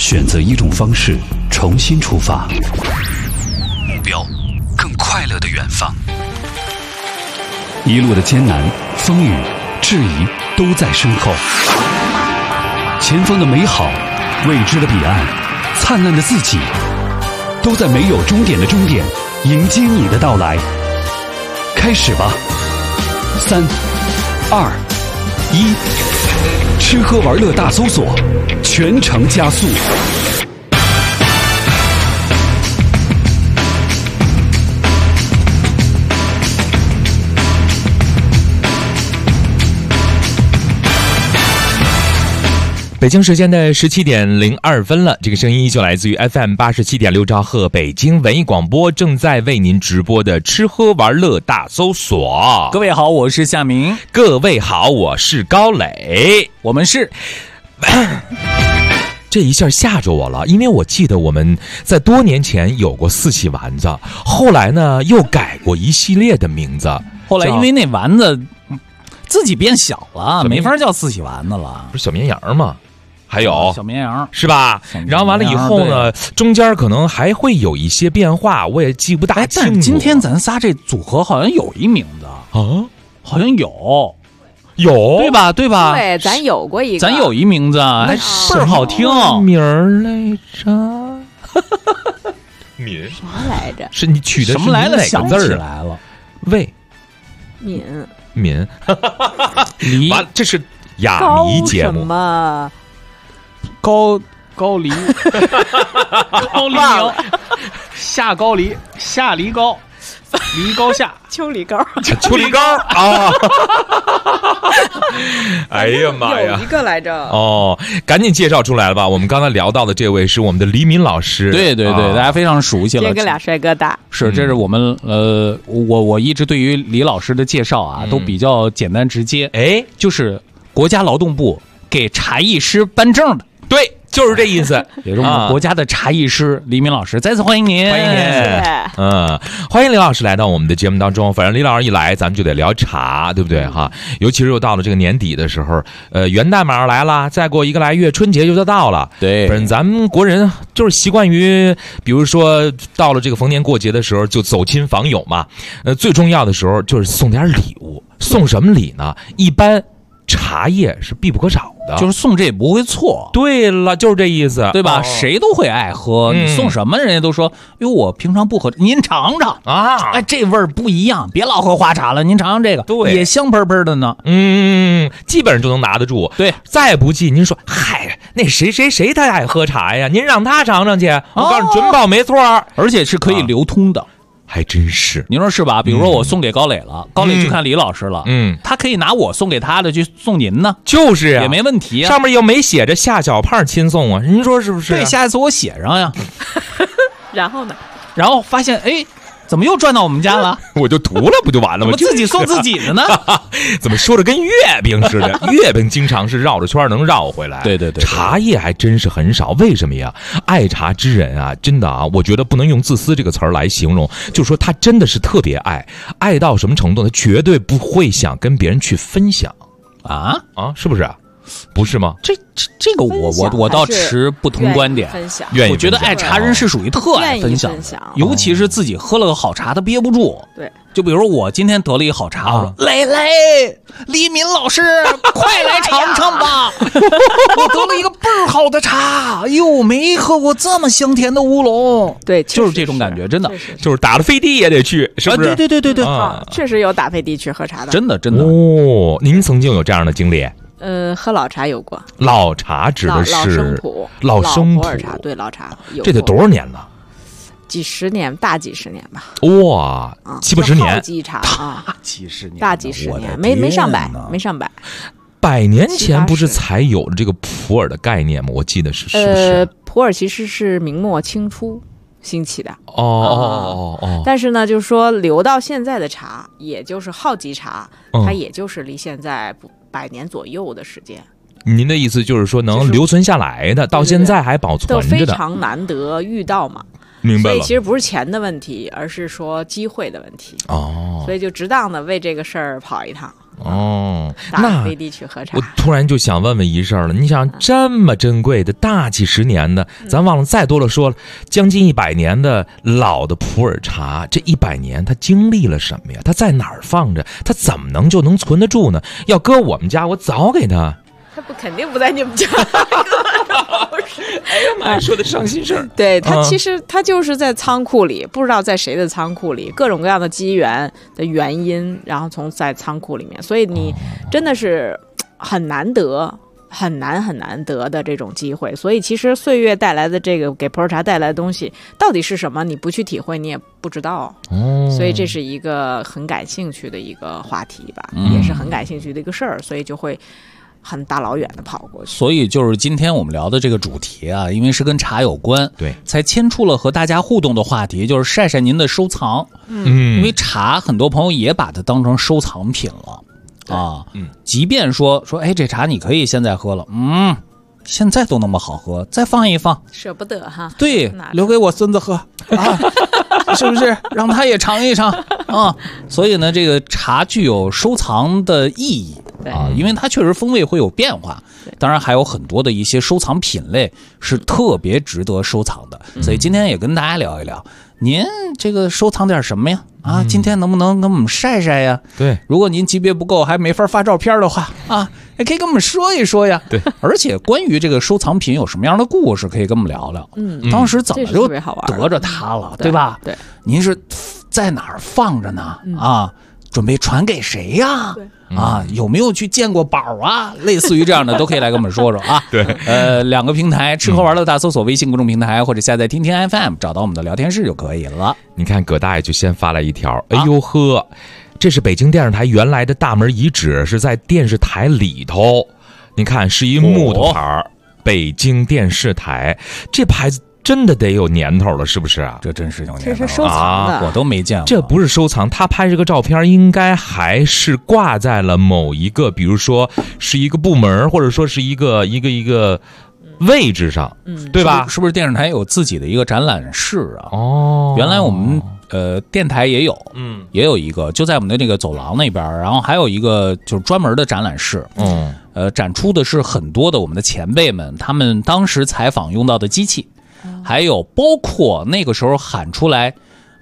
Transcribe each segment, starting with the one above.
选择一种方式重新出发，目标更快乐的远方。一路的艰难、风雨、质疑都在身后，前方的美好、未知的彼岸、灿烂的自己，都在没有终点的终点迎接你的到来。开始吧，3、2、1，吃喝玩乐大搜索，全程加速。 北京时间的17:02了，这个声音依旧来自于 FM 87.6兆赫北京文艺广播，正在为您直播的吃喝玩乐大搜索。 各位好，我是夏明。 各位好，我是高磊。 我们是这一下吓着我了，因为我记得我们在多年前有过四喜丸子，后来呢又改过一系列的名字， 后来因为那丸子自己变小了，没法叫四喜丸子了。 不是小绵羊吗？还有小绵羊是吧？然后完了以后呢，中间可能还会有一些变化，我也记不大清楚。 但是今天咱仨这组合好像有一名字啊， 好像有，对吧？ 对，咱有过一个， 咱有一名字，还倍儿好听， 名儿来着。敏什么来着？ 是你取的什么来了？ 哪个字儿来了？ 魏敏离完，这是哑谜节目。 什么？ 高离高离苗下高离下离高离高下秋梨膏秋梨膏啊！哎呀妈呀， 有一个来着哦，赶紧介绍出来了吧？我们刚才聊到的这位是我们的黎明老师， 对，大家非常熟悉了。 这跟俩帅哥大是，这是我们我一直对于李老师的介绍啊，都比较简单直接。哎，就是国家劳动部给茶艺师颁证的。对，就是这意思，也是我们国家的茶艺师黎明老师，再次欢迎您， 欢迎您，欢迎李老师来到我们的节目当中。反正李老师一来，咱们就得聊茶，对不对哈？尤其是又到了这个年底的时候，元旦马上来了，再过一个来月，春节就到了。对，反正咱们国人就是习惯于，比如说到了这个逢年过节的时候，就走亲访友嘛。最重要的时候就是送点礼物，送什么礼呢？一般茶叶是必不可少的， 就是送这也不会错。 对了，就是这意思， 对吧？谁都会爱喝，你送什么人家都说，哟，我平常不喝，您尝尝啊，哎，这味儿不一样，别老喝花茶了，您尝尝这个，对，也香喷喷的呢。 基本上就能拿得住。对，再不济您说，嗨，那谁他爱喝茶呀？您让他尝尝去，我告诉你，准保没错， 而且是可以流通的。 还真是， 您说是吧？比如说我送给高磊了，高磊去看李老师了，他可以拿我送给他的去送您呢， 就是呀， 也没问题啊。 上面又没写着夏小胖亲送啊，您说是不是？ 对，下一次我写上呀。 然后呢？ 然后发现，哎，怎么又转到我们家了？ 我就涂了，不就完了吗？ 怎么自己送自己的呢？ 怎么说的跟月饼似的？月饼经常是绕着圈能绕回来。对，茶叶还真是很少。为什么呀？爱茶之人啊，真的啊，我觉得不能用自私这个词儿来形容，就说他真的是特别爱到什么程度呢？绝对不会想跟别人去分享啊，是不是？不是吗？ 这个我倒持不同观点。我觉得爱茶人是属于特爱分享的，尤其是自己喝了个好茶，他憋不住。 对， 就比如我今天得了一个好茶，我说磊，黎明老师，快来尝尝吧！我得了一个倍儿好的茶，哎呦，没喝过这么香甜的乌龙。对，就是这种感觉，真的就是打了飞的也得去，是不是？ 对， 确实有打飞的去喝茶的， 真的哦。您曾经有这样的经历？ 喝老茶有过。 老茶指的是老生普洱茶，对，老茶有。 这得多少年了？ 几十年，大几十年吧。 哇，7、80年。 基茶啊， 大几十年， 没上百。 100年前不是才有了这个普洱的概念吗？我记得是不是？ 普洱其实是明末清初兴起的。但是呢，就是说留到现在的茶，也就是号级茶，它也就是离现在100年左右的时间。 您的意思就是说能留存下来的，到现在还保存着的， 非常难得遇到嘛。 明白了。 所以其实不是钱的问题，而是说机会的问题。所以就值当的为这个事儿跑一趟。 大飞地去喝茶。 我突然就想问问一事了，你想这么珍贵的大几十年的，咱忘了再多了说了，将近100年的老的普洱茶，这100年它经历了什么呀？它在哪儿放着？它怎么能存得住呢？要搁我们家，我早给它。 他肯定不在你们家。 哎呀妈呀，说的伤心事儿。 对，他其实他就是在仓库里，不知道在谁的仓库里，各种各样的机缘的原因，然后在仓库里面，所以你真的是很难得。很难得的这种机会，所以其实岁月带来的这个给普洱茶带来的东西到底是什么，你不去体会你也不知道。所以这是一个很感兴趣的一个话题吧，也是很感兴趣的一个事儿，所以就会很大老远的跑过去。 所以就是今天我们聊的这个主题啊，因为是跟茶有关， 对， 才牵出了和大家互动的话题，就是晒晒您的收藏。因为茶很多朋友也把它当成收藏品了。即便说哎，这茶你可以现在喝了，现在都那么好喝，再放一放， 舍不得哈。 对，留给我孙子喝啊，是不是？让他也尝一尝啊。所以呢，这个茶具有收藏的意义啊，因为它确实风味会有变化。当然还有很多的一些收藏品类是特别值得收藏的，所以今天也跟大家聊一聊。您这个收藏点什么呀？啊，今天能不能跟我们晒晒呀？ 对， 如果您级别不够还没法发照片的话啊，也可以跟我们说一说呀。 对， 而且关于这个收藏品有什么样的故事，可以跟我们聊聊。当时怎么就得着它了，对吧？ 对， 您是在哪儿放着呢？啊，准备传给谁呀？啊，有没有去见过宝啊？类似于这样的都可以来跟我们说说啊。 对 ，2个平台，吃喝玩乐大搜索微信公众平台或者下载听听 FM， 找到我们的聊天室就可以了。 你看葛大爷就先发来一条，哎呦呵，这是北京电视台原来的大门遗址，是在电视台里头。你看是一木头牌，北京电视台，这牌子真的得有年头了，是不是啊？ 这真是有年头， 这是收藏的， 我都没见过。 这不是收藏，他拍这个照片应该还是挂在了某一个，比如说是一个部门，或者说是一个位置上，对吧？ 是不是电视台有自己的一个展览室啊？ 原来我们电台也有，也有一个，就在我们的那个走廊那边，然后还有一个就是专门的展览室，展出的是很多的我们的前辈们他们当时采访用到的机器。还有包括那个时候喊出来，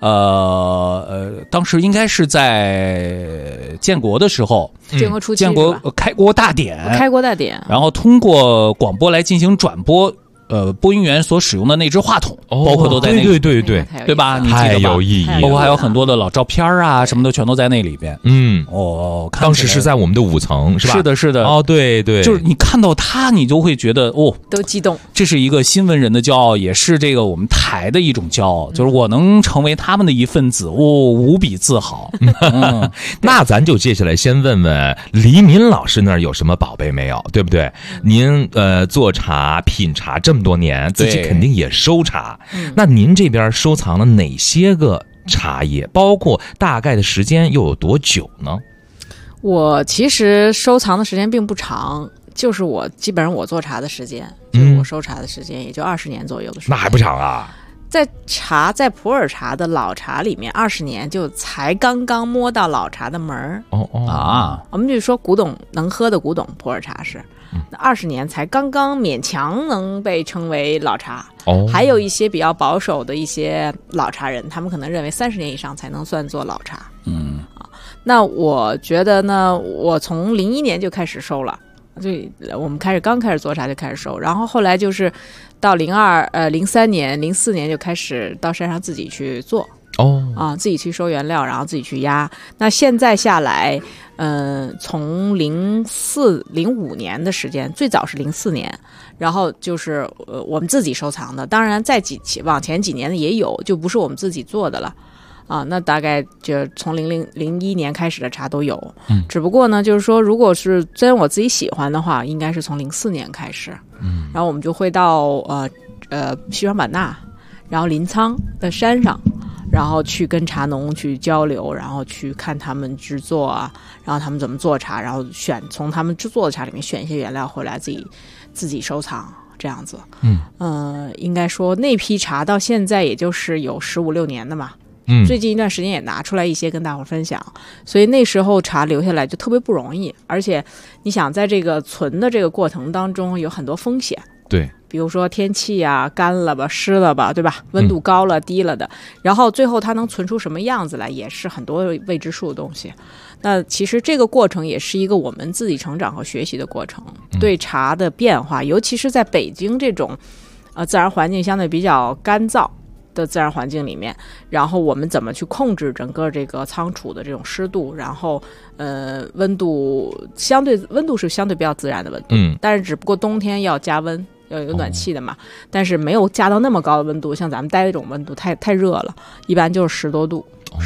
当时应该是在建国的时候， 建国初期， 建国开国大典，然后通过广播来进行转播。播音员所使用的那只话筒，包括都在那里，对吧？ 太有意义了， 包括还有很多的老照片啊，什么的全都在那里边。 当时是在我们的5层，是吧？ 是的。 对， 就是你看到它，你就会觉得都激动。 这是一个新闻人的骄傲，也是这个我们台的一种骄傲，就是我能成为他们的一份子，无比自豪。 那咱就接下来先问问黎民老师那儿有什么宝贝没有，对不对？您做茶品茶这么多年，自己肯定也收茶，那您这边收藏了哪些个茶叶，包括大概的时间又有多久呢？ 我其实收藏的时间并不长，就是基本上我做茶的时间，就是我收茶的时间也就20年左右的时间。 那还不长啊。 在普洱茶的老茶里面，20年就才刚刚摸到老茶的门儿。我们就说古董能喝的古董普洱茶是，20年才刚刚勉强能被称为老茶。还有一些比较保守的一些老茶人，他们可能认为30年以上才能算作老茶。那我觉得呢，我从01年就开始收了。就我们刚开始做茶就开始收，然后后来就是到03年、04年就开始到山上自己去做。自己去收原料，然后自己去压。那现在下来，从05年的时间，最早是04年，然后就是我们自己收藏的。当然，往前几年的也有，就不是我们自己做的了。那大概就从01年开始的茶都有，只不过呢，就是说，如果是真我自己喜欢的话，应该是从04年开始，然后我们就会到西双版纳，然后临沧的山上，然后去跟茶农去交流，然后去看他们制作啊，然后他们怎么做茶，然后从他们制作的茶里面选一些原料回来自己收藏。这样子，应该说那批茶到现在也就是有15、16年的嘛。 最近一段时间也拿出来一些跟大伙分享，所以那时候茶留下来就特别不容易，而且你想在这个存的这个过程当中有很多风险。 对， 比如说天气啊，干了吧，湿了吧，对吧？温度高了、低了的，然后最后它能存出什么样子来，也是很多未知数的东西。那其实这个过程也是一个我们自己成长和学习的过程，对茶的变化，尤其是在北京这种自然环境相对比较干燥的自然环境里面，然后我们怎么去控制整个这个仓储的这种湿度，然后温度是相对比较自然的温度，但是只不过冬天要加温。要有暖气的嘛，但是没有加到那么高的温度，像咱们待的这种温度太热了，一般就是10多度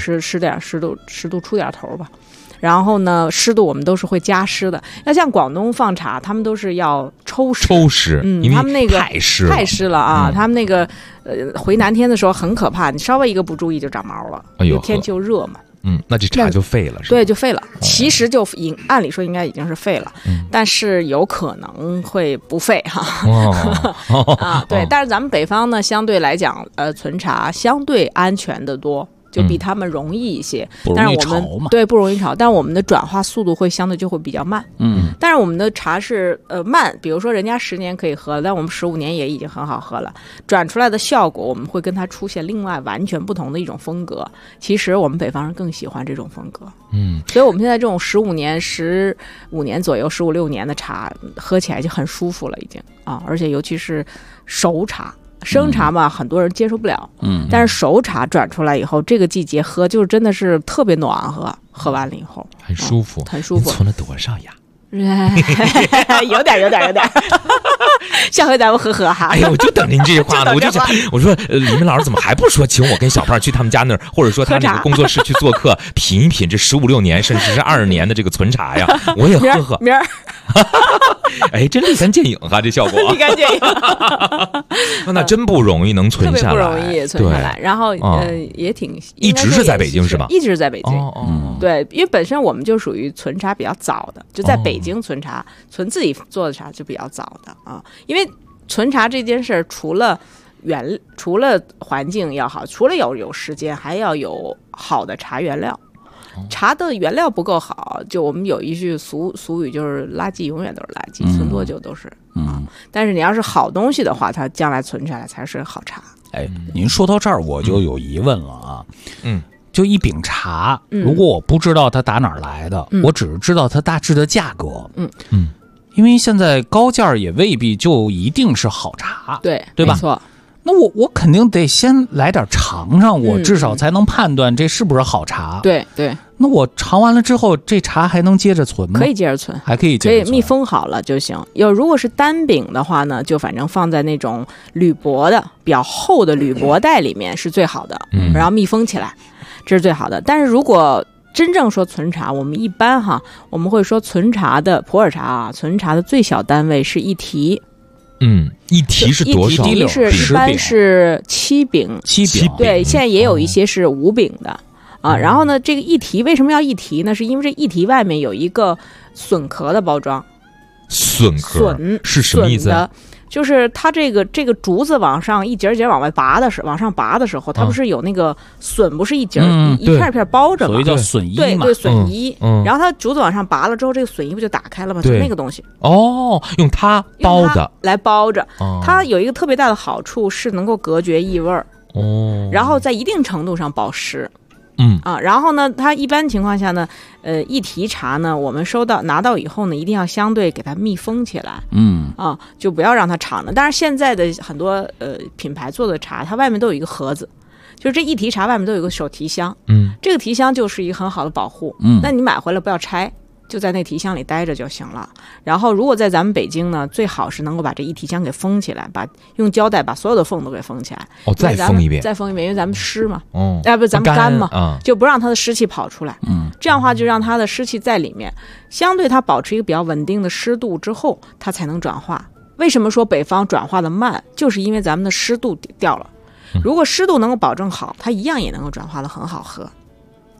，10度出点头吧。然后呢，湿度我们都是会加湿的。要像广东放茶，他们都是要抽湿，因为他们那个太湿了啊，他们那个回南天的时候很可怕，你稍微一个不注意就长毛了，天气又热嘛。 那这茶就废了，是吧？ 对，就废了。其实就按理说应该已经是废了，但是有可能会不废哈。对，但是咱们北方呢，相对来讲，存茶相对安全的多。就比他们容易一些，但是我们对不容易炒，但是我们的转化速度会相对就会比较慢。但是我们的茶是慢，比如说人家10年可以喝，但我们15年也已经很好喝了，转出来的效果我们会跟它出现另外完全不同的一种风格。其实我们北方人更喜欢这种风格，所以我们现在这种15年左右15、16年的茶喝起来就很舒服了，已经啊，而且尤其是熟茶。生茶嘛，很多人接受不了，但是熟茶转出来以后，这个季节喝就真的是特别暖和，喝完了以后很舒服， 很舒服。 你存了多少呀？ 有点，下回咱们喝哈。 哎呀，我就等您这句话呢，我就想，我说李明老师怎么还不说请我跟小胖去他们家那儿，或者说他那个工作室去做客，品一品这15、16年甚至是20年的这个存茶呀，我也喝。 明儿。 哎，真立竿见影哈，这效果。 立竿见影。 那真不容易能存下来， 特别不容易存下来。然后也挺一直是在北京是吧？ 一直是在北京。对，因为本身我们就属于存茶比较早的，就在北京存茶，存自己做的茶就比较早的啊。因为存茶这件事儿，除了环境要好，除了有时间，还要有好的茶原料。茶的原料不够好，就我们有一句俗语，就是垃圾永远都是垃圾，存多久都是但是你要是好东西的话，它将来存下来才是好茶。 哎，您说到这儿我就有疑问了啊。就一饼茶，如果我不知道它打哪儿来的，我只是知道它大致的价格，因为现在高价也未必就一定是好茶，对吧？ 没错。 那我肯定得先来点尝尝，我至少才能判断这是不是好茶。 对。 那我尝完了之后，这茶还能接着存吗？ 可以接着存， 还可以接着存， 可以密封好了就行。如果是单饼的话呢，就反正放在那种铝箔的比较厚的铝箔袋里面是最好的，然后密封起来，这是最好的。但是如果真正说存茶，我们一般我们会说存茶的普洱茶存茶的最小单位是1提。 一提是多少？ 一般是7饼。对，现在也有一些是5饼的啊。然后呢，这个1提为什么要1提呢？是因为这1提外面有一个笋壳的包装。 笋壳是什么意思？ 就是它这个竹子往上一节节往上拔的时候，它不是有那个笋，不是一节一片片包着吗？ 所以叫笋衣嘛。 对，笋衣。然后它竹子往上拔了之后，这个笋衣不就打开了吗？就那个东西。 用它包的来包着。它有一个特别大的好处是能够隔绝异味儿。然后在一定程度上保湿。然后呢，它一般情况下呢，1提茶呢，我们拿到以后呢，一定要相对给它密封起来。就不要让它敞着。但是现在的很多品牌做的茶，它外面都有一个盒子，就是这1提茶外面都有一个手提箱。这个提箱就是一个很好的保护。那你买回来不要拆，就在那提箱里待着就行了。然后如果在咱们北京呢，最好是能够把这1提箱给封起来，用胶带把所有的缝都给封起来。 再封一遍， 因为咱们湿嘛。不是咱们干嘛，就不让它的湿气跑出来。这样的话就让它的湿气在里面，相对它保持一个比较稳定的湿度之后，它才能转化。为什么说北方转化的慢？就是因为咱们的湿度掉了。如果湿度能够保证好，它一样也能够转化的很好喝。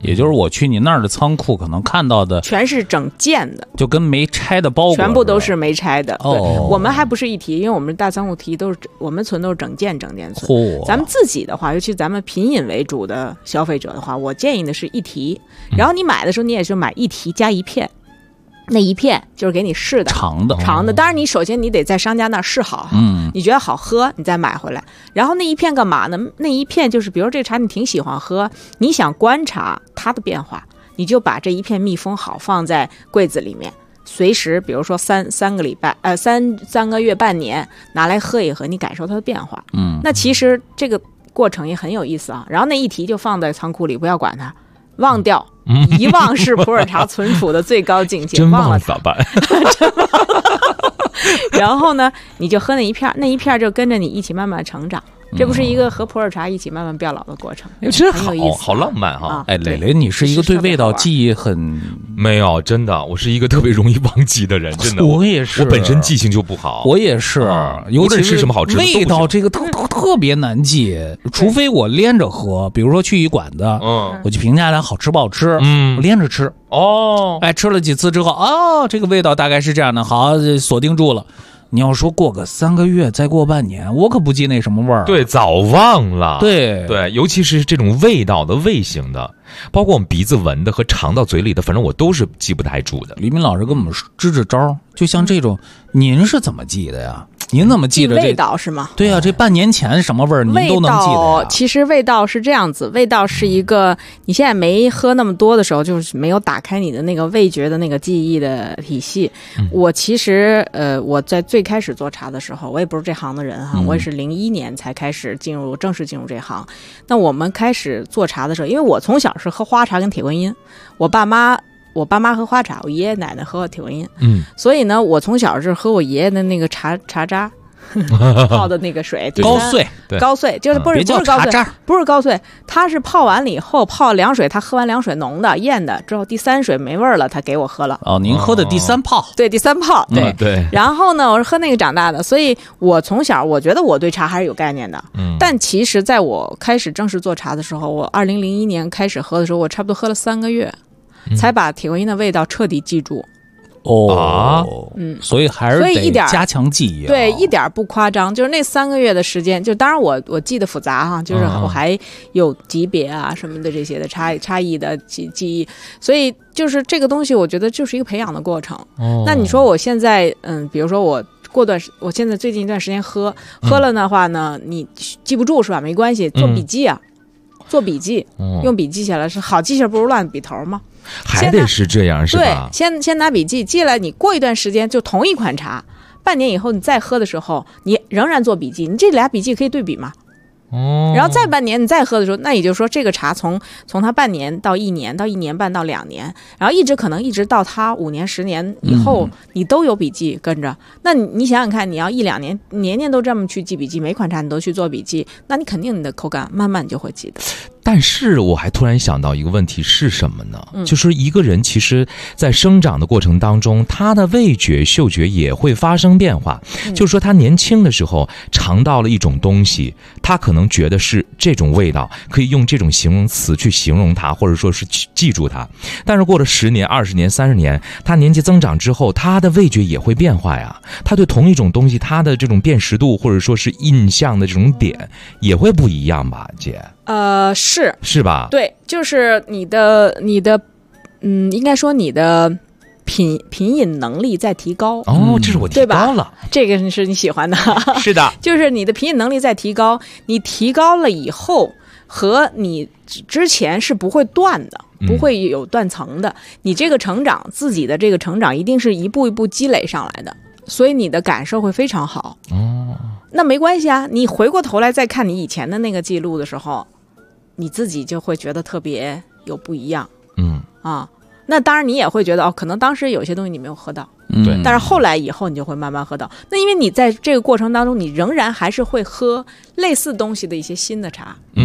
也就是我去你那儿的仓库，可能看到的全是整件的， 就跟没拆的包裹， 全部都是没拆的。 对， 我们还不是一提，因为我们大仓库提都是我们存都是整件存。咱们自己的话，尤其咱们品饮为主的消费者的话，我建议的是一提，然后你买的时候你也是买一提加一片。那一片就是给你试的长的， 当然你首先你得在商家那儿试好，你觉得好喝，你再买回来。然后那一片干嘛呢？那一片就是，比如这茶你挺喜欢喝，你想观察它的变化，你就把这一片密封好，放在柜子里面，随时，比如说三个礼拜，三个月、半年，拿来喝一喝，你感受它的变化。那其实这个过程也很有意思啊。然后那一提就放在仓库里，不要管它。忘掉，遗忘是普洱茶存储的最高境界。 真忘了咋办？ 然后呢，你就喝那一片，那一片就跟着你一起慢慢成长。这不是一个和普洱茶一起慢慢变老的过程， 真好浪漫哈！ 哎，磊磊，你是一个对味道记忆很没有，真的，我是一个特别容易忘记的人，真的。 我也是， 我本身记性就不好。 我也是， 无论吃什么好吃的味道这个特别难记，除非我连着喝，比如说去一馆子，我去评价它好吃不好吃，我连着吃。哎，吃了几次之后，这个味道大概是这样的，好，锁定住了。你要说过个3个月，再过半年，我可不记那什么味儿。 对，早忘了。 对， 尤其是这种味道的味型的，包括我们鼻子闻的和尝到嘴里的，反正我都是记不太住的。 李敏老师跟我们支招，就像这种，您是怎么记的呀？您怎么记着这味道是吗？ 对啊，这半年前什么味儿您都能记得呀。 其实味道是这样子，味道是一个你现在没喝那么多的时候，就是没有打开你的那个味觉的那个记忆的体系。我其实我在最开始做茶的时候，我也不是这行的人哈，我也是01年才开始正式进入这行。那我们开始做茶的时候，因为我从小是喝花茶跟铁观音，我爸妈喝花茶，我爷爷奶奶喝铁观音，所以呢，我从小是喝我爷爷的那个茶渣泡的那个水，高碎就是不是高碎，它是泡完了以后泡凉水，他喝完凉水浓的艳的之后，第3水没味儿了，他给我喝了。 您喝的第3泡， 对，第3泡， 对。 然后呢，我是喝那个长大的，所以我从小我觉得我对茶还是有概念的。但其实在我开始正式做茶的时候，我2001年开始喝的时候，我差不多喝了3个月。才把铁观音的味道彻底记住。 所以还是得加强记忆。 对，一点不夸张，就是那3个月的时间，就当然我记得复杂哈，就是我还有级别啊什么的这些的差异的记忆，所以就是这个东西，我觉得就是一个培养的过程。那你说我现在比如说我现在最近一段时间喝了的话呢，你记不住是吧？没关系，做笔记啊。做笔记，用笔记下来是好记性不如乱笔头吗？ 还得是这样是吧？ 对，先拿笔记记了，你过一段时间就同一款茶，半年以后你再喝的时候，你仍然做笔记，你这俩笔记可以对比吗？然后再半年你再喝的时候，那也就是说这个茶从它半年到1年到1年半到2年，然后可能一直到它5年10年以后，你都有笔记跟着。那你想想看，你要1、2年年年都这么去记笔记，每款茶你都去做笔记，那你肯定你的口感慢慢就会记得。 但是我还突然想到一个问题是什么呢？就是一个人其实在生长的过程当中，他的味觉嗅觉也会发生变化。就是说他年轻的时候尝到了一种东西，他可能觉得是这种味道，可以用这种形容词去形容它，或者说是记住它。但是过了10年、20年、30年，他年纪增长之后，他的味觉也会变化呀。他对同一种东西，他的这种辨识度或者说是印象的这种点也会不一样吧，姐？ 是吧？ 对，就是你的，应该说你的品饮能力在提高。 这是我提高了， 这个是你喜欢的。 是的， 就是你的品饮能力在提高，你提高了以后，和你之前是不会断的，不会有断层的。你这个成长，自己的这个成长，一定是一步一步积累上来的，所以你的感受会非常好。那没关系啊，你回过头来再看你以前的那个记录的时候，你自己就会觉得特别有不一样。那当然你也会觉得可能当时有些东西你没有喝到， 对， 但是后来以后你就会慢慢喝到。那因为你在这个过程当中，你仍然还是会喝类似东西的一些新的茶。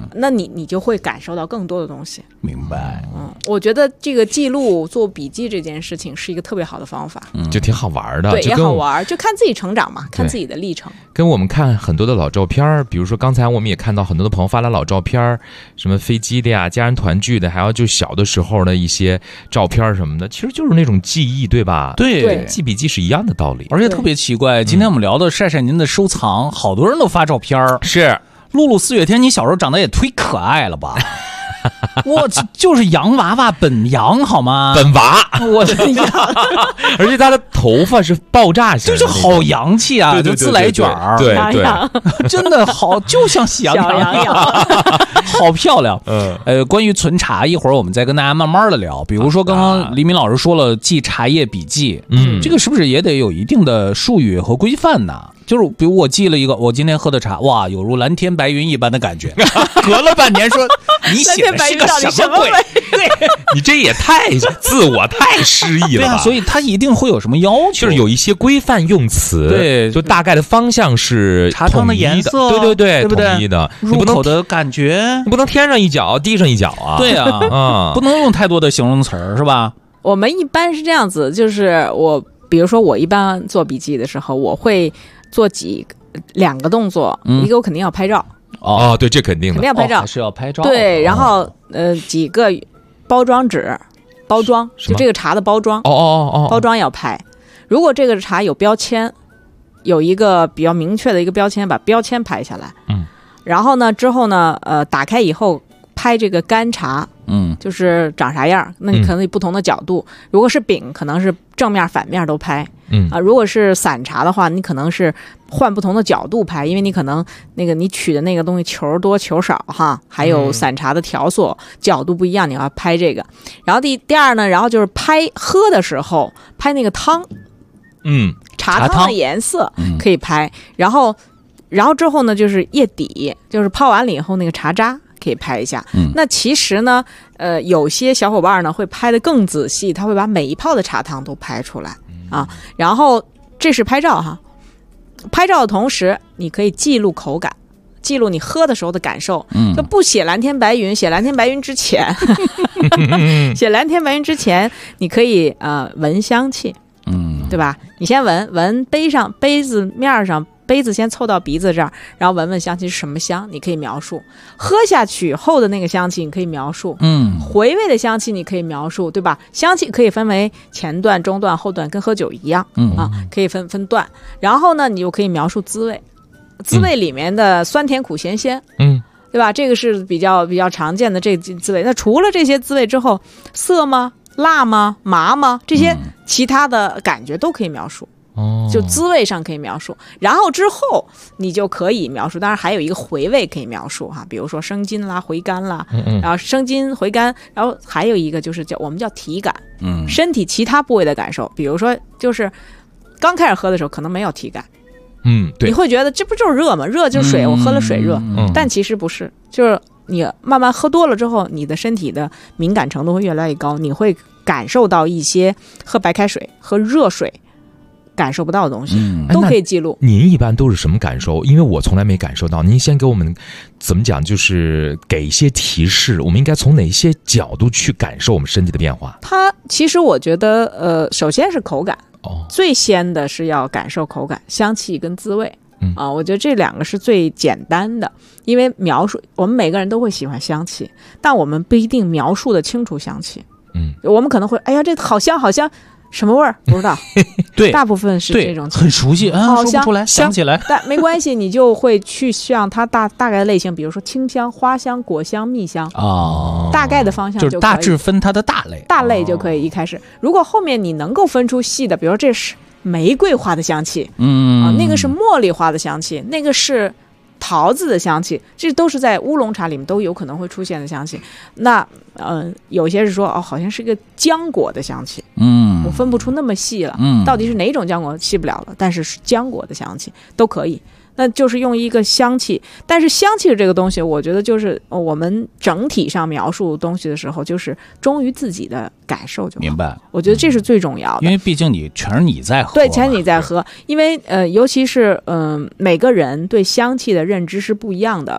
那你就会感受到更多的东西。 明白。 我觉得这个记录做笔记这件事情是一个特别好的方法， 就挺好玩的。 对，也好玩，就看自己成长嘛，看自己的历程。 跟我们看很多的老照片，比如说刚才我们也看到很多的朋友发来老照片，什么飞机的呀、家人团聚的，还有就小的时候的一些照片什么的，其实就是那种记忆，对吧？ 对， 记笔记是一样的道理。 而且特别奇怪，今天我们聊的晒晒您的收藏，好多人都发照片。 是露露4月天，你小时候长得也忒可爱了吧？我就是洋娃娃本洋好吗？ 本娃， 我的洋， 而且他的头发是爆炸型， 就是好洋气啊！就自来卷儿， 对， 真的好，就像喜羊羊，好漂亮。关于存茶，一会儿我们再跟大家慢慢的聊。比如说刚刚黎明老师说了记茶叶笔记，这个是不是也得有一定的术语和规范呢？就是比如我记了一个，我今天喝的茶，哇，有如蓝天白云一般的感觉。隔了半年说你写的是个什么鬼？ 对，你这也太自我太诗意了吧？ 对啊，所以它一定会有什么要求， 就是有一些规范用词， 对， 就大概的方向是茶汤的颜色， 对， 不对？ 统一的， 入口的感觉， 你不能天上一脚地上一脚啊！ 对啊，不能用太多的形容词是吧？ 我们一般是这样子，就是比如说我一般做笔记的时候，我会做2个动作，一个我肯定要拍照。 对，这肯定要拍照， 还是要拍照。 对，然后几个包装纸，包装就这个茶的包装，包装要拍。如果这个茶有标签，有一个比较明确的一个标签，把标签拍下来。然后呢，之后呢，打开以后拍这个干茶，就是长啥样，那你可能有不同的角度。如果是饼，可能是正面反面都拍。如果是散茶的话，你可能是换不同的角度拍，因为你可能那个你取的那个东西球多球少哈，还有散茶的条索角度不一样，你要拍这个。然后第二呢，然后就是拍喝的时候拍那个汤，茶汤的颜色可以拍。然后之后呢，就是叶底，就是泡完了以后那个茶渣可以拍一下。那其实呢，有些小伙伴呢会拍得更仔细，他会把每一泡的茶汤都拍出来啊。然后这是拍照哈，拍照的同时你可以记录口感，记录你喝的时候的感受。就不写蓝天白云，写蓝天白云之前写蓝天白云之前你可以闻香气，对吧？你先闻杯子面上，杯子先凑到鼻子这儿，然后闻闻香气是什么香，你可以描述。喝下去后的那个香气你可以描述，回味的香气你可以描述，对吧？香气可以分为前段、中段、后段，跟喝酒一样，可以分段。然后呢，你就可以描述滋味，滋味里面的酸甜苦咸鲜，对吧？这个是比较常见的这滋味。那除了这些滋味之后，涩吗？辣吗？麻吗？这些其他的感觉都可以描述。就滋味上可以描述，然后之后你就可以描述，当然还有一个回味可以描述哈，比如说生津啦、回甘啦，然后生津回甘，然后还有一个就是我们叫体感，身体其他部位的感受，比如说就是刚开始喝的时候可能没有体感，对，你会觉得这不就是热吗？热就是水，我喝了水热，但其实不是，就是你慢慢喝多了之后，你的身体的敏感程度会越来越高，你会感受到一些喝白开水、喝热水感受不到的东西，都可以记录。 您一般都是什么感受？因为我从来没感受到。您先给我们怎么讲，就是给一些提示，我们应该从哪些角度去感受我们身体的变化？ 它其实我觉得，首先是口感，最先的是要感受口感、香气跟滋味。我觉得这2个是最简单的，因为描述我们每个人都会喜欢香气，但我们不一定描述的清楚香气。我们可能会，哎呀，这好香好香。什么味儿不知道， 对， 大部分是这种很熟悉啊，说不出来，想起来， 但没关系，你就会去像它大概的类型，比如说清香、花香、果香、蜜香大概的方向就是大致分它的大类就可以。一开始，如果后面你能够分出细的，比如说这是玫瑰花的香气，那个是茉莉花的香气，那个是桃子的香气，这都是在乌龙茶里面都有可能会出现的香气。那有些是说好像是一个浆果的香气，我分不出那么细了，到底是哪种浆果细不了了，但是浆果的香气都可以。那就是用一个香气，但是香气这个东西，我觉得就是我们整体上描述东西的时候，就是忠于自己的感受就好。 明白？ 我觉得这是最重要的， 因为毕竟全是你在喝， 对，全是你在喝。因为尤其是每个人对香气的认知是不一样的。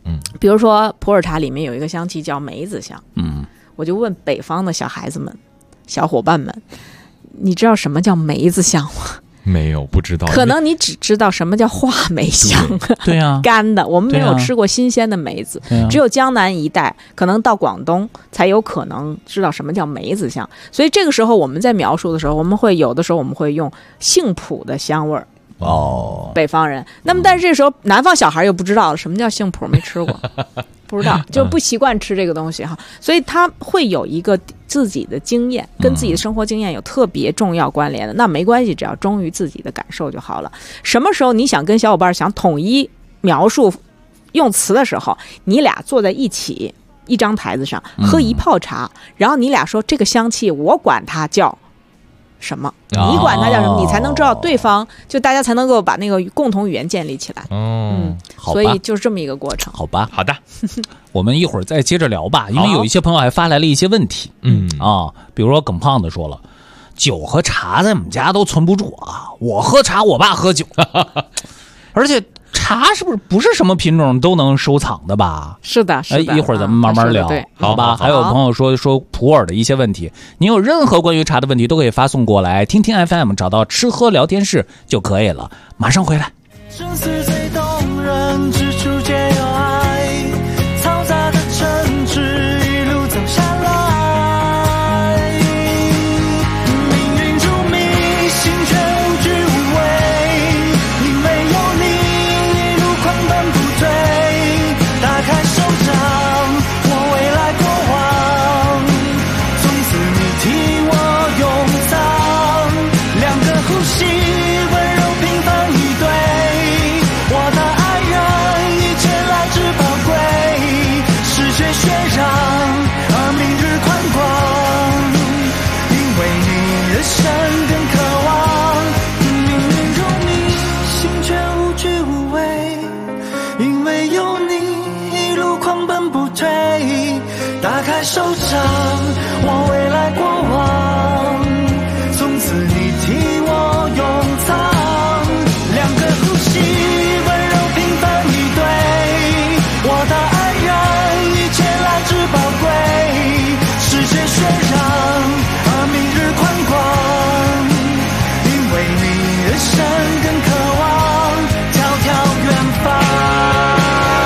比如说普洱茶里面有一个香气叫梅子香，我就问北方的小孩子们、小伙伴们，你知道什么叫梅子香吗？ 没有，不知道。 可能你只知道什么叫话梅香， 对啊， 干的。我们没有吃过新鲜的梅子，只有江南一带，可能到广东才有可能知道什么叫梅子香。所以这个时候我们在描述的时候，有的时候我们会用杏脯的香味儿。北方人。那么但是这时候南方小孩又不知道什么叫杏脯，没吃过。不知道，就不习惯吃这个东西哈，所以他会有一个自己的经验，跟自己的生活经验有特别重要关联的。那没关系，只要忠于自己的感受就好了。什么时候你想跟小伙伴想统一描述用词的时候，你俩坐在一起，一张台子上喝一泡茶，然后你俩说这个香气，我管它叫什么，你管它叫什么，你才能知道对方，就大家才能够把那个共同语言建立起来。所以就是这么一个过程。 好吧， 好的， 我们一会儿再接着聊吧，因为有一些朋友还发来了一些问题。比如说耿胖子说了，酒和茶在我们家都存不住啊，我喝茶，我爸喝酒，而且茶是不是什么品种都能收藏的吧？ 是的，是的。 一会儿咱们慢慢聊，好吧？还有朋友说普洱的一些问题，您有任何关于茶的问题都可以发送过来，听听 FM 找到吃喝聊天室就可以了。马上回来。生死最动人之处皆有爱，嘈杂的城市一路走下来，命运注定心却无惧无畏，因为有你一路狂奔不退，打开手掌我未来过往，从此你替我永藏，两个呼吸温柔平凡一对，我的爱人一切来之宝贵，世界喧嚷而明日宽广，因为你人生更渴望，命运如你心却无惧无畏，因为有你一路狂奔不退，打开手掌我未来过往，从此你替我永藏，两个呼吸温柔平凡一对，我的爱人一切来之宝贵，世界喧嚷而明日宽广，因为你人生更渴望迢迢远方。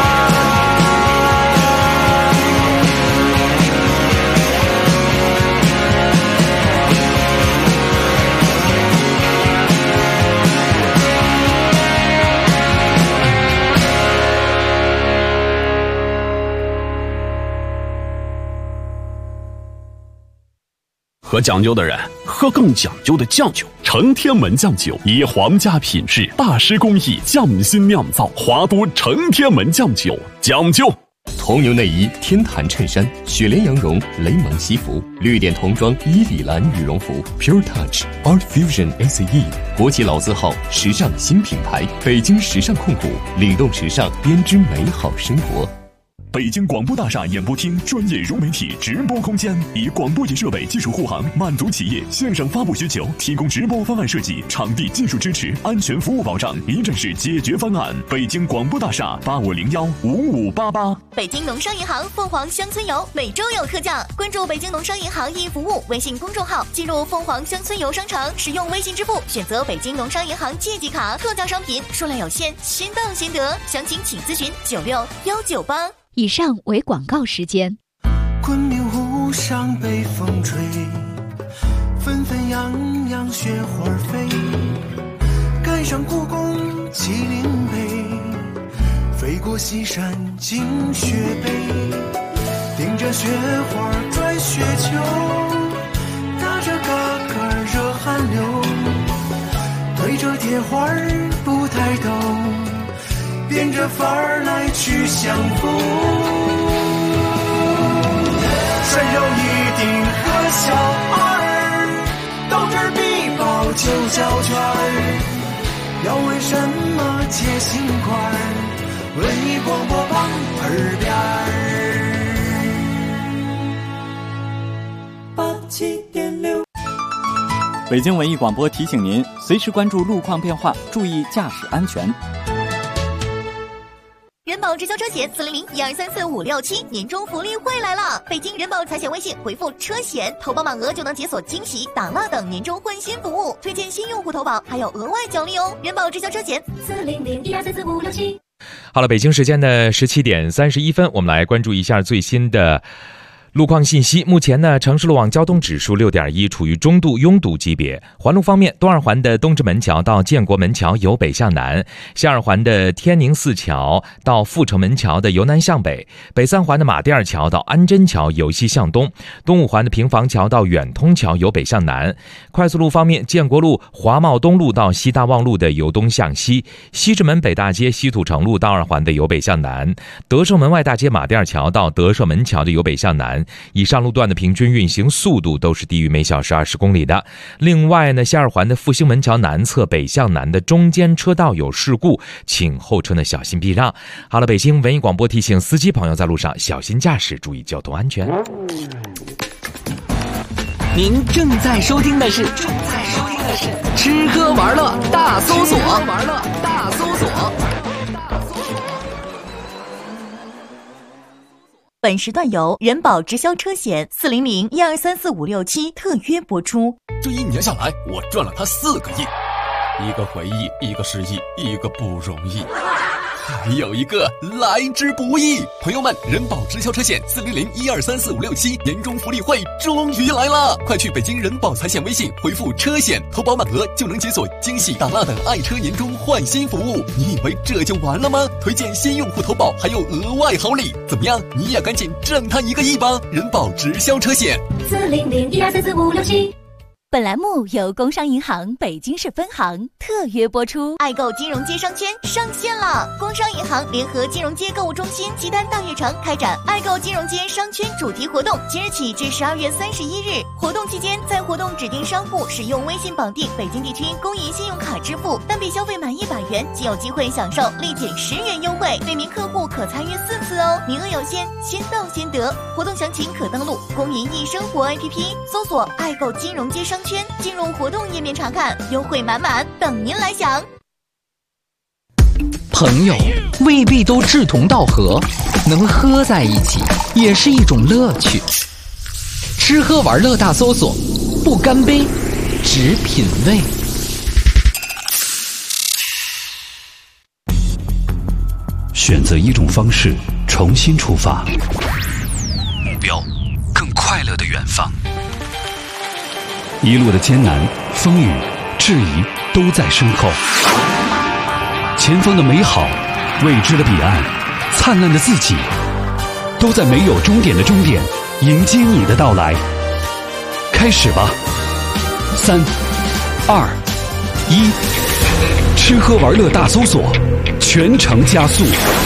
喝讲究的人喝更讲究的酱酒，成天门酱酒以皇家品质、大师工艺匠心酿造，华都成天门酱酒讲究。 铜牛内衣、天坛衬衫、雪莲羊绒、雷蒙西服、绿点童装、伊里兰羽绒服 ，Pure Touch Art Fusion ACE， 国际老字号，时尚新品牌，北京时尚控股，领动时尚，编织美好生活。 北京广播大厦演播厅专业融媒体直播空间，以广播级设备技术护航，满足企业线上发布需求，提供直播方案设计、场地技术支持、安全服务保障，一站式解决方案。北京广播大厦85015588。 北京农商银行凤凰乡村游每周有特价，关注北京农商银行易服务微信公众号，进入凤凰乡村游商城，使用微信支付，选择北京农商银行借记卡，特价商品数量有限，先到先得，详情请咨询96198。 以上为广告时间。 昆明湖上北风吹，纷纷扬扬雪花飞，赶上故宫麒麟碑，飞过西山进雪北，顶着雪花转雪球，打着嘎嘎热汗流，对着铁花不抬头，变着法儿来去相逢，穿上一顶和小二，斗智必报九角圈儿，要为什么结心块儿？文艺广播旁耳边儿87.6。 北京文艺广播提醒您，随时关注路况变化，注意驾驶安全。 人保直销车险400-1234-567年终福利会来了！北京人保财险微信回复车险，投保满额就能解锁惊喜、打蜡等年终换新服务，推荐新用户投保还有额外奖励哦！人保直销车险400-1234-567。 好了，北京时间的17点31分，我们来关注一下最新的路况信息。目前呢，城市路网交通指数6.1，处于中度拥堵级别。环路方面，东二环的东直门桥到建国门桥由北向南，西二环的天宁寺桥到阜成门桥的由南向北，北三环的马甸桥到安贞桥由西向东，东五环的平房桥到远通桥由北向南。快速路方面，建国路华贸东路到西大望路的由东向西，西直门北大街西土城路到二环的由北向南，德胜门外大街马甸桥到德胜门桥的由北向南。以上路段的平均运行速度都是低于每小时20公里的。另外呢，西二环的复兴门桥南侧北向南的中间车道有事故，请后车呢小心避让。好了，北京文艺广播提醒司机朋友在路上小心驾驶，注意交通安全。 您正在收听的是吃喝玩乐大搜索。 本时段由人保直销车险400-1234-567特约播出。 这1年下来，我赚了他4个亿，一个回忆，一个失忆，一个不容易，还有一个来之不易。朋友们，人保直销车险400-1234-567年终福利会终于来了！快去北京人保财险微信回复车险，投保满额就能解锁惊喜打蜡等爱车年终换新服务。你以为这就完了吗？推荐新用户投保还有额外好礼，怎么样？你也赶紧挣他1个亿吧！人保直销车险 400-1234-567。本栏目由工商银行北京市分行特约播出。爱购金融街商圈上线了！工商银行联合金融街购物中心西单大悦城开展爱购金融街商圈主题活动，即日起至12月31日。活动期间，在活动指定商户使用微信绑定北京地区公银信用卡支付，单笔消费满100元即有机会享受立减10元优惠，每名客户可参与4次哦，名额有限，先到先得。活动详情可登录公银易生活 APP， 搜索爱购金融街商圈，进入活动页面查看，优惠满满，等您来享。 朋友未必都志同道合，能喝在一起也是一种乐趣。吃喝玩乐大搜索，不干杯，只品味。 选择一种方式，重新出发，目标更快乐的远方。一路的艰难、风雨、质疑都在身后，前方的美好、未知的彼岸、灿烂的自己，都在没有终点的终点迎接你的到来。开始吧，3、2、1，吃喝玩乐大搜索，全程加速。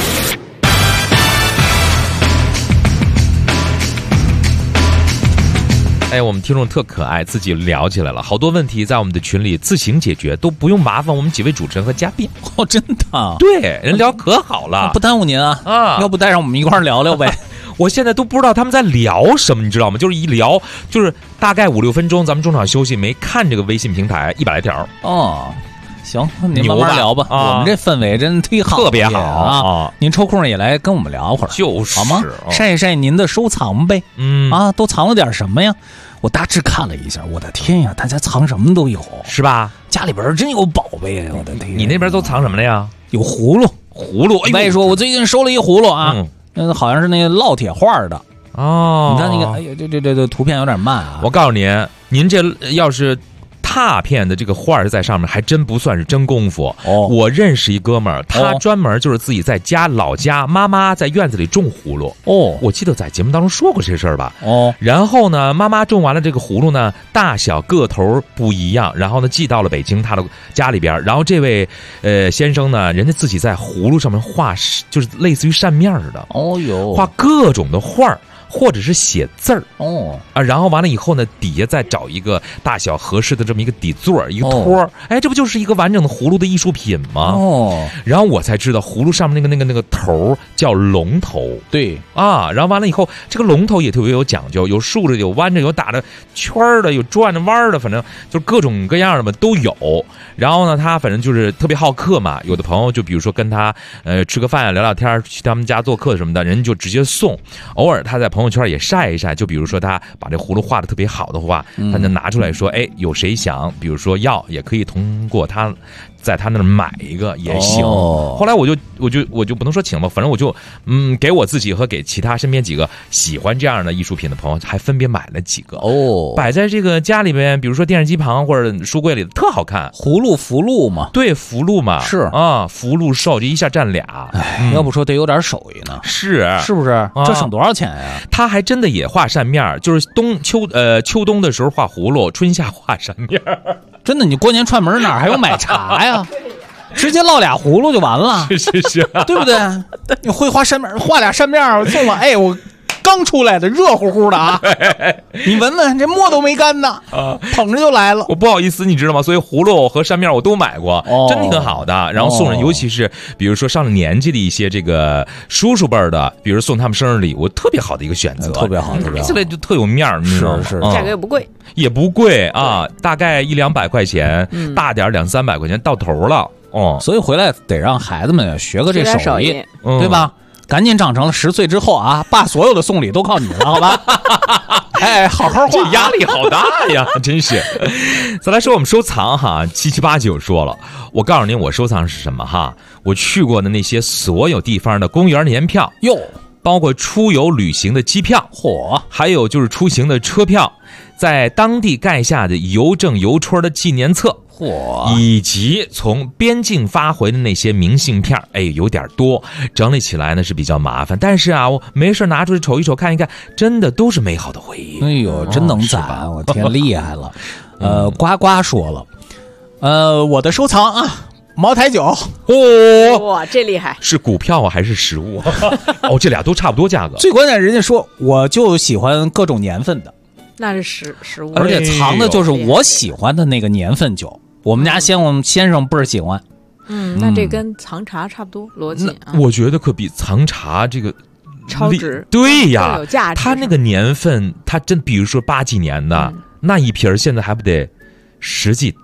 哎，我们听众特可爱，自己聊起来了，好多问题在我们的群里自行解决，都不用麻烦我们几位主持人和嘉宾。 哦，真的？ 对，人聊可好了， 不耽误您啊！要不带上我们一块儿聊聊呗？ 我现在都不知道他们在聊什么，你知道吗？就是一聊，就是大概5、6分钟，咱们中场休息，没看这个微信平台100来条。 哦，行，您慢慢聊吧。我们这氛围真忒好， 特别好啊！您抽空也来跟我们聊会儿， 就是好吗？晒一晒您的收藏呗。都藏了点什么呀？我大致看了一下，我的天呀，大家藏什么都有， 是吧？ 家里边真有宝贝啊！我的天， 你那边都藏什么了呀？ 有葫芦。我说，我最近收了一葫芦啊，好像是那个烙铁画的哦。你看那个，哎呀，这图片有点慢啊。 我告诉您这要是拓片的这个画在上面，还真不算是真功夫。我认识一哥们儿，他专门就是自己在老家，妈妈在院子里种葫芦。我记得在节目当中说过这事儿吧。然后呢，妈妈种完了这个葫芦呢，大小个头不一样，然后呢寄到了北京他的家里边。然后这位先生呢，人家自己在葫芦上面画，就是类似于扇面的。画各种的画。 或者是写字儿然后完了以后呢，底下再找一个大小合适的这么一个底座，一个托哎，这不就是一个完整的葫芦的艺术品吗？然后我才知道葫芦上面那个头叫龙头， 对啊，然后完了以后，这个龙头也特别有讲究，有竖着，有弯着，有打着圈的，有转着弯的，反正就是各种各样的嘛都有。然后呢，他反正就是特别好客嘛，有的朋友就比如说跟他吃个饭聊聊天，去他们家做客什么的，人就直接送。偶尔他在朋友圈也晒一晒，就比如说他把这葫芦画的特别好的话，他就拿出来说，哎，有谁想，比如说要，也可以通过他在他那儿买一个也行。后来我就不能说请吧，反正我就给我自己和给其他身边几个喜欢这样的艺术品的朋友，还分别买了几个摆在这个家里边，比如说电视机旁或者书柜里，特好看。 福禄嘛， 对，福禄嘛， 是啊，福禄寿这一下占俩。 要不说得有点手艺呢， 是不是？这省多少钱呀？ 他还真的也画扇面，就是秋冬的时候画葫芦，春夏画扇面。 真的，你过年串门哪还有买茶呀？直接烙俩葫芦就完了， 是， 对不对？你会画扇面，画俩扇面送了，哎，我刚出来的，热乎乎的啊！你闻闻，这沫都没干呢，捧着就来了。 我不好意思，你知道吗？所以葫芦和扇面我都买过，真挺好的。然后送人，尤其是比如说上了年纪的一些这个叔叔辈的，比如送他们生日礼物，特别好的一个选择， 特别好， 拿起来就特有面儿， 是， 价格也不贵， 也不贵啊，大概100-200块钱，大点200-300块钱到头了。 所以回来得让孩子们学个这手艺，对吧？赶紧长成了10岁之后啊，爸所有的送礼都靠你了，好吧？哎，好好画， 这压力好大呀，真是。再来说我们收藏哈，7789说了，我告诉您我收藏是什么哈，我去过的那些所有地方的公园年票哟， 包括出游旅行的机票，还有就是出行的车票，在当地盖下的邮政邮戳的纪念册。以及从边境发回的那些明信片，哎，有点多，整理起来呢是比较麻烦。但是啊，我没事拿出去瞅一瞅，看一看，真的都是美好的回忆。 哎呦，真能攒，我天，厉害了！呱呱说了，我的收藏啊，茅台酒。 哇，这厉害！ 是股票啊还是实物？这俩都差不多价格。 最关键，人家说我就喜欢各种年份的， 那是实物， 而且藏的就是我喜欢的那个年份酒。我们家先生倍儿喜欢， 那这跟藏茶差不多逻辑啊。 我觉得可比藏茶这个超值， 对呀， 有价值。 它那个年份，它真比如说80几年的那一瓶，现在还不得10几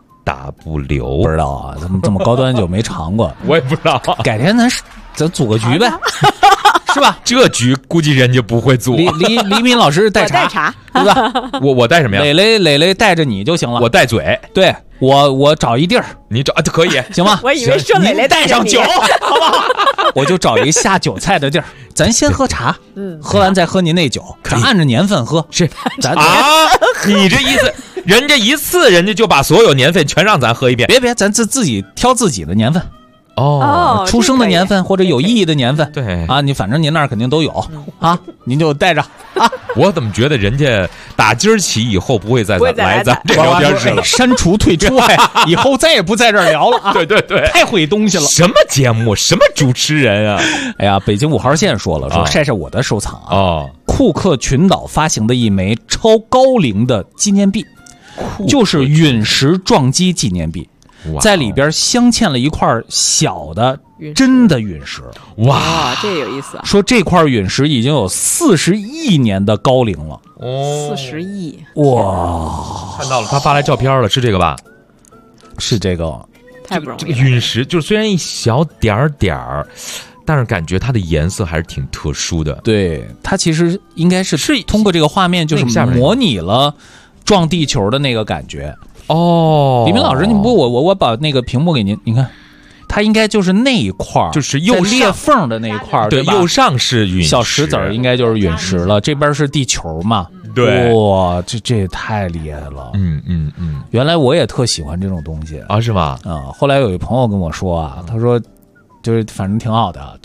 W？ 不知道啊，这么高端酒没尝过， 我也不知道。 改天咱组个局呗。是吧？ 这局估计人家不会做。 黎明老师带茶， 对吧？ 我带什么呀？ 磊磊带着你就行了。 我带嘴， 对我找一地儿， 你找可以行吗？ 我以为说磊磊带上酒，好不好？我就找一个下酒菜的地儿，咱先喝茶，喝完再喝您那酒，咱按着年份喝。 是，咱你这意思，人家一次人家就把所有年份全让咱喝一遍？ 别，咱自己挑自己的年份。出生的年份或者有意义的年份， 对啊，你反正您那儿肯定都有啊，您就带着啊。 我怎么觉得人家打今儿起以后不会再来咱这聊天室了？ 删除退出，以后再也不在这儿聊了啊！ 对， 太毁东西了。 什么节目？什么主持人啊？ 哎呀，北京5号线说了，说晒晒我的收藏啊。库克群岛发行的一枚超高龄的纪念币，就是陨石撞击纪念币。在里边镶嵌了一块小的真的陨石， 哇，这有意思啊！ 说这块陨石已经有40亿年的高龄了 ，40亿， 哇！ 看到了，他发来照片了，是这个吧？ 是这个， 太不容易。 这个陨石就是虽然一小点儿，但是感觉它的颜色还是挺特殊的。 对，它其实应该是通过这个画面，就是模拟了撞地球的那个感觉。李明老师，我把那个屏幕给您，你看，它应该就是那一块， 就是右裂缝的那一块， 对，右上是陨石， 小石子儿应该就是陨石了，这边是地球嘛？ 对， 哇，这也太厉害了，原来我也特喜欢这种东西啊，是吗？ 后来有一朋友跟我说啊，他说就是反正挺好的，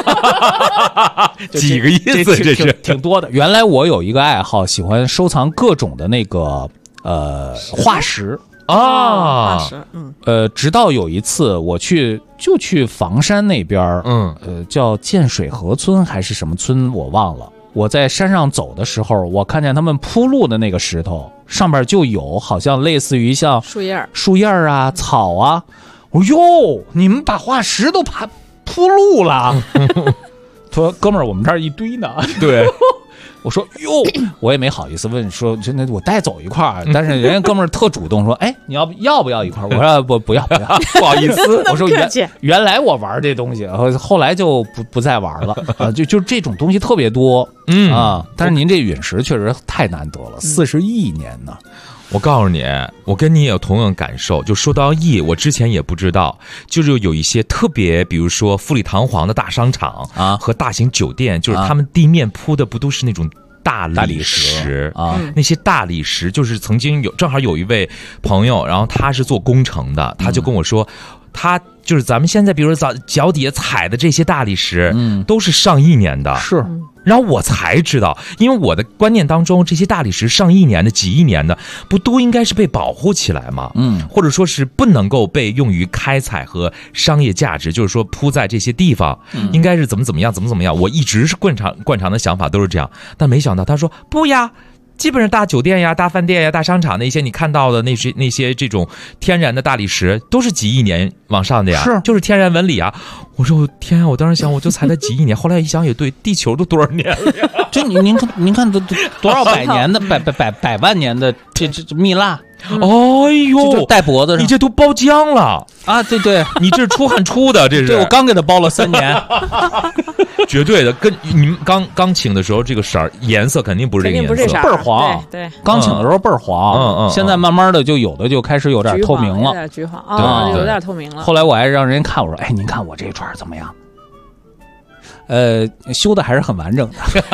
几个意思，这是挺多的。原来我有一个爱好，喜欢收藏各种的那个。化石化石， 直到有一次我去房山那边，叫建水河村还是什么村我忘了， 我在山上走的时候，我看见他们铺路的那个石头上边就有好像类似于像树叶啊、草啊。我说哟，你们把化石都铺路了？他说哥们儿，我们这儿一堆呢。 对。 我说哟，我也没好意思问，说真的我带走一块儿，但是人家哥们儿特主动说，哎，你要不要一块儿？我说不要，不好意思。我说原来我玩这东西，后来就不再玩了啊，就这种东西特别多，但是您这陨石确实太难得了，40亿年呢。 我告诉你，我跟你也有同样感受。就说到亿，我之前也不知道，就是有一些特别，比如说富丽堂皇的大商场啊，和大型酒店，就是他们地面铺的不都是那种大理石啊？那些大理石，就是曾经正好有一位朋友，然后他是做工程的，他就跟我说，他就是咱们现在比如说脚底下踩的这些大理石，都是上亿年的， 是。 然后我才知道，因为我的观念当中，这些大理石上亿年的、几亿年的，不都应该是被保护起来吗？或者说是不能够被用于开采和商业价值，就是说铺在这些地方，应该是怎么样。我一直是惯常的想法都是这样，但没想到他说不呀。基本上大酒店呀、大饭店呀、大商场那些你看到的那些这种天然的大理石，都是几亿年往上的呀，就是天然纹理啊。我说天啊，我当时想我就才才几亿年，后来一想也对，地球都多少年了呀？ 这您看都多少百年的百万年的这蜜蜡。 哎呦， 戴脖子上， 你这都包浆了啊！对， 你这是出汗出的，这是。 对，我刚给他包了3年， 绝对的。跟你们刚请的时候，这个颜色肯定不是这个颜色， 倍儿黄。 对， 刚请的时候倍儿黄，现在慢慢的就有的就开始有点透明了， 有点橘黄啊，有点透明了。 后来我还让人看，我说，哎，您看我这串怎么样？修的还是很完整的。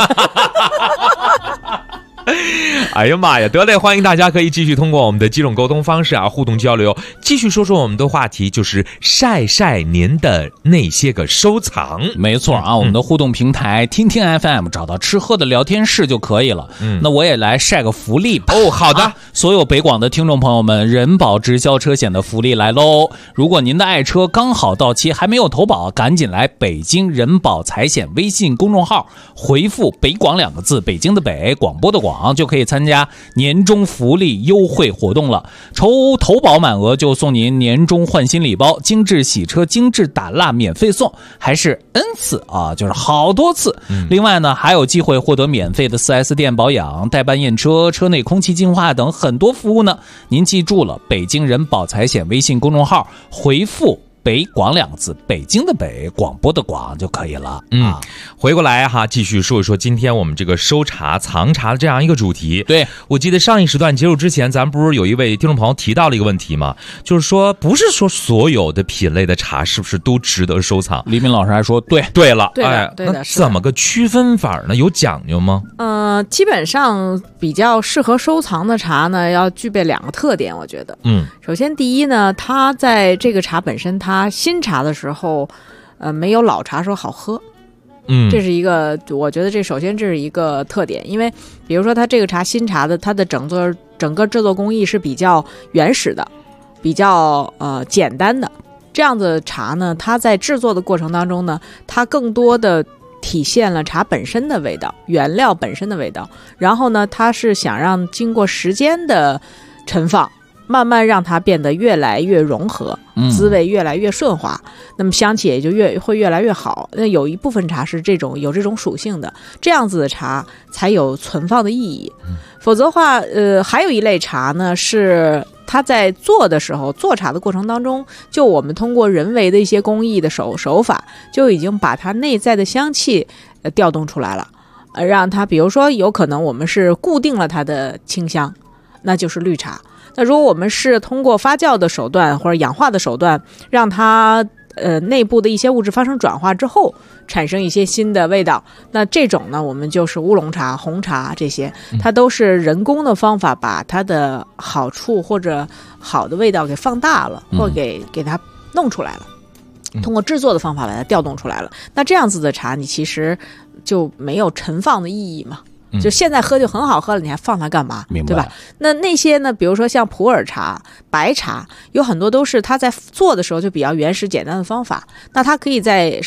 哎呀妈呀，得嘞！欢迎大家可以继续通过我们的几种沟通方式互动交流，继续说说我们的话题，就是晒您的那些个收藏。 没错啊，我们的互动平台听听 FM 找到吃喝的聊天室就可以了。那我也来晒个福利吧。 好的， 所有北广的听众朋友们，人保直销车险的福利来喽！如果您的爱车刚好到期还没有投保，赶紧来北京人保财险微信公众号回复北广2个字，北京的北，广播的广，就可以参加年终福利优惠活动了。投保满额就送您年终换新礼包，精致洗车、精致打蜡免费送，还是 N 次啊，就是好多次。另外呢，还有机会获得免费的 4S 店保养、代办验车、车内空气净化等很多服务呢。您记住了，北京人保财险微信公众号回复北广2个字，北京的北，广播的广就可以了。 回过来继续说一说今天我们这个收茶藏茶的这样一个主题。 对， 我记得上一时段结束之前，咱们不是有一位听众朋友提到了一个问题吗？就是说，不是说所有的品类的茶是不是都值得收藏？ 李敏老师还说，对了，那怎么个区分法呢？有讲究吗？ 基本上比较适合收藏的茶呢，要具备2个特点，我觉得。首先第一呢，它在这个茶本身，它新茶的时候，没有老茶时候好喝。这是一个，我觉得首先这是一个特点，因为比如说它这个茶新茶的，它的整个制作工艺是比较原始的，比较简单的。这样子茶呢，它在制作的过程当中呢，它更多的体现了茶本身的味道，原料本身的味道。然后呢，它是想让经过时间的陈放，慢慢让它变得越来越融合，滋味越来越顺滑，那么香气也就会越来越好。那有一部分茶是有这种属性的，这样子的茶才有存放的意义。否则的话，还有一类茶呢，是它在做的时候，做茶的过程当中，就我们通过人为的一些工艺的手法，就已经把它内在的香气调动出来了，让它比如说有可能我们是固定了它的清香，那就是绿茶。那如果我们是通过发酵的手段或者氧化的手段，让它内部的一些物质发生转化之后，产生一些新的味道，那这种呢，我们就是乌龙茶、红茶这些，它都是人工的方法把它的好处或者好的味道给放大了，或给它弄出来了，通过制作的方法把它调动出来了。那这样子的茶，你其实就没有陈放的意义嘛。就现在喝就很好喝了，你还放它干嘛？对吧？那些呢，比如说像普洱茶、白茶，有很多都是它在做的时候就比较原始简单的方法，那它可以在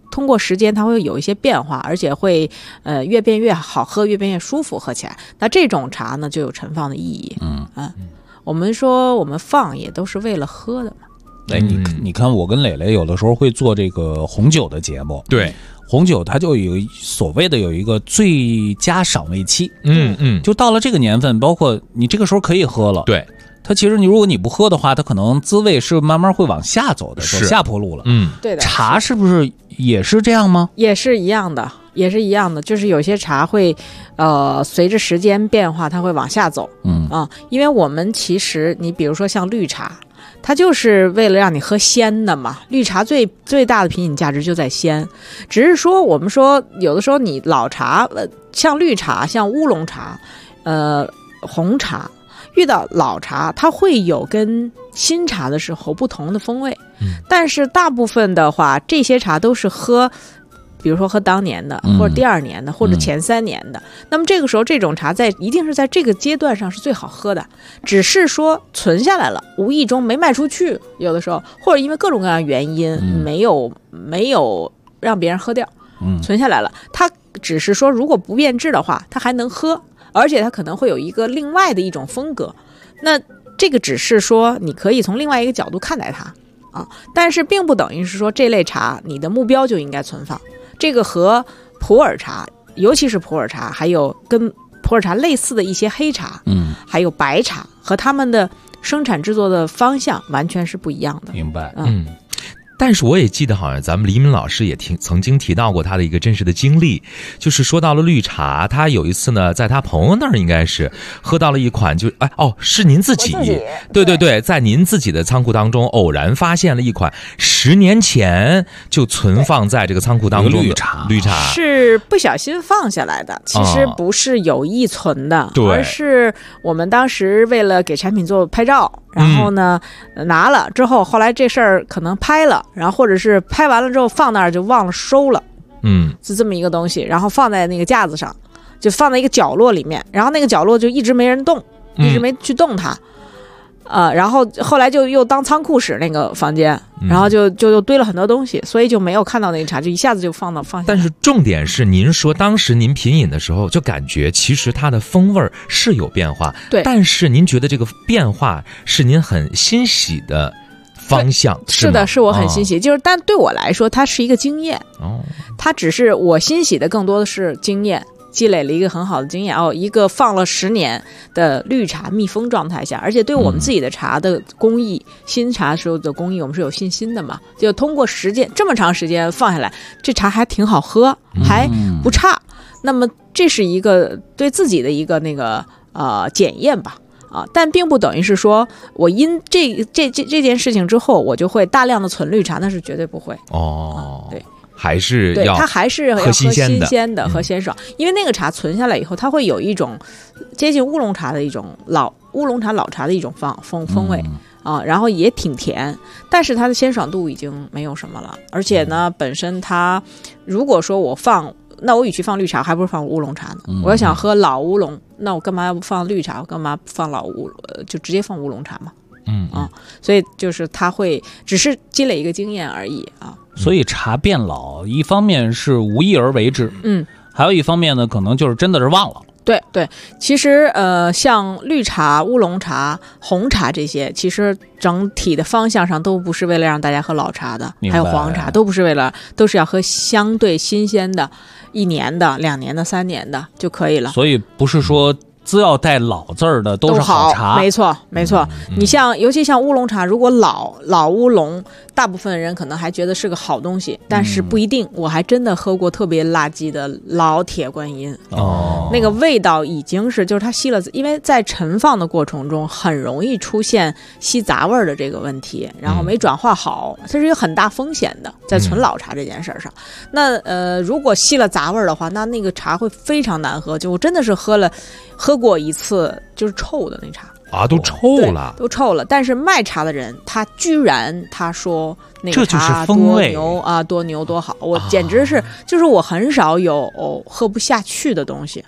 通过时间它会有一些变化，而且会越变越好喝，越变越舒服喝起来。那这种茶呢就有陈放的意义。我们说我们放也都是为了喝的嘛。 你看我跟磊磊有的时候会做这个红酒的节目， 对， 红酒它就有所谓的有一个最佳赏味期，就到了这个年份，包括你这个时候可以喝了， 对， 它其实如果你不喝的话，它可能滋味是慢慢会往下走的，走下坡路了。 对的。 茶是不是也是这样吗？ 也是一样的，就是有些茶会随着时间变化它会往下走。因为我们其实你比如说像绿茶，它就是为了让你喝鲜的嘛。绿茶最大的品饮价值就在鲜，只是说我们说有的时候你老茶，像绿茶、像乌龙茶、红茶，遇到老茶，它会有跟新茶的时候不同的风味。但是大部分的话，这些茶都是喝。比如说喝当年的，或者第2年的，或者前3年的，那么这个时候这种茶一定是在这个阶段上是最好喝的，只是说存下来了，无意中没卖出去，有的时候或者因为各种各样的原因，没有让别人喝掉，存下来了，它只是说如果不变质的话，它还能喝，而且它可能会有一个另外的一种风格，那这个只是说你可以从另外一个角度看待它但是并不等于是说这类茶你的目标就应该存放。这个和普洱茶，尤其是普洱茶，还有跟普洱茶类似的一些黑茶，还有白茶，和他们的生产制作的方向完全是不一样的。 明白。 但是我也记得好像咱们黎明老师也曾经提到过他的一个真实的经历，就是说到了绿茶，他有一次呢在他朋友那儿应该是喝到了一款是您自己，对，在您自己的仓库当中偶然发现了一款10年前就存放在这个仓库当中的绿茶， 是不小心放下来的，其实不是有意存的，而是我们当时为了给产品做拍照，然后呢拿了之后，后来这事儿可能拍了，然后或者是拍完了之后放那儿就忘了收了，是这么一个东西，然后放在那个架子上，就放在一个角落里面，然后那个角落就一直没人动，一直没去动它，然后后来就又当仓库使那个房间，然后就堆了很多东西，所以就没有看到那个茶，就一下子就放下。 但是重点是，您说当时您品饮的时候，就感觉其实它的风味是有变化， 对， 但是您觉得这个变化是您很欣喜的方向？ 是的，是我很欣喜，就是但对我来说，它是一个经验，它只是我欣喜的更多的是经验。积累了一个很好的经验一个放了10年的绿茶密封状态下，而且对我们自己的茶的工艺，新茶时候的工艺我们是有信心的嘛，就通过时间这么长时间放下来，这茶还挺好喝，还不差，那么这是一个对自己的一个那个检验吧但并不等于是说我因这件事情之后我就会大量的存绿茶，那是绝对不会对， 还是要它还是要喝新鲜的和鲜爽，因为那个茶存下来以后，它会有一种接近乌龙茶的一种乌龙茶老茶的一种风味然后也挺甜，但是它的鲜爽度已经没有什么了，而且呢，本身它如果说那我与其放绿茶，还不如放乌龙茶呢。我要想喝老乌龙，那我干嘛要不放绿茶？我干嘛不放就直接放乌龙茶嘛？所以就是它会只是积累一个经验而已所以茶变老，一方面是无意而为之，还有一方面呢，可能就是真的是忘了。 对，其实像绿茶、乌龙茶、红茶这些，其实整体的方向上都不是为了让大家喝老茶的，还有黄茶都不是为了，都是要喝相对新鲜的，1年的、2年的、3年的就可以了。 所以不是说只要带老字儿的都是好茶， 没错。你尤其像乌龙茶，如果老乌龙，大部分人可能还觉得是个好东西，但是不一定。我还真的喝过特别垃圾的老铁观音，那个味道已经是就是它吸了，因为在陈放的过程中很容易出现吸杂味的这个问题，然后没转化好，这是一个很大风险的，在存老茶这件事上。那如果吸了杂味的话，那个茶会非常难喝，就我真的是喝过一次就是臭的那茶都臭了，但是卖茶的人他居然他说那个茶多牛多牛多好，我简直是就是我很少有喝不下去的东西，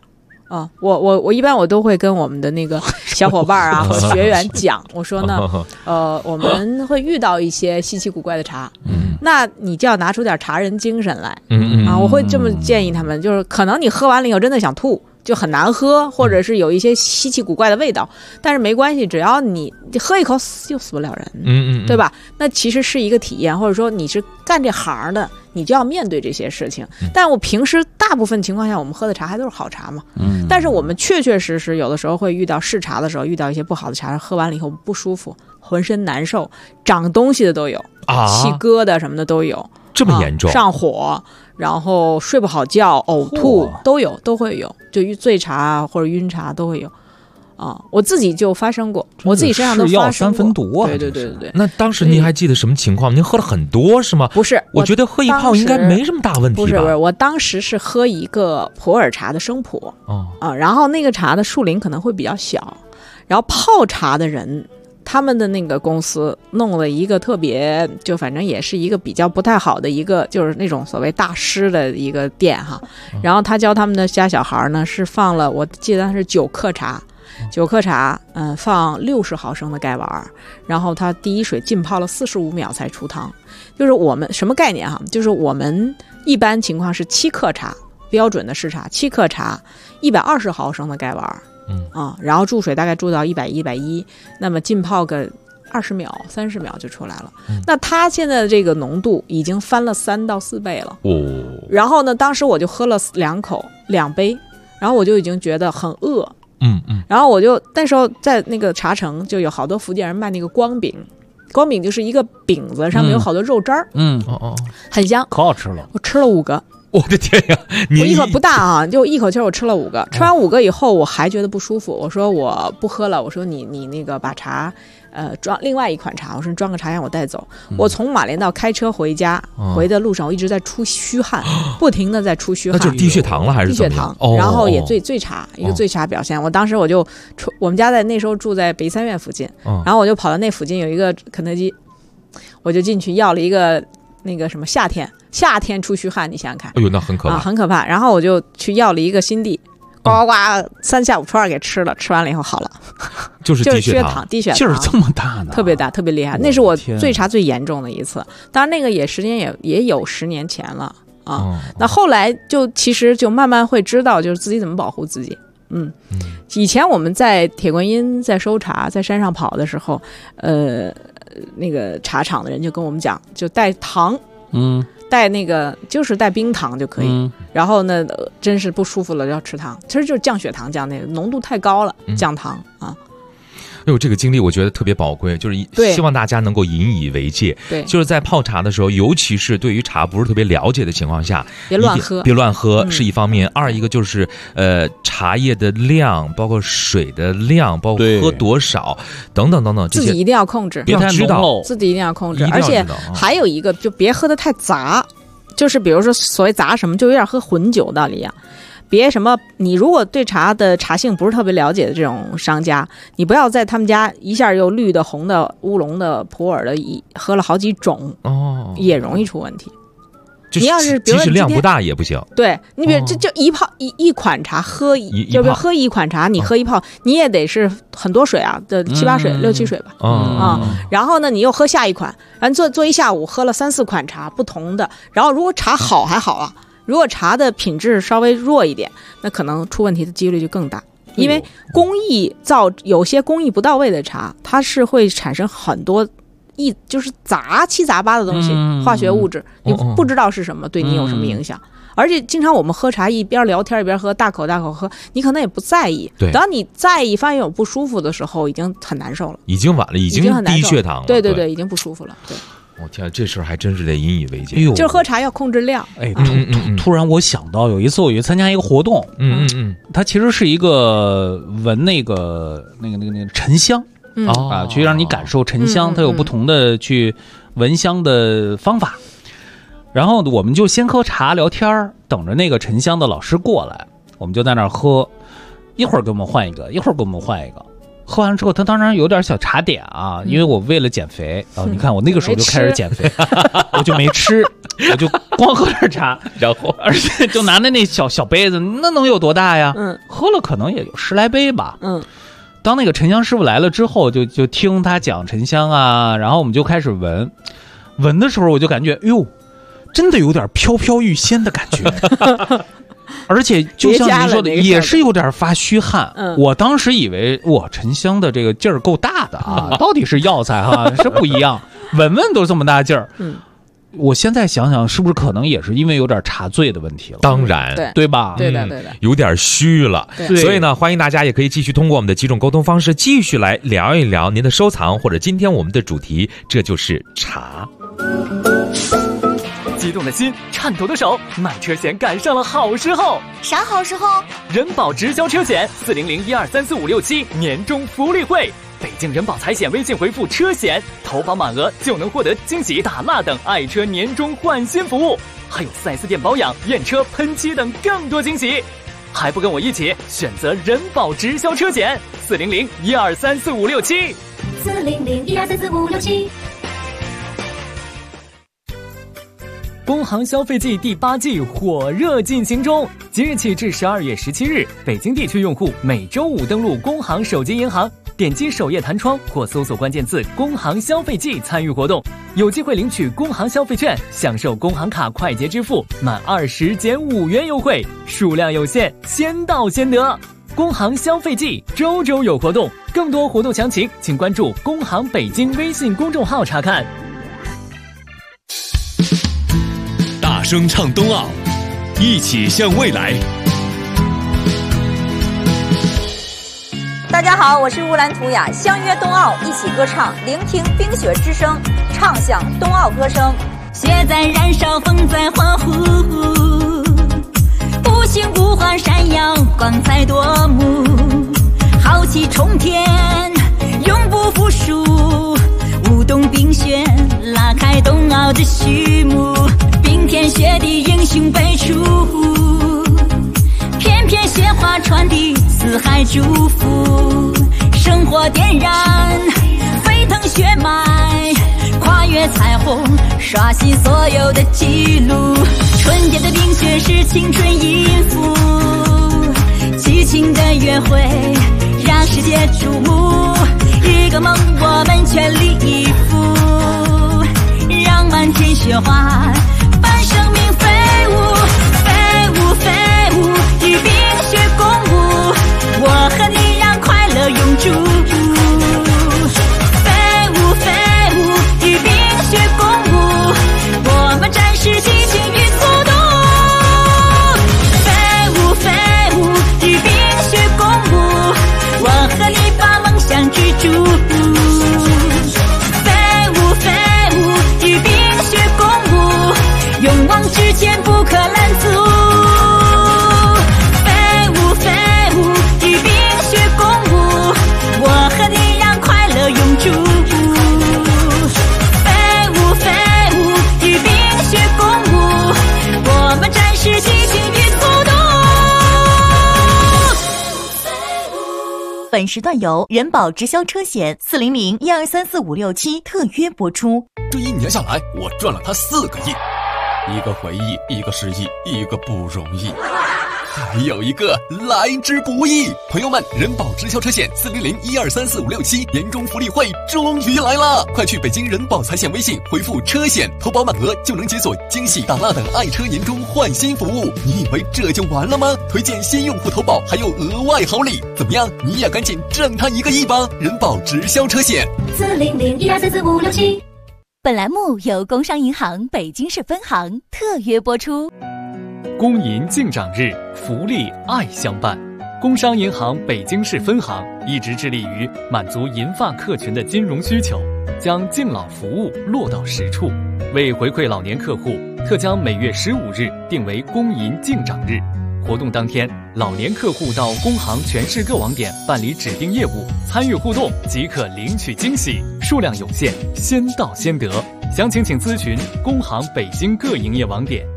我一般我都会跟我们的那个小伙伴啊和学员讲，我说呢，我们会遇到一些稀奇古怪的茶，那你就要拿出点茶人精神来，我会这么建议他们，就是可能你喝完了以后真的想吐。就很难喝，或者是有一些稀奇古怪的味道，但是没关系，只要你喝一口就死不了人，对吧？那其实是一个体验，或者说你是干这行的，你就要面对这些事情。但我平时大部分情况下，我们喝的茶还都是好茶嘛，但是我们确确实实有的时候会遇到试茶的时候，遇到一些不好的茶，喝完了以后不舒服，浑身难受，长东西的都有，起疙瘩什么的都有， 这么严重， 上火。然后睡不好觉、呕吐都会有，就醉茶或者晕茶都会有，我自己就发生过，我自己身上都发生过。是药三分毒啊！对。 那当时您还记得什么情况？您喝了很多是吗？ 不是， 我觉得喝一泡应该没什么大问题吧？ 不是，我当时是喝一个普洱茶的生普，然后那个茶的树龄可能会比较小，然后泡茶的人。他们的那个公司弄了一个特别，就反正也是一个比较不太好的一个，就是那种所谓大师的一个店哈。然后他教他们的家小孩呢，是放了，我记得是9克茶，9克茶，放60毫升的盖碗，然后他第一水浸泡了45秒才出汤。就是我们什么概念哈？就是我们一般情况是7克茶，标准的试茶7克茶，120毫升的盖碗。然后注水大概注到100、110，那么浸泡个20秒、30秒就出来了。那它现在的这个浓度已经翻了3到4倍了。然后呢，当时我就喝了2杯，然后我就已经觉得很饿。然后我就那时候在那个茶城就有好多福建人卖那个光饼，光饼就是一个饼子，上面有好多肉汁儿，很香， 可好吃了。 我吃了5个。 我的天呀！ 我一口不大啊，就一口气我吃了5个。吃完5个以后，我还觉得不舒服。我说我不喝了。我说你那个把茶，装另外一款茶。我说你装个茶让我带走。我从马连道开车回家，回的路上我一直在出虚汗，不停的在出虚汗。 那就是低血糖了还是低血糖？然后也醉茶，一个醉茶表现。我当时我就我们家在那时候住在北三院附近，然后我就跑到那附近有一个肯德基，我就进去要了一个那个什么夏天出虚汗，你想想看， 哎呦，那很可怕， 很可怕。然后我就去要了一个新地，呱呱呱，3下5除2给吃了，吃完了以后好了， 就是低血糖，低血糖， 劲儿这么大呢， 特别大，特别厉害。那是我醉茶最严重的一次，当然那个时间也有10年前了啊。那后来就其实就慢慢会知道，就是自己怎么保护自己。以前我们在铁观音在收茶，在山上跑的时候，那个茶厂的人就跟我们讲，就带糖。带那个就是带冰糖就可以，然后呢，真是不舒服了就要吃糖，其实就是降血糖，降那个浓度太高了，降糖啊。 哎呦，这个经历我觉得特别宝贵，就是希望大家能够引以为戒。 对， 就是在泡茶的时候，尤其是对于茶不是特别了解的情况下， 别乱喝是一方面。二一个就是茶叶的量，包括水的量，包括喝多少等等等等， 自己一定要控制， 别太知道，自己一定要控制。而且还有一个，就别喝得太杂，就是比如说所谓杂什么，就有点喝混酒道理一样。别什么，你如果对茶的茶性不是特别了解的这种商家，你不要在他们家一下又绿的、红的、乌龙的、普洱的，喝了好几种，也容易出问题。你要是比如即使量不大也不行。 对，你比如就一款茶喝就比如喝一款茶，你喝一泡，你也得是很多水啊，的7、8水、6、7水吧。然后呢，你又喝下一款，然后做一下午，喝了3、4款茶不同的，然后如果茶好还好啊。如果茶的品质稍微弱一点，那可能出问题的几率就更大，因为有些工艺不到位的茶，它是会产生很多就是七杂八的东西，化学物质，你不知道是什么，对你有什么影响。而且经常我们喝茶一边聊天一边喝，大口大口喝，你可能也不在意。 对， 当你在意发现有不舒服的时候，已经很难受了， 已经晚了，已经低血糖了。 对，已经不舒服了。对。 我天，这事儿还真是得引以为戒。 就是喝茶要控制量。 突然我想到有一次我去参加一个活动，它其实是一个闻那个沉香去让你感受沉香，它有不同的去闻香的方法。然后我们就先喝茶聊天，等着那个沉香的老师过来，我们就在那儿喝，一会儿给我们换一个，一会儿给我们换一个。 喝完之后，他当然有点小茶点啊，因为我为了减肥啊，你看我那个时候就开始减肥，我就没吃，我就光喝点茶， 然后而且就拿那小杯子，那能有多大呀？喝了可能也有10来杯吧。当那个沉香师傅来了之后，就听他讲沉香啊，然后我们就开始闻的时候，我就感觉，哟，真的有点飘飘欲仙的感觉。而且就像您说的，也是有点发虚汗。我当时以为哇，沉香的这个劲儿够大的啊，到底是药材哈，是不一样。闻都这么大劲儿。我现在想想，是不是可能也是因为有点茶醉的问题了？ 当然， 对吧？ 对的， 有点虚了。所以呢，欢迎大家也可以继续通过我们的几种沟通方式，继续来聊一聊您的收藏，或者今天我们的主题，这就是茶。 激动的心，颤抖的手，买车险赶上了好时候。 啥好时候？ 人保直销车险400123456年终福利会，北京人保财险微信回复车险，投保满额就能获得惊喜大蜡等爱车年终换新服务，还有4S店保养、验车、喷漆等更多惊喜。还不跟我一起选择人保直销车险400123456 400123456。 工行消费季第8季火热进行中，即日起至12月17日，北京地区用户每周5登录工行手机银行，点击首页弹窗或搜索关键字“工行消费季”参与活动，有机会领取工行消费券，享受工行卡快捷支付满20减5元优惠，数量有限，先到先得。工行消费季周周有活动，更多活动详情请关注工行北京微信公众号查看。 大声唱冬奥，一起向未来。 大家好，我是乌兰图雅，相约冬奥，一起歌唱，聆听冰雪之声，唱响冬奥歌声。 雪在燃烧，风在欢呼，五星五环闪耀，光彩夺目，豪气冲天，永不服输。舞动冰雪，拉开冬奥的序幕，冰天雪地英雄辈出，片片雪花传递四海祝福，生活点燃沸腾血脉，跨越彩虹刷新所有的记录。春天的冰雪是青春音符，激情的约会让世界瞩目，一个梦我们全力以赴，让满天雪花伴生命飞舞，飞舞飞舞，与冰雪共舞，我和你让快乐永驻。飞舞飞舞，与冰雪共舞，我们展示激情与速度。飞舞飞舞，与冰雪共舞，我和你把梦想追逐。飞舞飞舞，与冰雪共舞，勇往直前不可拦阻。飞舞飞舞，与冰雪共舞，我和你让快乐永驻。飞舞飞舞，与冰雪共舞，我们展示激情与速度。 本时段由人保直销车险400123456特约播出。 这1年下来，我赚了他4个亿，一个回忆，一个失忆，一个不容易，还有一个来之不易。朋友们，人保直销车险400123456年终福利会终于来了，快去北京人保财险微信回复车险，投保满额就能解锁惊喜大蜡等爱车年终换新服务。你以为这就完了吗？推荐新用户投保还有额外好礼，怎么样？你也赶紧挣他1个亿吧！人保直销车险 400123456。 本栏目由工商银行北京市分行特约播出。 公银敬长日，福利爱相伴。工商银行北京市分行一直致力于满足银发客群的金融需求，将敬老服务落到实处。为回馈老年客户，特将每月15日定为公银敬长日。活动当天，老年客户到工行全市各网点办理指定业务，参与互动即可领取惊喜，数量有限，先到先得。详情请咨询工行北京各营业网点。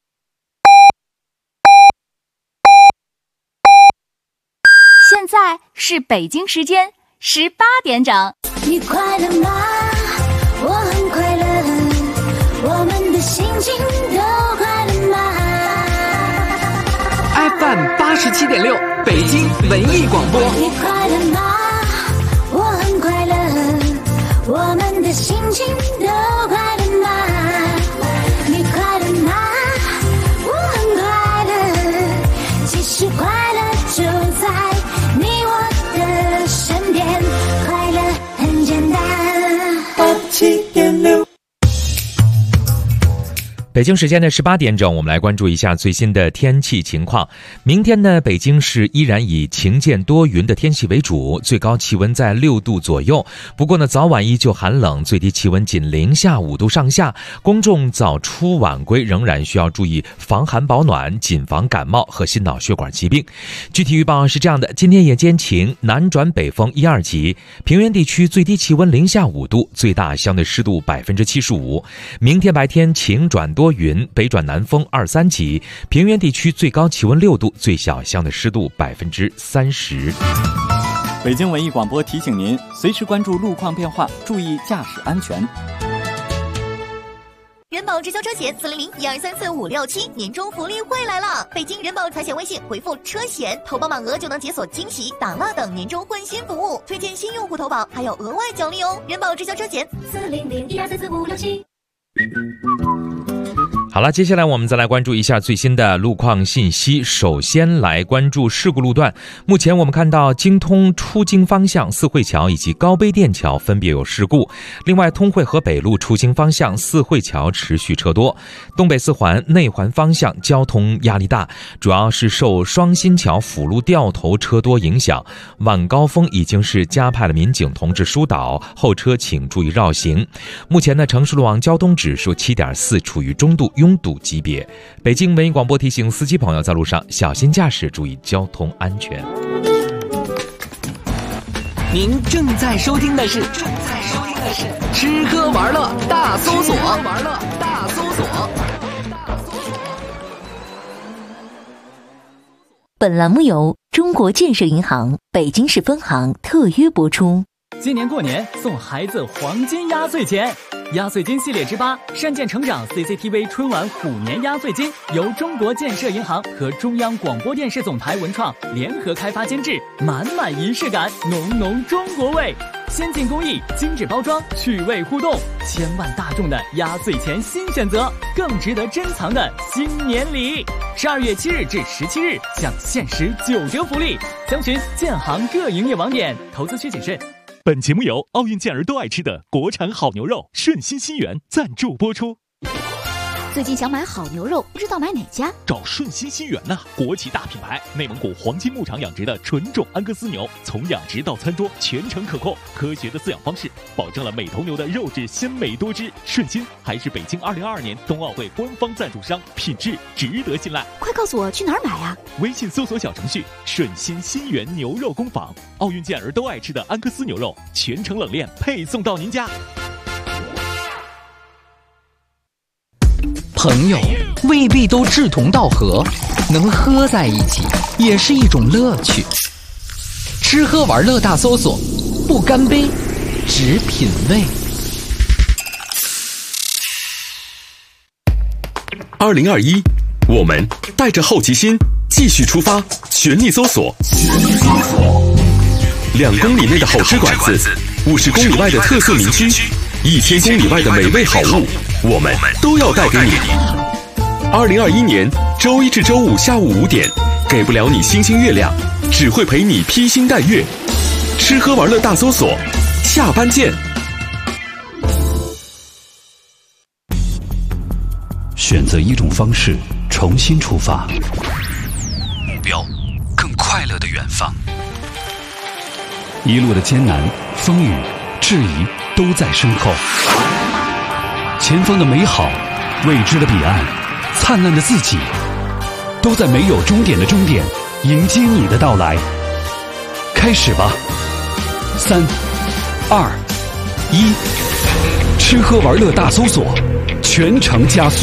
现在是北京时间18点整。 你快乐吗？我很快乐，我们的心情都快乐吗 ？FM 87.6，北京文艺广播。 你快乐吗？我很快乐，我们的心情都快乐吗？你快乐吗？我很快乐，其实快乐就在你我的身边，快乐很简单。87.6。 北京时间的18点整，我们来关注一下最新的天气情况。明天呢，北京市依然以晴间多云的天气为主，最高气温在6度左右。不过呢，早晚依旧寒冷，最低气温仅零下5度上下。公众早出晚归仍然需要注意防寒保暖，谨防感冒和心脑血管疾病。具体预报是这样的：今天夜间晴，南转北风1、2级，平原地区最低气温零下5度，最大相对湿度75%。明天白天晴转多云，北转南风2、3级，平原地区最高气温6度，最小相对湿度30%。 北京文艺广播提醒您，随时关注路况变化，注意驾驶安全。 人保直销车险400-1234-567年终福利会来了！北京人保财险微信回复车险，投保满额就能解锁惊喜、打蜡等年终换新服务，推荐新用户投保还有额外奖励哦！人保直销车险400-1234-567。 好了，接下来我们再来关注一下最新的路况信息。首先来关注事故路段。目前我们看到京通出京方向四惠桥以及高碑店桥分别有事故。另外，通惠河北路出京方向四惠桥持续车多。东北四环内环方向交通压力大，主要是受双新桥辅路掉头车多影响。晚高峰已经是加派了民警同志疏导，后车请注意绕行。目前呢，城市路网交通指数7.4，处于中度拥堵级别。北京文艺广播提醒司机朋友在路上小心驾驶，注意交通安全。 您正在收听的是吃喝玩乐大搜索。 本栏目由中国建设银行北京市分行特约播出。 今年过年送孩子黄金压岁钱，压岁金系列之8善建成长 CCTV 春晚虎年压岁金由中国建设银行和中央广播电视总台文创联合开发监制，满满仪式感，浓浓中国味，先进工艺，精致包装，趣味互动，千万大众的压岁钱新选择，更值得珍藏的新年礼。12月7日至17日享限时9折福利，详询建行各营业网点，投资需谨慎。 本节目由奥运健儿都爱吃的国产好牛肉顺心新源赞助播出。 最近想买好牛肉，不知道买哪家？ 找顺心新源呐，国际大品牌，内蒙古黄金牧场养殖的纯种安格斯牛，从养殖到餐桌全程可控，科学的饲养方式保证了每头牛的肉质鲜美多汁。顺心还是北京2022年冬奥会官方赞助商，品质值得信赖。 快告诉我去哪儿买啊？ 微信搜索小程序顺心新源牛肉工坊，奥运健儿都爱吃的安格斯牛肉全程冷链配送到您家。 朋友未必都志同道合，能喝在一起也是一种乐趣。吃喝玩乐大搜索，不干杯，只品味。 2021，我们带着好奇心继续出发，全力搜索。2公里内的好吃馆子，50公里外的特色名区，1000公里外的美味好物，我们都要带给你。2021年周一至周五下午5点，给不了你星星月亮，只会陪你披星戴月。吃喝玩乐大搜索，下班见。 选择一种方式，重新出发，目标更快乐的远方。一路的艰难、风雨、质疑都在身后，前方的美好、未知的彼岸、灿烂的自己，都在没有终点的终点迎接你的到来。开始吧，3、2、1，吃喝玩乐大搜索，全程加速。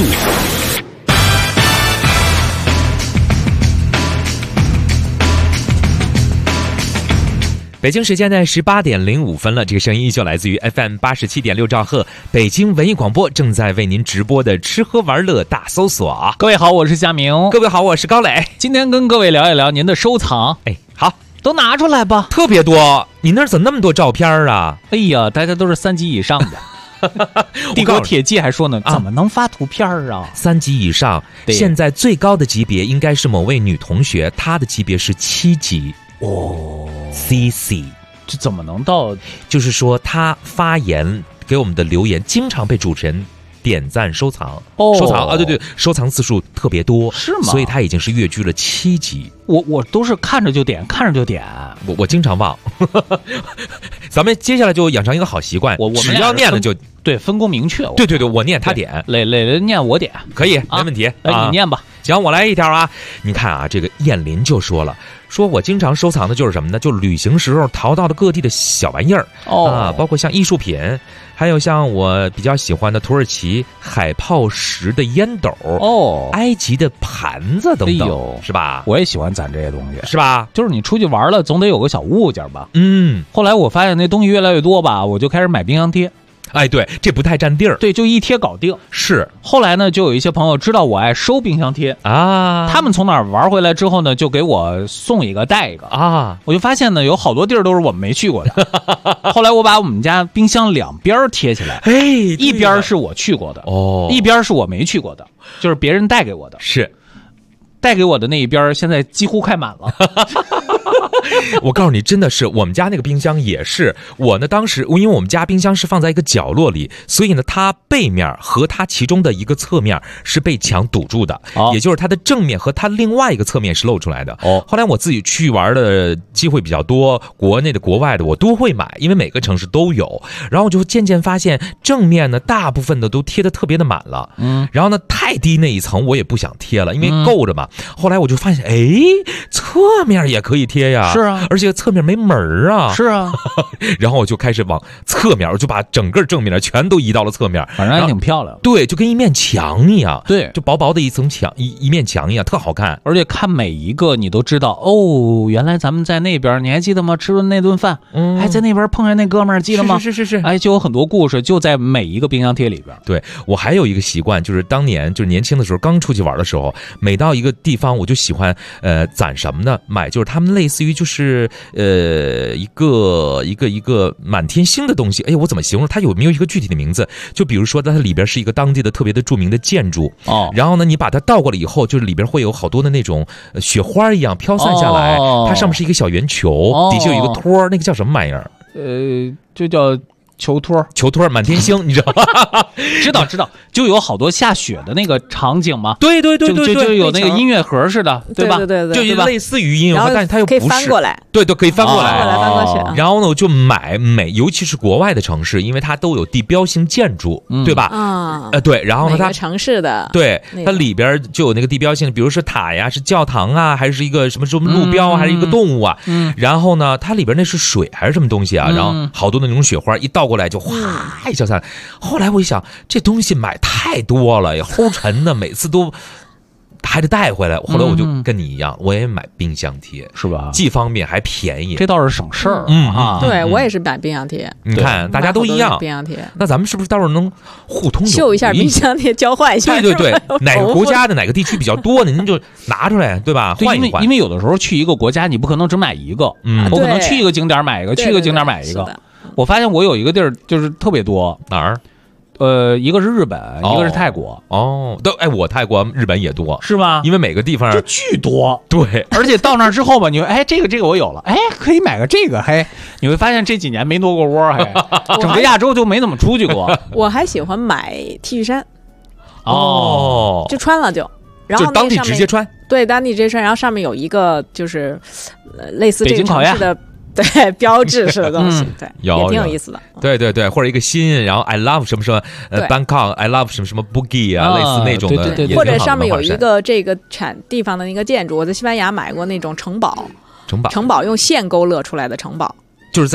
北京时间的18点05分了，这个声音依旧来自于 FM 87.6兆赫，北京文艺广播正在为您直播的吃喝玩乐大搜索。 各位好，我是夏明。 各位好，我是高磊。 今天跟各位聊一聊您的收藏。 好， 都拿出来吧。 特别多，你那儿怎么那么多照片啊？ 哎呀，大家都是3级以上的。帝国铁骑还说呢，怎么能发图片啊 ？3级以上，现在最高的级别应该是某位女同学，她的级别是7级。CC， 这怎么能到？ 就是说，她发言给我们的留言，经常被主持人点赞收藏。收藏啊，对，收藏次数特别多， 是吗？ 所以她已经是跃居了7级。 我都是看着就点，看着就点。 我经常忘。咱们接下来就养成一个好习惯，我只要念了就对，分工明确。 对，我念他点， 磊念我点， 可以，没问题。 你念吧。 行，我来一条啊。你看啊，这个燕林就说了，说我经常收藏的就是什么呢？就旅行时候淘到的各地的小玩意儿包括像艺术品，还有像我比较喜欢的土耳其海泡石的烟斗埃及的盘子等等，是吧？ 我也喜欢攒这些东西， 是吧？ 就是你出去玩了，总得有个小物件吧。后来我发现那东西越来越多吧，我就开始买冰箱贴。 对，这不太占地儿。 对，就一贴搞定。 是。 后来呢，就有一些朋友知道我爱收冰箱贴啊， 他们从哪儿玩回来之后呢，就给我送一个带一个啊。 我就发现呢，有好多地儿都是我们没去过的。后来我把我们家冰箱2边贴起来，一边是我去过的一边是我没去过的，就是别人带给我的。 是。 带给我的那一边现在几乎快满了。 我告诉你，真的是我们家那个冰箱也是我呢。当时因为我们家冰箱是放在一个角落里，所以呢，它背面和它其中的一个侧面是被墙堵住的，也就是它的正面和它另外一个侧面是露出来的。后来我自己去玩的机会比较多，国内的国外的我都会买，因为每个城市都有。然后我就渐渐发现正面呢，大部分的都贴得特别的满了。然后呢，太低那一层我也不想贴了，因为够着嘛。后来我就发现，侧面也可以贴呀。 是啊， 而且侧面没门儿啊。 是啊。 然后我就开始往侧面，我就把整个正面全都移到了侧面， 反正还挺漂亮。 对，就跟一面墙一样。 对， 就薄薄的一层墙，一面墙一样，特好看。 而且看每一个你都知道，原来咱们在那边，你还记得吗？吃的那顿饭，还在那边碰见那哥们儿，记得吗？ 是。 就有很多故事，就在每一个冰箱贴里边。 对，我还有一个习惯，就是当年就是年轻的时候，刚出去玩的时候，每到一个地方，我就喜欢攒什么呢？买就是他们类似于就是一个满天星的东西。我怎么形容？它有没有一个具体的名字？就比如说，它里边是一个当地的特别的著名的建筑然后呢，你把它倒过来以后，就是里边会有好多的那种雪花一样飘散下来，它上面是一个小圆球，底下有一个托，那个叫什么玩意儿？ 就叫球托满天星，你知道吗？ 知道，就有好多下雪的那个场景嘛。 对，就有那个音乐盒似的，对吧？ 对， 就类似于音乐盒，但是它又不是可以翻过来。 对，可以翻过来， 翻过去。 然后呢，我就买尤其是国外的城市，因为它都有地标性建筑，对吧？对，然后呢，它城市的对它里边就有那个地标性，比如是塔呀，是教堂啊，还是一个什么路标啊，还是一个动物啊？然后呢，它里边那是水还是什么东西啊？然后好多的那种雪花一倒过来就哗一下散。后来我一想，这东西买太多了，也齁沉的，每次都还得带回来。后来我就跟你一样，我也买冰箱贴， 是吧？ 既方便还便宜， 这倒是省事儿。 对，我也是买冰箱贴。 你看，大家都一样。 冰箱贴， 那咱们是不是到时候能互通秀一下冰箱贴，交换一下？ 对，哪个国家的哪个地区比较多呢？您就拿出来，对吧？换一换。 因为有的时候去一个国家，你不可能只买一个，我可能去一个景点买一个，去一个景点买一个。我发现我有一个地儿就是特别多， 哪儿？ 一个是日本，一个是泰国。 我泰国、日本也多， 是吧？ 因为每个地方就巨多。 对， 而且到那之后吧，你说这个我有了，可以买个这个，你会发现这几年没挪过窝，整个亚洲就没怎么出去过。 我还喜欢买 T 恤衫，就穿了就。然后就当地直接穿， 对，当地直接穿，然后上面有一个就是类似这个城市的对标志式的东西，对，也挺有意思的。 对，或者一个心，然后 I love 什么什么Bangkok I love 什么什么 Boogie 啊，类似那种的， 或者上面有一个这个地方的那个建筑，我在西班牙买过那种城堡用线勾勒出来的城堡， 就是在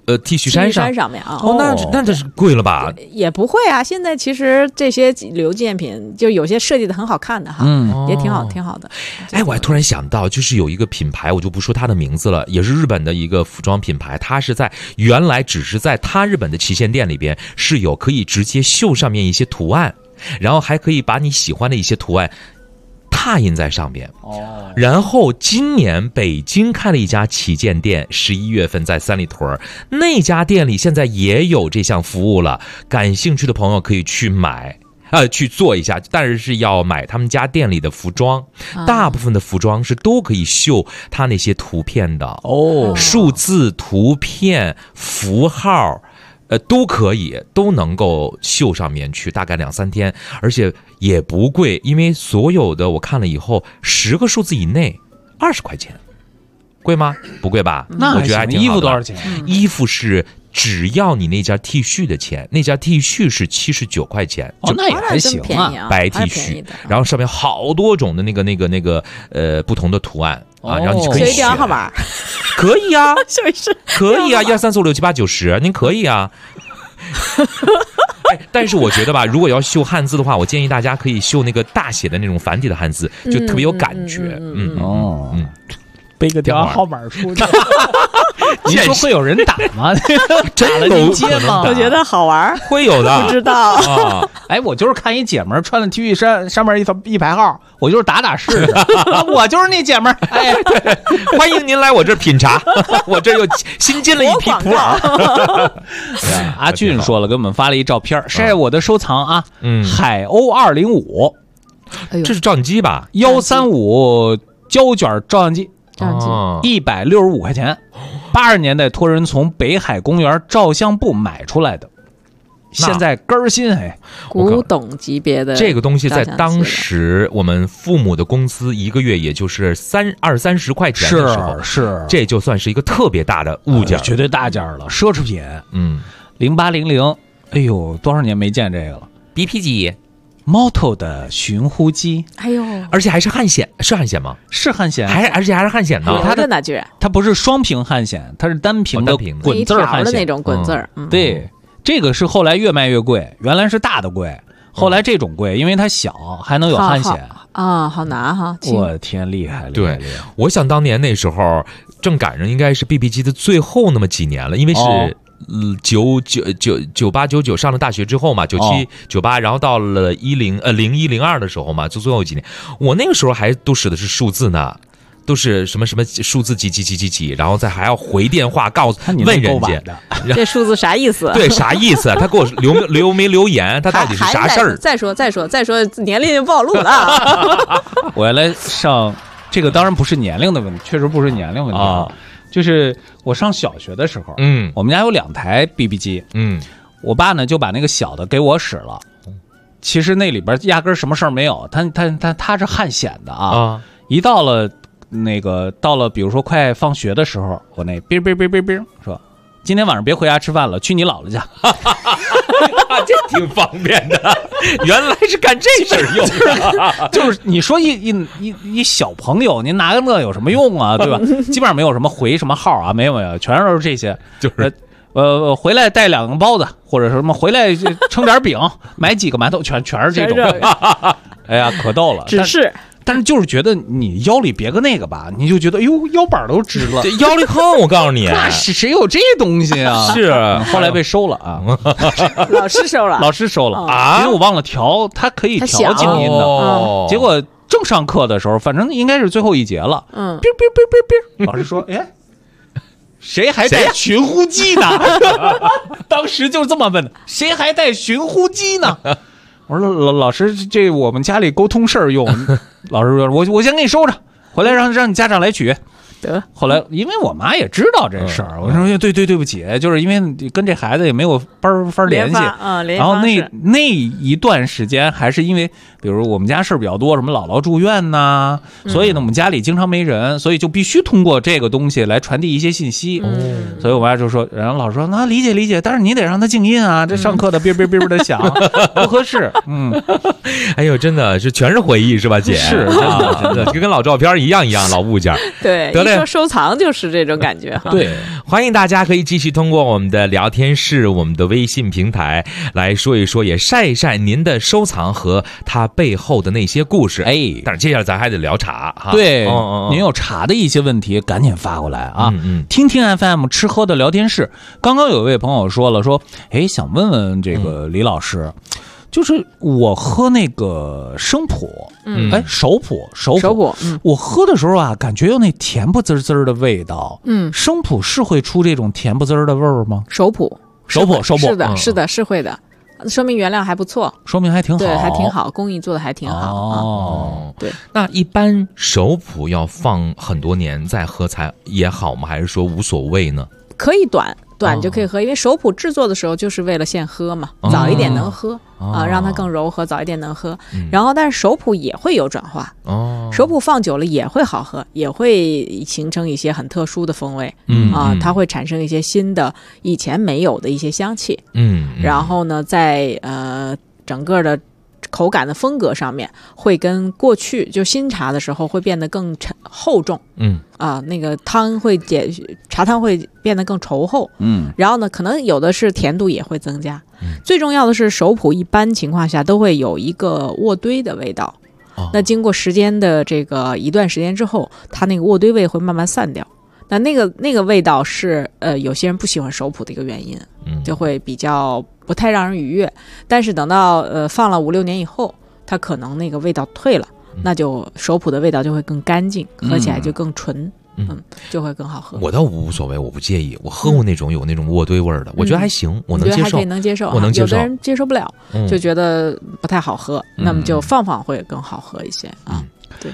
T 恤衫上面啊。 那这是贵了吧？ 也不会啊，现在其实这些旅游纪念品就有些设计的很好看的哈，也挺好的。 哎，我还突然想到，就是有一个品牌，我就不说它的名字了，也是日本的一个服装品牌，它是原来只是在它日本的旗舰店里边是有可以直接绣上面一些图案，然后还可以把你喜欢的一些图案拓印在上边。然后今年北京开了一家旗舰店，11月份在三里屯，那家店里现在也有这项服务了，感兴趣的朋友可以去买。去做一下，但是要买他们家店里的服装，大部分的服装是都可以绣他那些图片的数字、图片、符号，都可以，都能够绣上面去，大概2-3天，而且也不贵，因为所有的我看了以后，10个数字以内20块钱，贵吗？不贵吧？ 那我觉得还挺好的。 衣服多少钱？ 衣服是只要你那件 T 恤的钱，那件 T 恤是79块钱， 那也还行啊， 白 T 恤，然后上面好多种的那个不同的图案啊，然后你可以选， 好玩， 可以啊， 是不是？ 可以啊，1、2、3、4、5、6、7、8、9、10，您可以啊。但是我觉得吧，如果要绣汉字的话，我建议大家可以绣那个大写的那种繁体的汉字，就特别有感觉。 背个电话号码出去，你说会有人打吗？ 真打了你接吗？ 我觉得好玩， 会有的， 不知道。 哎，我就是看一姐们儿穿了 T 恤衫，上面一排号，我就是打试试。我就是那姐们儿。哎， 对，欢迎您来我这儿品茶，我这又新进了一批普洱。 阿俊说了，给我们发了一照片，晒我的收藏啊，海鸥205， 这是照相机吧 ？135胶卷照相机。165块钱，80年代托人从北海公园照相部买出来的，现在根新哎， 古董级别的这个东西，在当时我们父母的工资1个月也就是20-30块钱的时候， 是这就算是一个特别大的物件， 绝对大件了，奢侈品。0800，哎呦，多少年没见这个了 ？BP 机。 Moto 的寻呼机， 哎呦， 而且还是汉显，是汉显吗？ 是汉显， 而且还是汉显呢。 它的居然， 它不是双屏汉显，它是单屏的滚字汉显的那种滚字。 对，这个是后来越卖越贵，原来是大的贵，后来这种贵，因为它小，还能有汉显啊，好拿哈！ 我天，厉害！ 对，我想当年那时候正赶上应该是 BB 机的最后那么几年了，因为是。98、99上了大学之后嘛，97、98，然后到了01、02的时候嘛，就最后几年，我那个时候还都使的是数字呢，都是什么数字几，然后再还要回电话问人家这数字啥意思？ 对，啥意思？他给我留没留言？他到底是啥事儿？ 再说，年龄就暴露了。 我要来上这个，当然不是年龄的问题，确实不是年龄问题啊。就是我上小学的时候，我们家有2台 BB 机，我爸呢就把那个小的给我使了，其实那里边压根什么事儿没有，它是汉显的啊，一到了比如说快放学的时候，我那哔说，今天晚上别回家吃饭了，去你姥姥家。 这挺方便的，原来是干这事儿用的。 就是你说一小朋友，您拿个那有什么用啊？对吧？基本上没有什么回什么号啊，没有，全都是这些。 就是回来带2个包子，或者什么回来称点饼，买几个馒头，全是这种。哎呀，可逗了。但是就是觉得你腰里别个那个吧，你就觉得哟腰板都直了， 这腰里横，我告诉你， 那是谁有这东西啊？ 是， 后来被收了啊， 老师收了啊，因为我忘了调，它可以调静音的，结果正上课的时候，反正应该是最后一节了，老师说，哎，谁还带寻呼机呢？当时就这么问的，谁还带寻呼机呢？我说老师，这我们家里沟通事儿用。老师说，我先给你收着，回来让你家长来取。 得， 后来因为我妈也知道这事儿，我说对不起，就是因为跟这孩子也没有法联系然后那一段时间还是因为，比如我们家事儿比较多，什么姥姥住院呐，所以呢我们家里经常没人，所以就必须通过这个东西来传递一些信息。所以我妈就说，然后老师说那理解，但是你得让他静音啊，这上课的哔的响不合适。 哎呦，真的是全是回忆是吧，姐？ 是真的就跟老照片一样老物件。 对。 说收藏就是这种感觉哈。 对，欢迎大家可以继续通过我们的聊天室、我们的微信平台来说一说，也晒一晒您的收藏和它背后的那些故事。但是接下来咱还得聊茶哈。 对，您有茶的一些问题，赶紧发过来啊！听听 FM 吃喝的聊天室。刚刚有一位朋友说了，想问问这个李老师。就是我喝那个生普，熟普，我喝的时候啊，感觉有那甜不滋滋的味道。生普是会出这种甜不滋的味儿吗？ 熟普， 是的，是会的，说明原料还不错， 说明还挺好， 对，还挺好，工艺做的还挺好。对。 那一般熟普要放很多年再喝才也好吗？还是说无所谓呢？ 可以短就可以喝，因为熟普制作的时候就是为了现喝嘛，早一点能喝让它更柔和，早一点能喝。然后但是熟普也会有转化，熟普放久了也会好喝，也会形成一些很特殊的风味它会产生一些新的以前没有的一些香气。然后呢在整个的口感的风格上面会跟过去就新茶的时候会变得更厚重，那个茶汤会变得更稠厚，然后呢可能有的是甜度也会增加，最重要的是熟普一般情况下都会有一个渥堆的味道，那经过时间的这个一段时间之后，它那个渥堆味会慢慢散掉。那个味道是有些人不喜欢熟普的一个原因，就会比较不太让人愉悦。但是等到放了5-6年以后，它可能那个味道退了，那就熟普的味道就会更干净，喝起来就更纯，就会更好喝。 我倒无所谓，我不介意，我喝过那种有那种渥堆味的，我觉得还行，我能接受， 能接受， 我能接受。 有的人接受不了，就觉得不太好喝，那么就放会更好喝一些啊。对。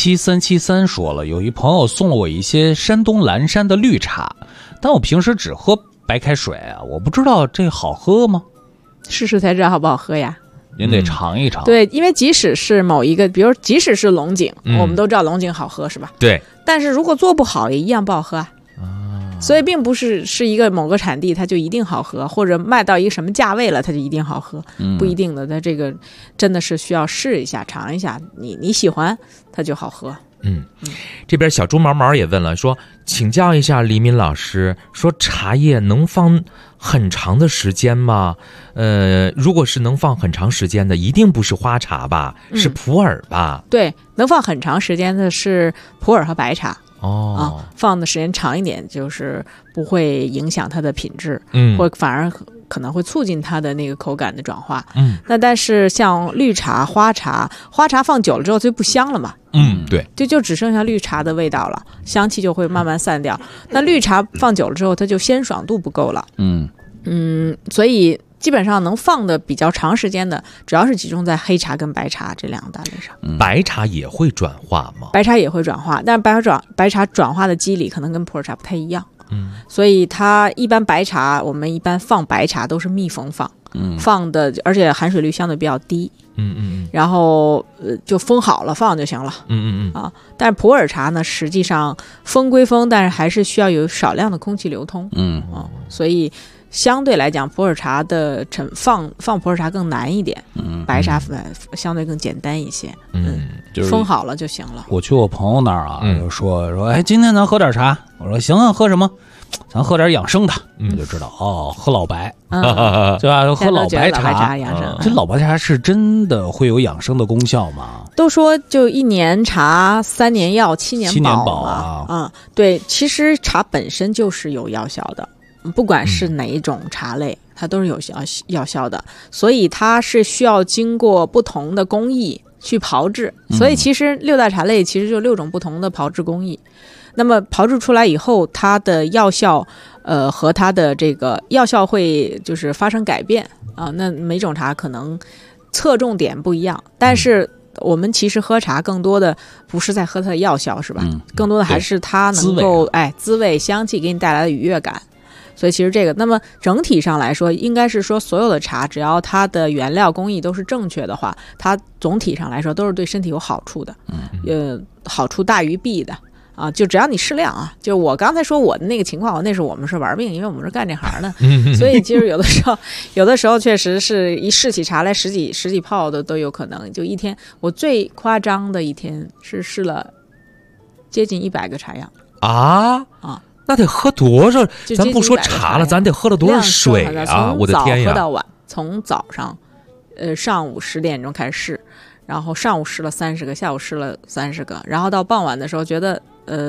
7373说了，有一朋友送了我一些山东蓝山的绿茶，但我平时只喝白开水啊，我不知道这好喝吗？ 试试才知道好不好喝呀。 您得尝一尝。 对，因为即使是某一个，比如即使是龙井，我们都知道龙井好喝是吧？ 对。 但是如果做不好也一样不好喝啊。所以并不是一个某个产地它就一定好喝，或者卖到一个什么价位了它就一定好喝，不一定的。它这个真的是需要试一下尝一下，你喜欢它就好喝。 这边小猪毛毛也问了，说请教一下李敏老师，说茶叶能放很长的时间吗？如果是能放很长时间的，一定不是花茶吧？是普洱吧？ 对，能放很长时间的是普洱和白茶。放的时间长一点，就是不会影响它的品质，或反而可能会促进它的那个口感的转化。那但是像绿茶、花茶放久了之后就不香了嘛。 对， 就只剩下绿茶的味道了，香气就会慢慢散掉。那绿茶放久了之后，它就鲜爽度不够了。所以基本上能放的比较长时间的，主要是集中在黑茶跟白茶这两个大类上。 白茶也会转化吗？ 白茶也会转化，但是白茶转化的机理可能跟普洱茶不太一样。所以它一般白茶，我们一般放白茶都是密封放，放的而且含水率相对比较低。然后就封好了放就行了。但是普洱茶呢，实际上封归封，但是还是需要有少量的空气流通。所以相对来讲，普洱茶的放普洱茶更难一点，白茶相对更简单一些。 就是封好了就行了。 我去我朋友那儿啊，就说哎，今天咱喝点茶。我说行啊，喝什么？咱喝点养生的。我就知道喝老白，对吧？喝老白茶养生。这老白茶是真的会有养生的功效吗？ 都说就1年茶3年药7年饱啊。对，其实茶本身就是有药效的。不管是哪一种茶类，它都是有药效的，所以它是需要经过不同的工艺去炮制。所以其实6大茶类其实就6种不同的炮制工艺。那么炮制出来以后，它的药效和它的这个药效会就是发生改变啊。那每种茶可能侧重点不一样，但是我们其实喝茶更多的不是在喝它的药效，是吧？更多的还是它能够滋味香气给你带来的愉悦感。所以其实这个，那么整体上来说，应该是说所有的茶，只要它的原料工艺都是正确的话，它总体上来说都是对身体有好处的，好处大于弊的啊。就只要你适量啊。就我刚才说我的那个情况，我们是玩命，因为我们是干这行的，所以其实有的时候确实是一试起茶来十几泡的都有可能。就一天，我最夸张的一天是试了接近100个茶样。 啊，那得喝多少？咱不说茶了，咱得喝了多少水啊！我的天呀！ 喝到晚，从早上，上午10点钟开始试，然后上午试了30个，下午试了30个，然后到傍晚的时候觉得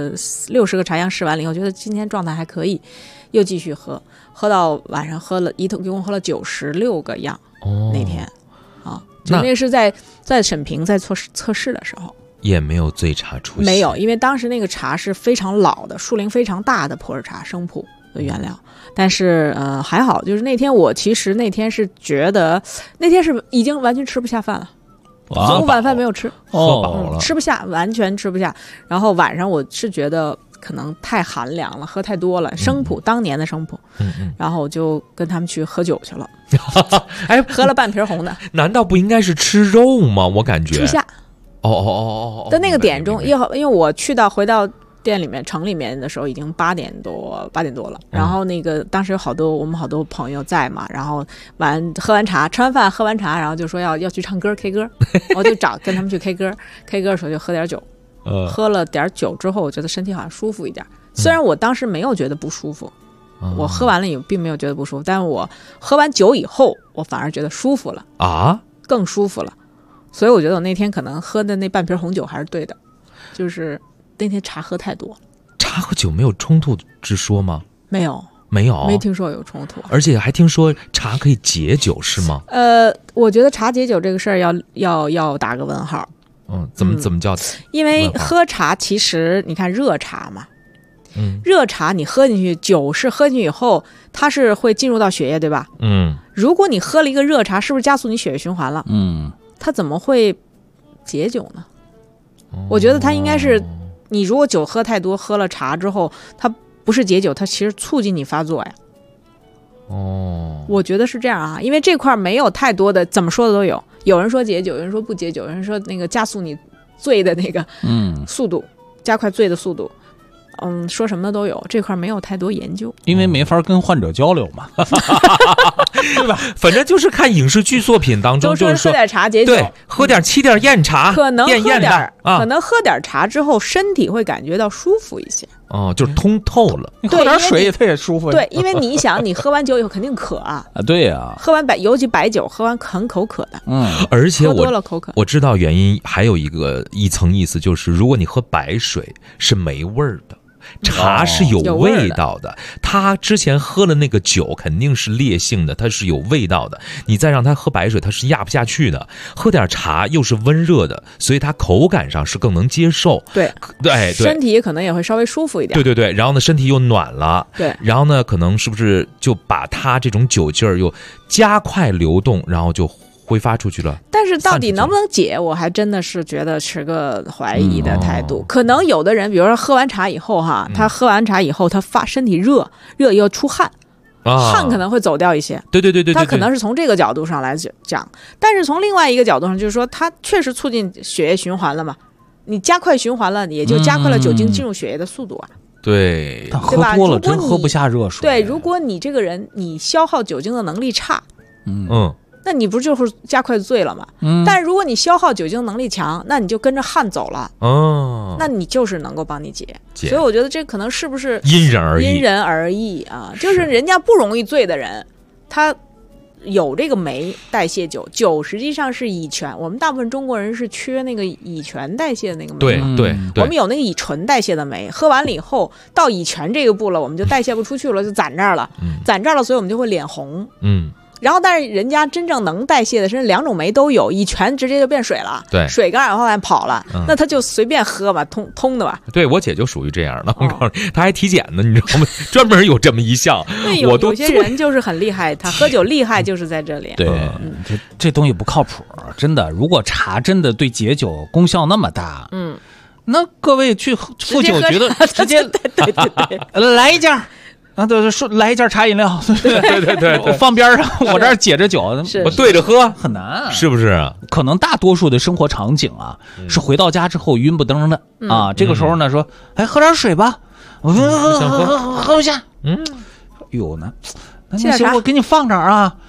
60个茶样试完了以后，觉得今天状态还可以，又继续喝，喝到晚上一共喝了96个样。那天啊，那个是在沈平在测试的时候。 也没有醉茶出现， 没有，因为当时那个茶是非常老的树龄非常大的普洱茶生普的原料，但是还好，就是那天其实那天是觉得那天是已经完全吃不下饭了，中午晚饭没有吃， 喝饱了， 吃不下，完全吃不下。然后晚上我是觉得可能太寒凉了，喝太多了，生普当年的生普，然后我就跟他们去喝酒去了， 哎， 喝了半瓶红的。 难道不应该是吃肉吗？我感觉吃不下。 在那个点钟，因为我回到店里面城里面的时候已经8点多了，然后那个当时我们好多朋友在嘛，然后喝完茶，吃完饭喝完茶，然后就说要去唱歌 K 歌，我就跟他们去 K 歌，K 歌的时候就喝点酒，喝了点酒之后，我觉得身体好像舒服一点，虽然我当时没有觉得不舒服，我喝完了也并没有觉得不舒服，但是我喝完酒以后，我反而觉得舒服了啊， 更舒服了。所以我觉得我那天可能喝的那半瓶红酒还是对的，就是那天茶喝太多。 茶和酒没有冲突之说吗？ 没有，没听说有冲突。 而且还听说茶可以解酒，是吗？ 我觉得茶解酒这个事儿要打个问号。 怎么叫？ 因为喝茶其实你看热茶嘛，热茶你喝进去，酒是喝进去以后，它是会进入到血液，对吧？如果你喝了一个热茶，是不是加速你血液循环了？它怎么会解酒呢？我觉得它应该是，你如果酒喝太多，喝了茶之后，它不是解酒，它其实促进你发作呀。我觉得是这样啊，因为这块没有太多的，怎么说的都有，有人说解酒，有人说不解酒，有人说那个加速你醉的那个速度，加快醉的速度。说什么的都有，这块没有太多研究， 因为没法跟患者交流嘛， 对吧？反正就是看影视剧作品当中，就是说喝点茶解酒， 对，喝点沏点酽茶， 可能喝点茶之后，身体会感觉到舒服一些。 就是通透了。 你喝点水它也舒服。 对，因为你想，你喝完酒以后肯定渴啊。 对呀。 喝完尤其白酒，喝完很口渴的。 而且喝多了口渴。 我知道原因，还有一层意思，就是如果你喝白水是没味儿的。茶是有味道的，他之前喝了那个酒肯定是烈性的，它是有味道的，你再让他喝白水他是压不下去的，喝点茶又是温热的，所以他口感上是更能接受， 对，身体可能也会稍微舒服一点， 对，然后呢身体又暖了， 对， 然后呢可能是不是就把他这种酒劲儿又加快流动，然后就挥发出去了。 但是到底能不能解，我还真的是觉得持个怀疑的态度。可能有的人比如说喝完茶以后他喝完茶以后他身体热又出汗，汗可能会走掉一些， 对， 他可能是从这个角度上来讲。但是从另外一个角度上就是说它确实促进血液循环了嘛，你加快循环了，也就加快了酒精进入血液的速度啊。 对， 喝多了真喝不下热水。 对，如果你这个人你消耗酒精的能力差，那你不就是加快醉了吗？但是如果你消耗酒精能力强，那你就跟着汗走了，那你就是能够帮你解。所以我觉得这可能是不是因人而异啊？就是人家不容易醉的人，他有这个酶代谢酒，酒实际上是乙醛，我们大部分中国人是缺那个乙醛代谢的那个酶， 对， 我们有那个乙醇代谢的酶，喝完了以后到乙醛这个步了，我们就代谢不出去了，就攒这儿了，所以我们就会脸红，然后，但是人家真正能代谢的是2种酶都有，乙醛直接就变水了， 对， 水跟二氧化碳跑了，那他就随便喝吧，通的吧。 对，我姐就属于这样的，我告诉你，她还体检呢，你知道吗？专门有这么一项。 有些人就是很厉害，他喝酒厉害就是在这里。 对，这东西不靠谱，真的。如果茶真的对解酒功效那么大，那各位去赴酒局的直接对来一件。对，说来一件茶饮料， 对， 我放边上，我这儿解着酒， 我对着喝很难， 是不是？ 可能大多数的生活场景是回到家之后晕不登的这个时候呢，说，哎，喝点水吧，我喝不下，有呢，那行，我给你放这儿啊，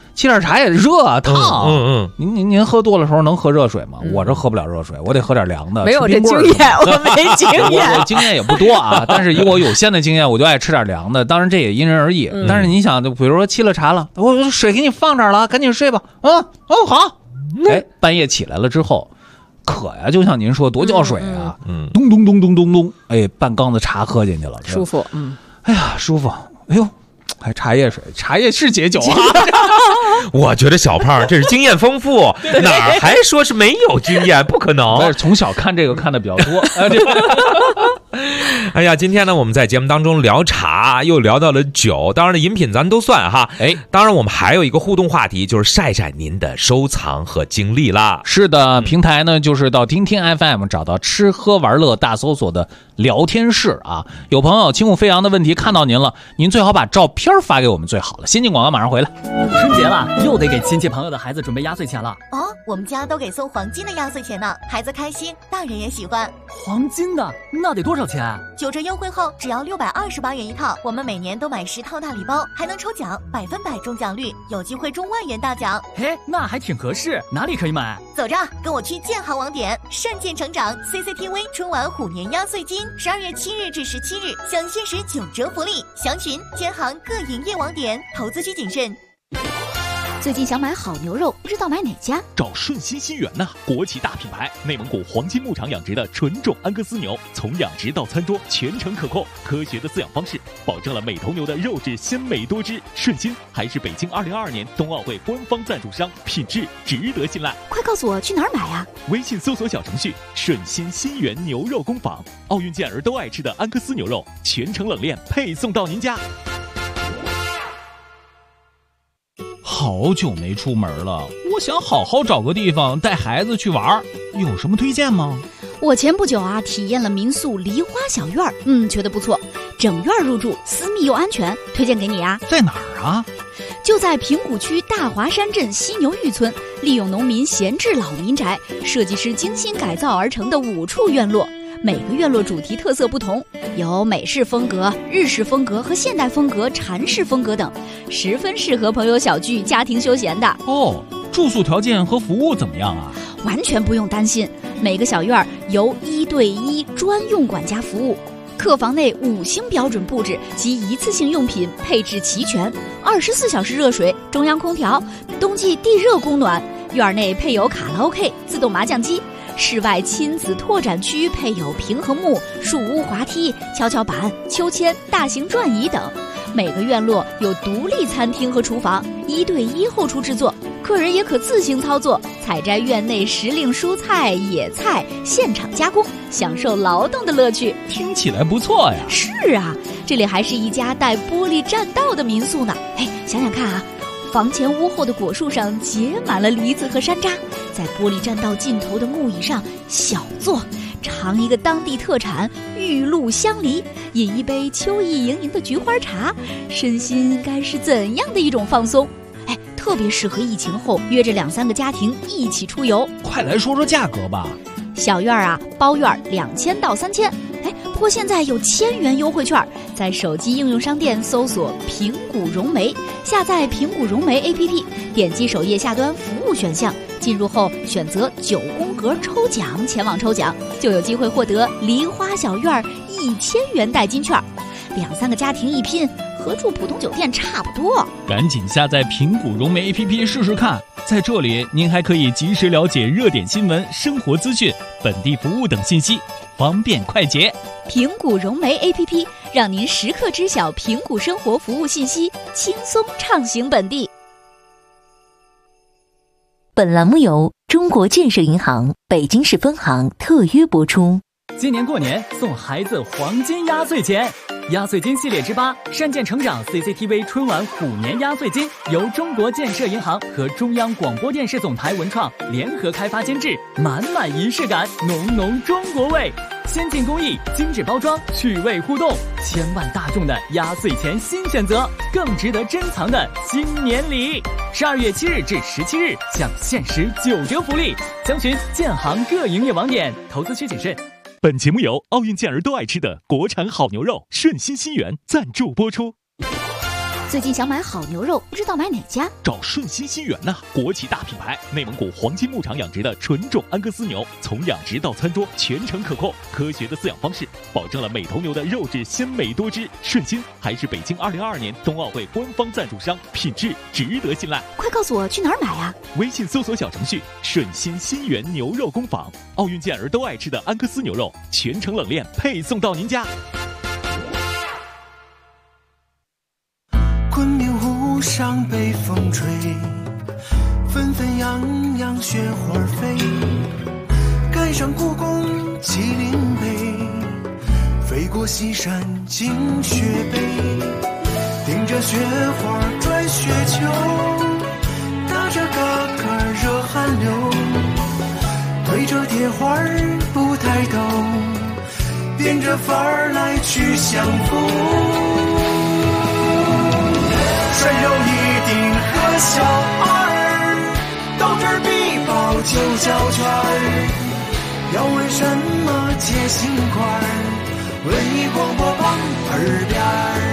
沏点茶也热啊，烫。您喝多了时候能喝热水吗？我这喝不了热水，我得喝点凉的。 没有这经验，我没经验， 我经验也不多啊。但是以我有限的经验，我就爱吃点凉的。当然这也因人而异。但是你想，就比如说沏了茶了，我水给你放这儿了，赶紧睡吧。好。哎，半夜起来了之后，渴呀，就像您说，多叫水啊。咚咚咚咚咚咚，哎，半缸子茶喝进去了， 舒服。 哎呀，舒服。哎呦。还茶叶水，茶叶是解酒啊！ 我觉得小胖这是经验丰富，哪儿还说是没有经验？不可能！ 但是从小看这个看的比较多。 哎呀，今天呢，我们在节目当中聊茶，又聊到了酒，当然了，饮品咱都算哈。当然我们还有一个互动话题，就是晒晒您的收藏和经历啦。 是的，平台呢就是到听听 FM 找到吃喝玩乐大搜索的聊天室啊。有朋友轻舞飞扬的问题看到您了，您最好把照片发给我们最好了。先进广告马上回来。 春节了，又得给亲戚朋友的孩子准备压岁钱了。 我们家都给送黄金的压岁钱呢，孩子开心，大人也喜欢。 黄金的那得多少钱 ？9折优惠后只要628元一套，我们每年都买10套大礼包，还能抽奖，100%中奖率，有机会中万元大奖。 嘿，那还挺合适，哪里可以买？ 走着，跟我去建行网点，善建成长 CCTV 春晚虎年压岁金，12月7日至17日享限时9折福利，详询建行各营业网点，投资需谨慎。 最近想买好牛肉，不知道买哪家？ 找顺心新源呐，国企大品牌，内蒙古黄金牧场养殖的纯种安格斯牛，从养殖到餐桌全程可控，科学的饲养方式保证了每头牛的肉质鲜美多汁。顺心还是北京2022年冬奥会官方赞助商，品质值得信赖。 快告诉我去哪儿买啊？ 微信搜索小程序顺心新源牛肉工坊，奥运健儿都爱吃的安格斯牛肉，全程冷链配送到您家。 好久没出门了，我想好好找个地方带孩子去玩，有什么推荐吗？ 我前不久体验了民宿梨花小院，觉得不错，整院入住，私密又安全，推荐给你啊。 在哪儿啊？ 就在平谷区大华山镇犀牛峪村，利用农民闲置老民宅，设计师精心改造而成的5处院落。每个院落主题特色不同，有美式风格、日式风格和现代风格、禅式风格等，十分适合朋友小聚、家庭休闲的。 住宿条件和服务怎么样啊？ 完全不用担心，每个小院由1对1专用管家服务，客房内5星标准布置及一次性用品配置齐全，24小时热水、中央空调，冬季地热供暖，院内配有卡拉 OK、自动麻将机。室外亲子拓展区配有平衡木、树屋滑梯、跷跷板、秋千、大型转椅等。每个院落有独立餐厅和厨房，1对1后厨制作，客人也可自行操作，采摘院内时令蔬菜、野菜，现场加工，享受劳动的乐趣。 听起来不错呀。 是啊，这里还是一家带玻璃栈道的民宿呢。想想看啊，房前屋后的果树上结满了梨子和山楂，在玻璃栈道尽头的木椅上小坐，尝一个当地特产玉露香梨，饮一杯秋意盈盈的菊花茶，身心该是怎样的一种放松？特别适合疫情后约着2-3个家庭一起出游。 快来说说价格吧。 小院包院2000到3000，不过现在有1000元优惠券，在手机应用商店搜索平谷融媒，下载平谷融媒 APP， 点击首页下端服务选项，进入后选择9宫格抽奖，前往抽奖就有机会获得梨花小院1000元代金券，2-3个家庭一拼，和住普通酒店差不多。 赶紧下载平谷融媒 APP 试试看，在这里您还可以及时了解热点新闻、生活资讯、本地服务等信息，方便快捷。 平谷融媒 APP 让您时刻知晓平谷生活服务信息，轻松畅行本地。 本栏目由中国建设银行北京市分行特约播出。 今年过年送孩子黄金压岁钱，压岁金系列之8善建成长 CCTV 春晚虎年压岁金由中国建设银行和中央广播电视总台文创联合开发监制，满满仪式感，浓浓中国味，先进工艺，精致包装，趣味互动，千万大众的压岁钱新选择，更值得珍藏的新年礼。12月7日至17日享限时9折福利，详询建行各营业网点，投资需谨慎。 本节目由奥运健儿都爱吃的国产好牛肉顺心新源赞助播出。 最近想买好牛肉，不知道买哪家？ 找顺心新源呐，国企大品牌，内蒙古黄金牧场养殖的纯种安格斯牛，从养殖到餐桌全程可控，科学的饲养方式保证了每头牛的肉质鲜美多汁。顺心还是北京2022年冬奥会官方赞助商，品质值得信赖。 快告诉我去哪儿买啊？ 微信搜索小程序顺心新源牛肉工坊，奥运健儿都爱吃的安格斯牛肉，全程冷链配送到您家。 昆明湖上北风吹，纷纷扬扬雪花飞，赶上故宫麒麟碑，飞过西山进雪北，顶着雪花转雪球，打着嘎嘎热汗流，对着铁花不抬头，变着法儿来去相逢。山有一定和小二，到这儿必报9角圈儿。要问什么解心块儿，文艺广播旁耳边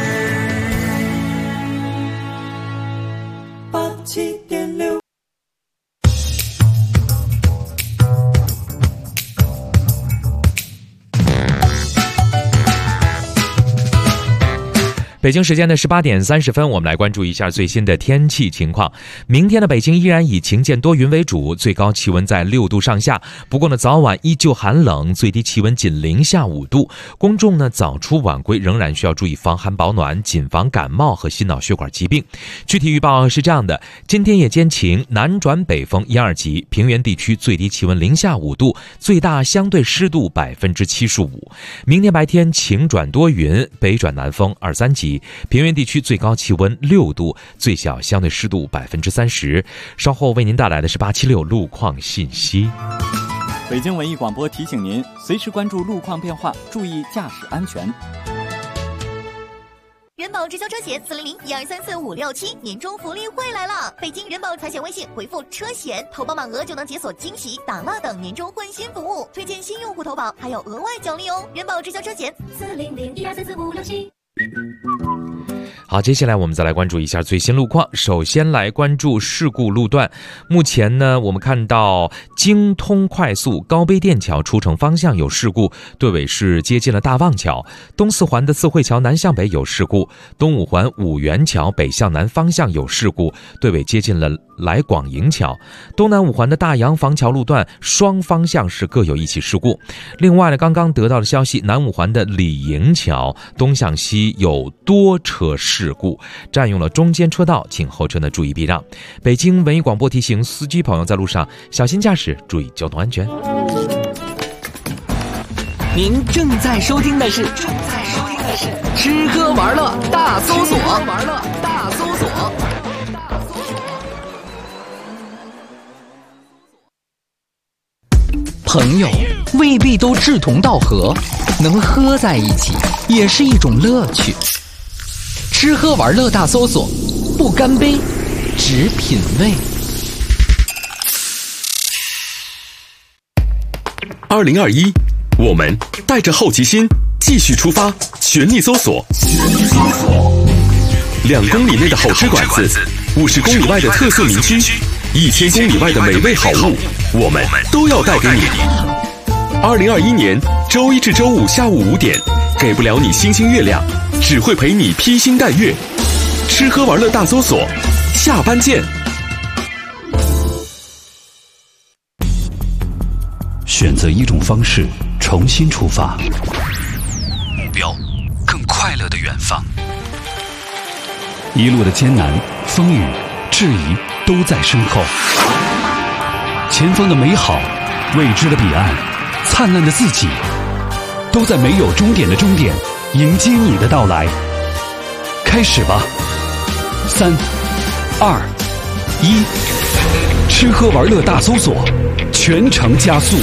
儿87.6。 北京时间的18点30分，我们来关注一下最新的天气情况。明天的北京依然以晴间多云为主，最高气温在6度上下。不过呢，早晚依旧寒冷，最低气温仅零下5度。公众呢早出晚归仍然需要注意防寒保暖，谨防感冒和心脑血管疾病。具体预报是这样的：今天夜间晴，南转北风1、2级，平原地区最低气温零下5度，最大相对湿度75%。明天白天晴转多云，北转南风2、3级。平原地区最高气温6度，最小相对湿度30%。稍后为您带来的是876路况信息。 北京文艺广播提醒您，随时关注路况变化，注意驾驶安全。 人保直销车险400-1234-567年终福利会来了！北京人保财险微信回复车险，投保满额就能解锁惊喜、打蜡等年终换新服务，推荐新用户投保还有额外奖励哦！人保直销车险400-1234-567。 好，接下来我们再来关注一下最新路况。首先来关注事故路段。目前呢，我们看到京通快速高碑店桥出城方向有事故，队尾是接近了大望桥。东四环的四惠桥南向北有事故，东五环五元桥北向南方向有事故，队尾接近了来广营桥。东南五环的大洋房桥路段双方向是各有一起事故。另外呢，刚刚得到的消息，南五环的李营桥东向西有多车事故，占用了中间车道，请后车呢注意避让。北京文艺广播提醒司机朋友在路上小心驾驶，注意交通安全。 您正在收听的是吃喝玩乐大搜索。朋友未必都志同道合，能喝在一起也是一种乐趣。吃喝玩乐大搜索，不干杯，只品味。 2021，我们带着好奇心继续出发，全力搜索。2公里内的好吃馆子，50公里外的特色名区，1000公里外的美味好物，我们都要带给你。2021年周一至周五下午5点，给不了你星星月亮，只会陪你披星戴月。吃喝玩乐大搜索，下班见。 选择一种方式，重新出发，目标更快乐的远方。一路的艰难、风雨、质疑都在身后，前方的美好、未知的彼岸、灿烂的自己，都在没有终点的终点迎接你的到来。开始吧，3、2、1，吃喝玩乐大搜索，全程加速。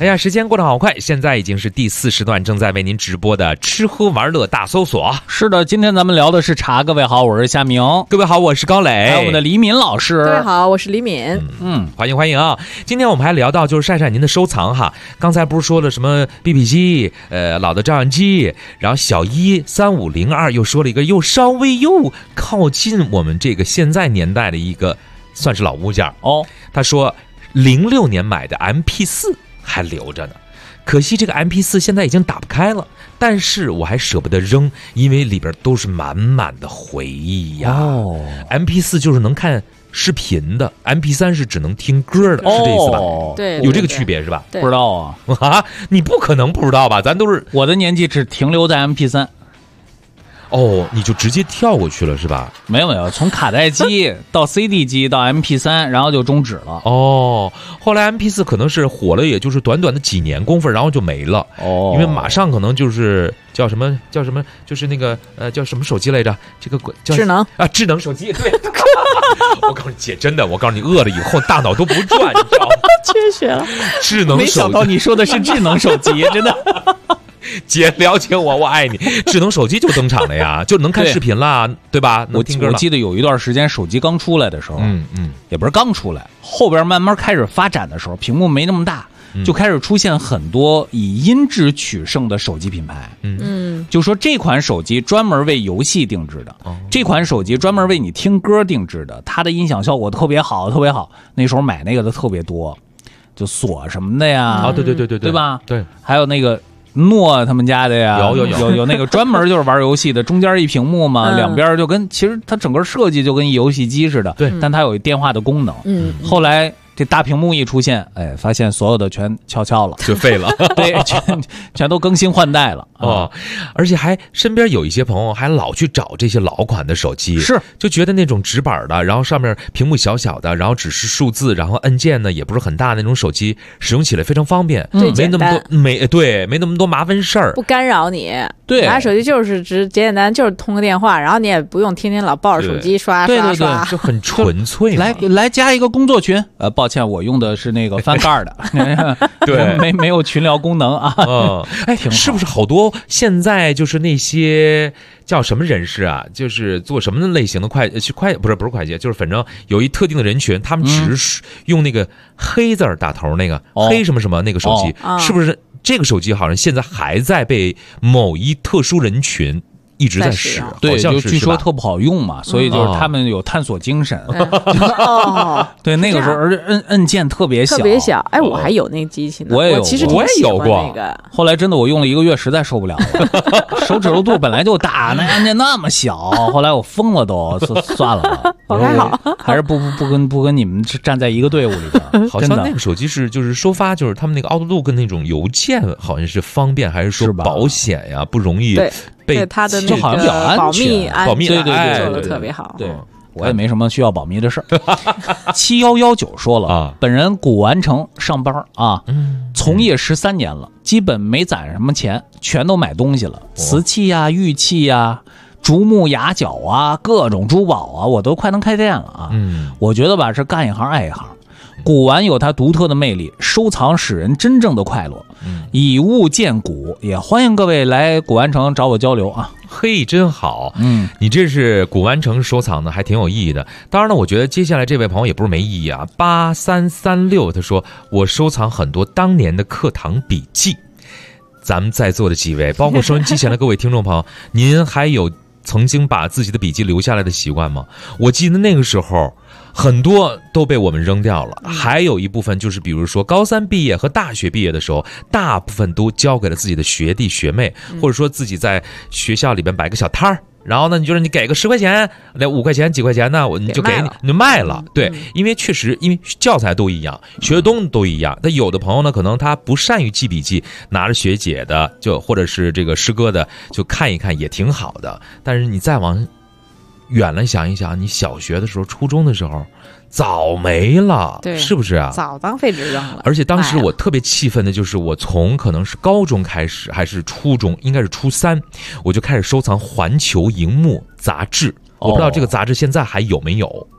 哎呀，时间过得好快，现在已经是第4时段，正在为您直播的吃喝玩乐大搜索。 是的，今天咱们聊的是茶。各位好，我是夏明。 各位好，我是高磊。 还有我们的李敏老师。 各位好，我是李敏。 欢迎啊！今天我们还聊到就是晒晒您的收藏哈。刚才不是说了什么 BB 机，老的照相机，然后小一3502又说了一个又稍微又靠近我们这个现在年代的一个算是老物件哦。他说06年买的 MP4 还留着呢，可惜这个 MP4 现在已经打不开了，但是我还舍不得扔，因为里边都是满满的回忆呀。MP4 就是能看视频的， MP3 是只能听歌的，是这意思吧？ 对， 有这个区别是吧？ 不知道啊啊，你不可能不知道吧？咱都是我的年纪只停留在 MP3。 哦，你就直接跳过去了是吧？ 没有，从卡带机到 CD 机到 MP3， 然后就终止了。 哦，后来 MP4 可能是火了，也就是短短的几年功夫，然后就没了。哦，因为马上可能就是叫什么，就是那个叫什么手机来着？这个叫智能啊，智能手机。对，我告诉你姐，真的，我告诉你，饿了以后大脑都不转，你知道吗？ 缺血了。 智能手机， 没想到你说的是智能手机，真的。 姐了解我，我爱你。智能手机就登场了呀，就能看视频啦，对吧？能听歌了。 我记得有一段时间手机刚出来的时候，也不是刚出来，后边慢慢开始发展的时候，屏幕没那么大，就开始出现很多以音质取胜的手机品牌。就说这款手机专门为游戏定制的，这款手机专门为你听歌定制的，它的音响效果特别好，特别好。那时候买那个的特别多，就锁什么的呀。 啊，对， 对吧？ 对， 还有那个。诺他们家的呀，有那个专门就是玩游戏的，中间一屏幕嘛，两边就跟其实它整个设计就跟游戏机似的， 对， 但它有电话的功能。后来这大屏幕一出现，哎，发现所有的全翘了， 就废了， 对，全都更新换代了哦。而且还身边有一些朋友还老去找这些老款的手机， 是就觉得那种直板的，然后上面屏幕小小的，然后只是数字，然后按键呢也不是很大那种手机，使用起来非常方便，没那么多没那么多麻烦事儿， 不干扰你。 对， 拿手机就是简单，就是通个电话，然后你也不用天天老抱着手机刷， 对， 就很纯粹。 来加一个工作群，抱歉，我用的是那个翻盖的， 对， 没有群聊功能啊。 哎，是不是好多现在就是那些叫什么人士啊？就是做什么类型的不是会计，就是反正有一特定的人群，他们只是用那个黑字打头那个黑什么什么那个手机，是不是？这个手机好像现在还在被某一特殊人群一直在使， 对，就据说特不好用嘛，所以就是他们有探索精神。对，那个时候而且按键特别小， 哎，我还有那个机器呢， 我其实我也有过那个。 后来真的我用了1个月，实在受不了了，手指头肚本来就大，那按键那么小，后来我疯了都，算了吧。还是不跟你们站在一个队伍里边。 好像那个手机是就是收发，就是他们那个Outlook那种邮件好像是方便，还是说保险呀不容易被他的那个保密对做的特别好。 对，我也没什么需要保密的事儿。7119说了本人古玩城上班啊，从业13年了，基本没攒什么钱，全都买东西了，瓷器呀、玉器呀、竹木牙角啊，各种珠宝啊，我都快能开店了啊。我觉得吧，是干一行爱一行。古玩有它独特的魅力，收藏使人真正的快乐。以物见古，也欢迎各位来古玩城找我交流啊。 嘿，真好。你这是古玩城收藏的，还挺有意义的。当然了，我觉得接下来这位朋友也不是没意义啊。8336他说，我收藏很多当年的课堂笔记。咱们在座的几位，包括收音机前的各位听众朋友，您还有曾经把自己的笔记留下来的习惯吗？我记得那个时候很多都被我们扔掉了，还有一部分就是比如说高3毕业和大学毕业的时候，大部分都交给了自己的学弟学妹，或者说自己在学校里边摆个小摊儿，然后呢，你就是你给个10块钱、5块钱、几块钱呢，你就给你就卖了。对，因为确实因为教材都一样，学的东西都一样。但有的朋友呢，可能他不善于记笔记，拿着学姐的就或者是这个师哥的就看一看也挺好的。但是你再往远了想一想，你小学的时候、初中的时候，早没了， 对， 是不是啊？ 早当废纸扔了。 而且当时我特别气愤的就是，我从可能是高中开始，还是初中，应该是初3，我就开始收藏环球荧幕杂志。我不知道这个杂志现在还有没有。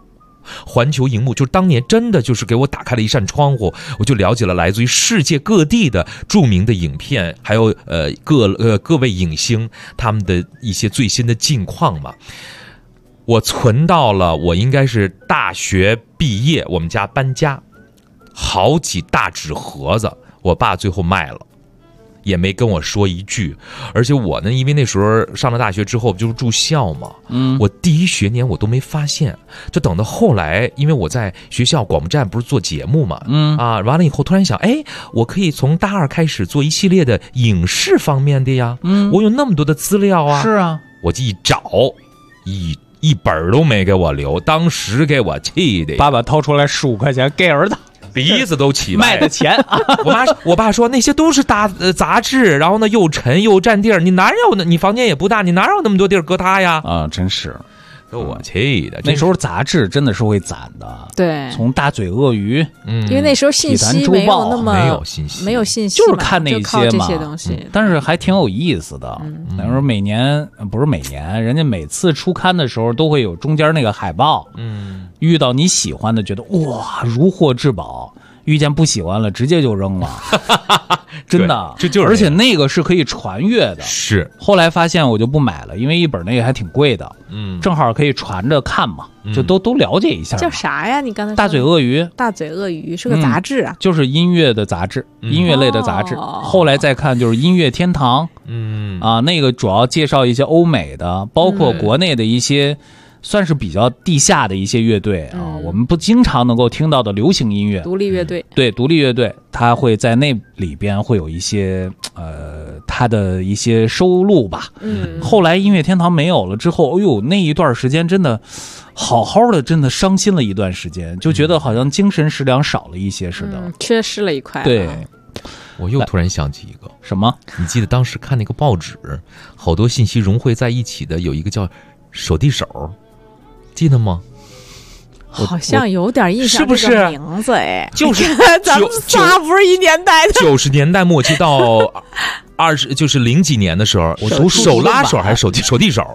环球荧幕就当年真的就是给我打开了一扇窗户，我就了解了来自于世界各地的著名的影片，还有各位影星他们的一些最新的近况嘛。我存到了我应该是大学毕业，我们家搬家，好几大纸盒子，我爸最后卖了，也没跟我说一句。而且我呢，因为那时候上了大学之后不就是住校嘛，我第一学年我都没发现，就等到后来，因为我在学校广播站不是做节目嘛，完了以后突然想，我可以从大二开始做一系列的影视方面的呀，我有那么多的资料啊， 是啊， 我就一找，一本都没给我留，当时给我气的， 爸爸掏出来15块钱给儿子， 鼻子都起卖的钱。 我爸说那些都是杂志，然后呢又沉又占地儿，你哪有呢？你房间也不大，你哪有那么多地儿搁它呀？ 啊，真是。 给我气的， 那时候杂志真的是会攒的， 对， 从大嘴鳄鱼， 因为那时候信息没有那么没有信息， 就是看那些嘛， 这些东西， 但是还挺有意思的。那时候不是每年，人家每次出刊的时候都会有中间那个海报，遇到你喜欢的，觉得哇如获至宝。遇见不喜欢了，直接就扔了，真的，而且那个是可以传阅的。 是， 后来发现我就不买了，因为一本那个还挺贵的，正好可以传着看嘛，就都了解一下。 叫啥呀？你刚才说大嘴鳄鱼， 大嘴鳄鱼是个杂志啊， 就是音乐的杂志，音乐类的杂志。后来再看就是音乐天堂，那个主要介绍一些欧美的，包括国内的一些。算是比较地下的一些乐队啊，我们不经常能够听到的流行音乐， 独立乐队， 对，独立乐队，它会在那里边会有一些它的一些收录吧。后来音乐天堂没有了之后，那一段时间真的好好的，真的伤心了一段时间，就觉得好像精神食粮少了一些似的， 缺失了一块。 对， 我又突然想起一个什么？ 你记得当时看那个报纸，好多信息融汇在一起的，有一个叫手递手。记得吗？ 好像有点印象， 是不是名字？ 就是咱们仨不是一年代的 ，90年代末期到就是00几年的时候， 我读手拉手还是手递手，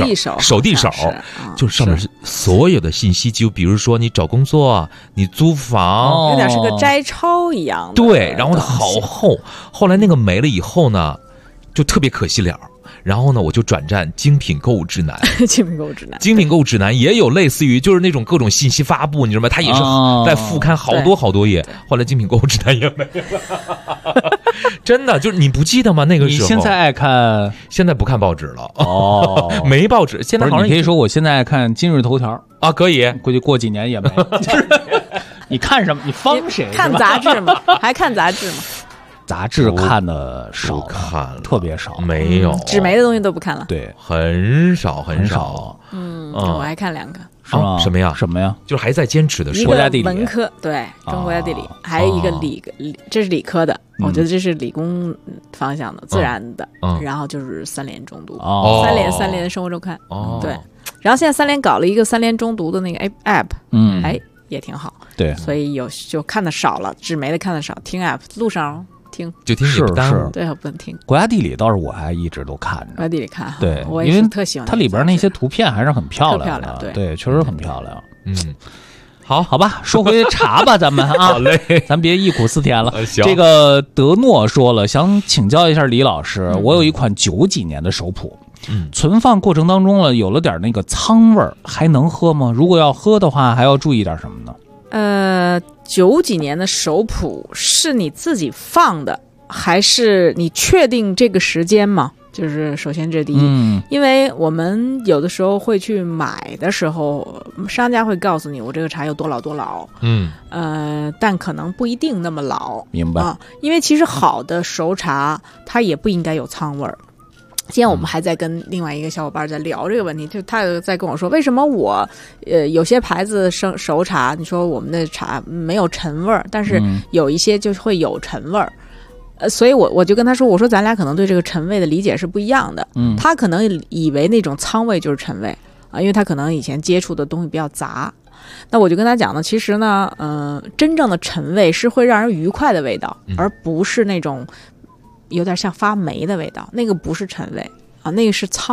就是上面是所有的信息，就比如说你找工作，你租房， 有点是个摘抄一样的。 对，然后好厚，后来那个没了以后呢，就特别可惜了。然后呢，我就转战精品购物指南。 精品购物指南， 精品购物指南也有类似于就是那种各种信息发布，你知道吗？它也是在副刊好多页。后来精品购物指南也没了，真的就是你不记得吗？那个时候你现在爱看， 现在不看报纸了哦，没报纸。现在好像你可以说我现在爱看今日头条啊，可以， 估计过几年也没。你看什么？你方谁？ 看杂志吗？还看杂志吗？ 杂志看的少， 看特别少， 没有纸媒的东西都不看了， 对， 很少。 我还看2个， 是吗？ 什么呀？就是还在坚持的是国家地理， 文科，对，中国家地理，还有一个这是理科的，我觉得这是理工方向的，自然的，然后就是3联中读，3联生活周刊，对，然后现在3联搞了一个3联中读的那个 app，也挺好， 对， 所以就看的少了，纸媒的看的少，听 app 路上听就听，也不耽误， 对，不能听。 国家地理倒是我还一直都看着， 国家地理看， 对， 我也是特喜欢它里边那些图片还是很漂亮的，对，确实很漂亮。好吧，说回茶吧，咱们啊， 好嘞， 咱别忆苦思甜了。这个德诺说了，想请教一下李老师，我有一款90几年的手普。存放过程当中了，有了点那个苍味儿，还能喝吗？如果要喝的话，还要注意点什么呢 ？90几年的手普是你自己放的，还是你确定这个时间吗？就是首先这第一，因为我们有的时候会去买的时候，商家会告诉你我这个茶有多老多老，但可能不一定那么老， 明白？ 因为其实好的熟茶它也不应该有苍味儿。今天我们还在跟另外一个小伙伴在聊这个问题，就他在跟我说，为什么我有些牌子熟茶，你说我们的茶没有陈味儿，但是有一些就会有陈味儿。所以我就跟他说，我说咱俩可能对这个陈味的理解是不一样的。他可能以为那种苍味就是陈味啊，因为他可能以前接触的东西比较杂。那我就跟他讲呢，其实呢，真正的陈味是会让人愉快的味道，而不是那种有点像发霉的味道，那个不是陈味啊，那个是苍味。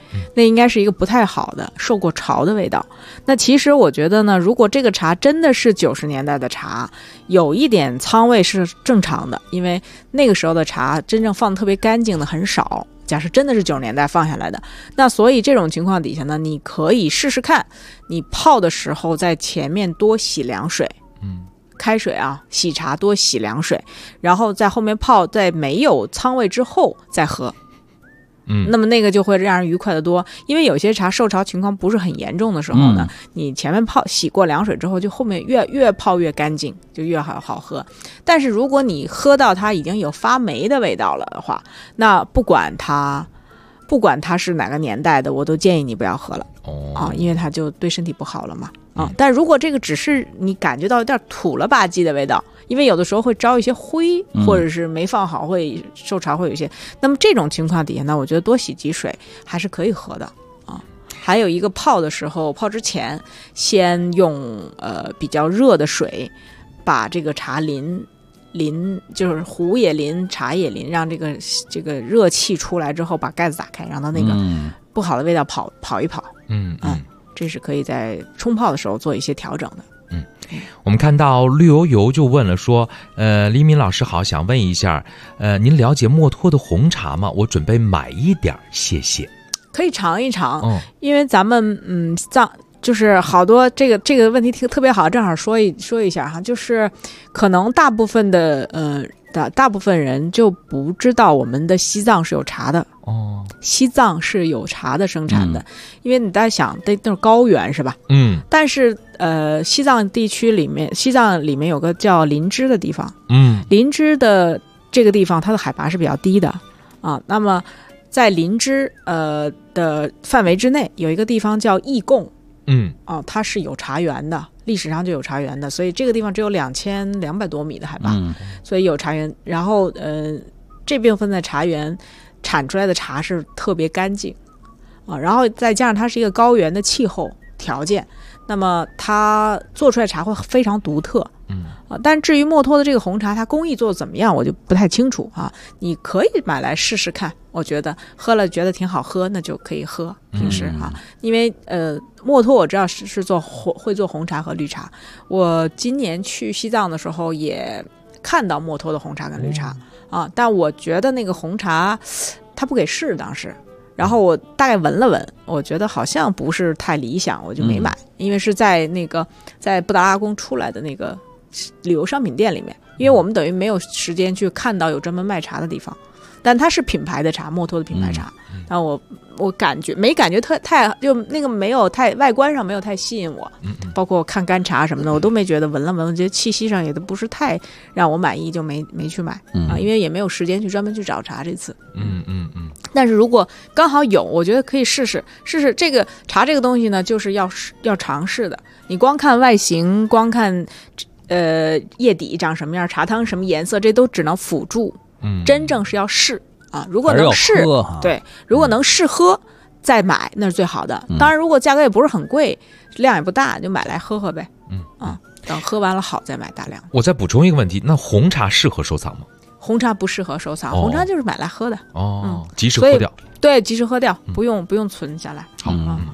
那应该是一个不太好的受过潮的味道。那其实我觉得呢，如果这个茶真的是90年代的茶，有一点苍味是正常的，因为那个时候的茶真正放得特别干净的很少，假设真的是90年代放下来的，那所以这种情况底下呢，你可以试试看，你泡的时候在前面多洗凉水，开水啊，洗茶多洗凉水，然后在后面泡，在没有苍味之后再喝。那么那个就会让人愉快得多，因为有些茶受潮情况不是很严重的时候呢，你前面洗过凉水之后，就后面越泡越干净，就越好喝。但是如果你喝到它已经有发霉的味道了的话，那不管它是哪个年代的，我都建议你不要喝了因为它就对身体不好了嘛。但如果这个只是你感觉到有点土了吧唧的味道，因为有的时候会招一些灰，或者是没放好会受潮会有一些，那么这种情况底下呢，我觉得多洗几水还是可以喝的还有一个泡的时候，泡之前先用比较热的水把这个茶淋，就是壶也淋，茶也淋，让这个热气出来之后，把盖子打开，让它那个不好的味道跑一跑。这是可以在冲泡的时候做一些调整的。 我们看到绿油油就问了说，黎明老师好，想问一下，您了解墨脱的红茶吗？我准备买一点，谢谢。 可以尝一尝，因为咱们就是好多这个问题特别好，正好说一下哈，就是可能大部分人就不知道我们的西藏是有茶的西藏是有茶的生产的，因为你在想那是高原是吧？但是西藏里面有个叫林芝的地方，林芝的这个地方它的海拔是比较低的那么在林芝的范围之内有一个地方叫义贡，它是有茶园的，历史上就有茶园的，所以这个地方只有2200多米的海拔，所以有茶园。然后这部分的茶园产出来的茶是特别干净然后再加上它是一个高原的气候条件，那么它做出来茶会非常独特。但至于墨脱的这个红茶，它工艺做的怎么样，我就不太清楚你可以买来试试看，我觉得喝了觉得挺好喝，那就可以喝。平时因为墨脱我知道是会做红茶和绿茶。我今年去西藏的时候也看到墨脱的红茶跟绿茶但我觉得那个红茶他不给试当时。然后我大概闻了闻，我觉得好像不是太理想，我就没买，因为是在布达拉宫出来的那个旅游商品店里面，因为我们等于没有时间去看到有专门卖茶的地方，但它是品牌的茶，墨脱的品牌茶。然后我没感觉太就那个没有太外观上没有太吸引我，包括看干茶什么的我都没觉得，闻了闻我觉得气息上也都不是太让我满意，就没去买因为也没有时间去专门去找茶这次。但是如果刚好有，我觉得可以试试这个茶这个东西呢，就是要尝试的。你光看外形，光看叶底长什么样，茶汤什么颜色，这都只能辅助，真正是要试如果能试，对，如果能试喝再买那是最好的。当然如果价格也不是很贵，量也不大，就买来喝喝呗。等喝完了好再买大量。 我再补充一个问题，那红茶适合收藏吗？ 红茶不适合收藏，红茶就是买来喝的及时喝掉。 对，及时喝掉，不用存下来。 好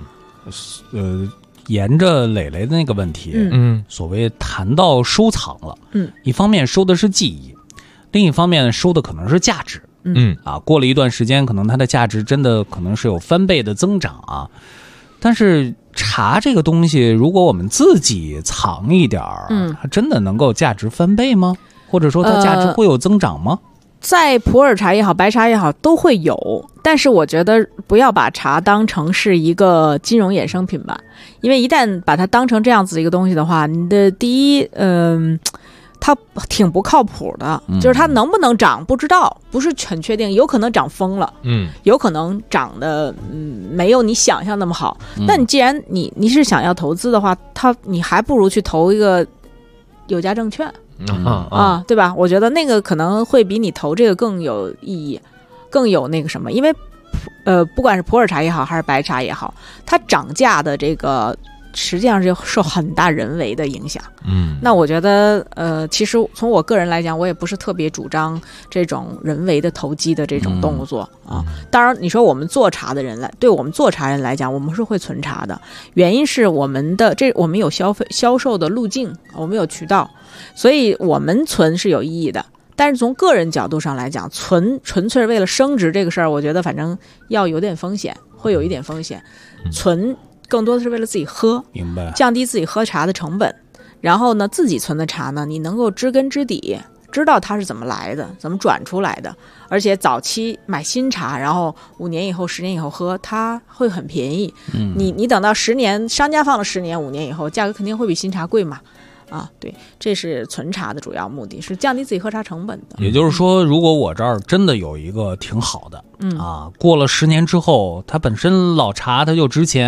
沿着磊磊的那个问题，所谓谈到收藏了，一方面收的是记忆，另一方面收的可能是价值。过了一段时间，可能它的价值真的可能是有翻倍的增长但是茶这个东西，如果我们自己藏一点它真的能够价值翻倍吗？或者说它价值会有增长吗？ 在普洱茶也好，白茶也好，都会有。但是我觉得不要把茶当成是一个金融衍生品吧，因为一旦把它当成这样子一个东西的话，你的第一，它挺不靠谱的，就是它能不能涨不知道，不是很确定，有可能涨疯了，有可能涨的没有你想象那么好。那你既然你是想要投资的话，你还不如去投一个有价证券。对吧？我觉得那个可能会比你投这个更有意义，更有那个什么，因为不管是普洱茶也好，还是白茶也好，它涨价的这个实际上是受很大人为的影响。那我觉得其实从我个人来讲，我也不是特别主张这种人为的投机的这种动作啊。当然你说我们做茶的人对我们做茶人来讲，我们是会存茶的，原因是我们有销售的路径，我们有渠道，所以我们存是有意义的。但是从个人角度上来讲，纯粹为了升值这个事儿，我觉得反正要有点风险，会有一点风险。存更多的是为了自己喝， 明白， 降低自己喝茶的成本。然后呢，自己存的茶呢，你能够知根知底，知道它是怎么来的，怎么转出来的。而且早期买新茶，然后5年以后、10年以后喝，它会很便宜。你等到10年，商家放了10年、5年以后，价格肯定会比新茶贵嘛。对，这是存茶的主要目的，是降低自己喝茶成本的。 也就是说，如果我这儿真的有一个挺好的，过了10年之后，它本身老茶它就值钱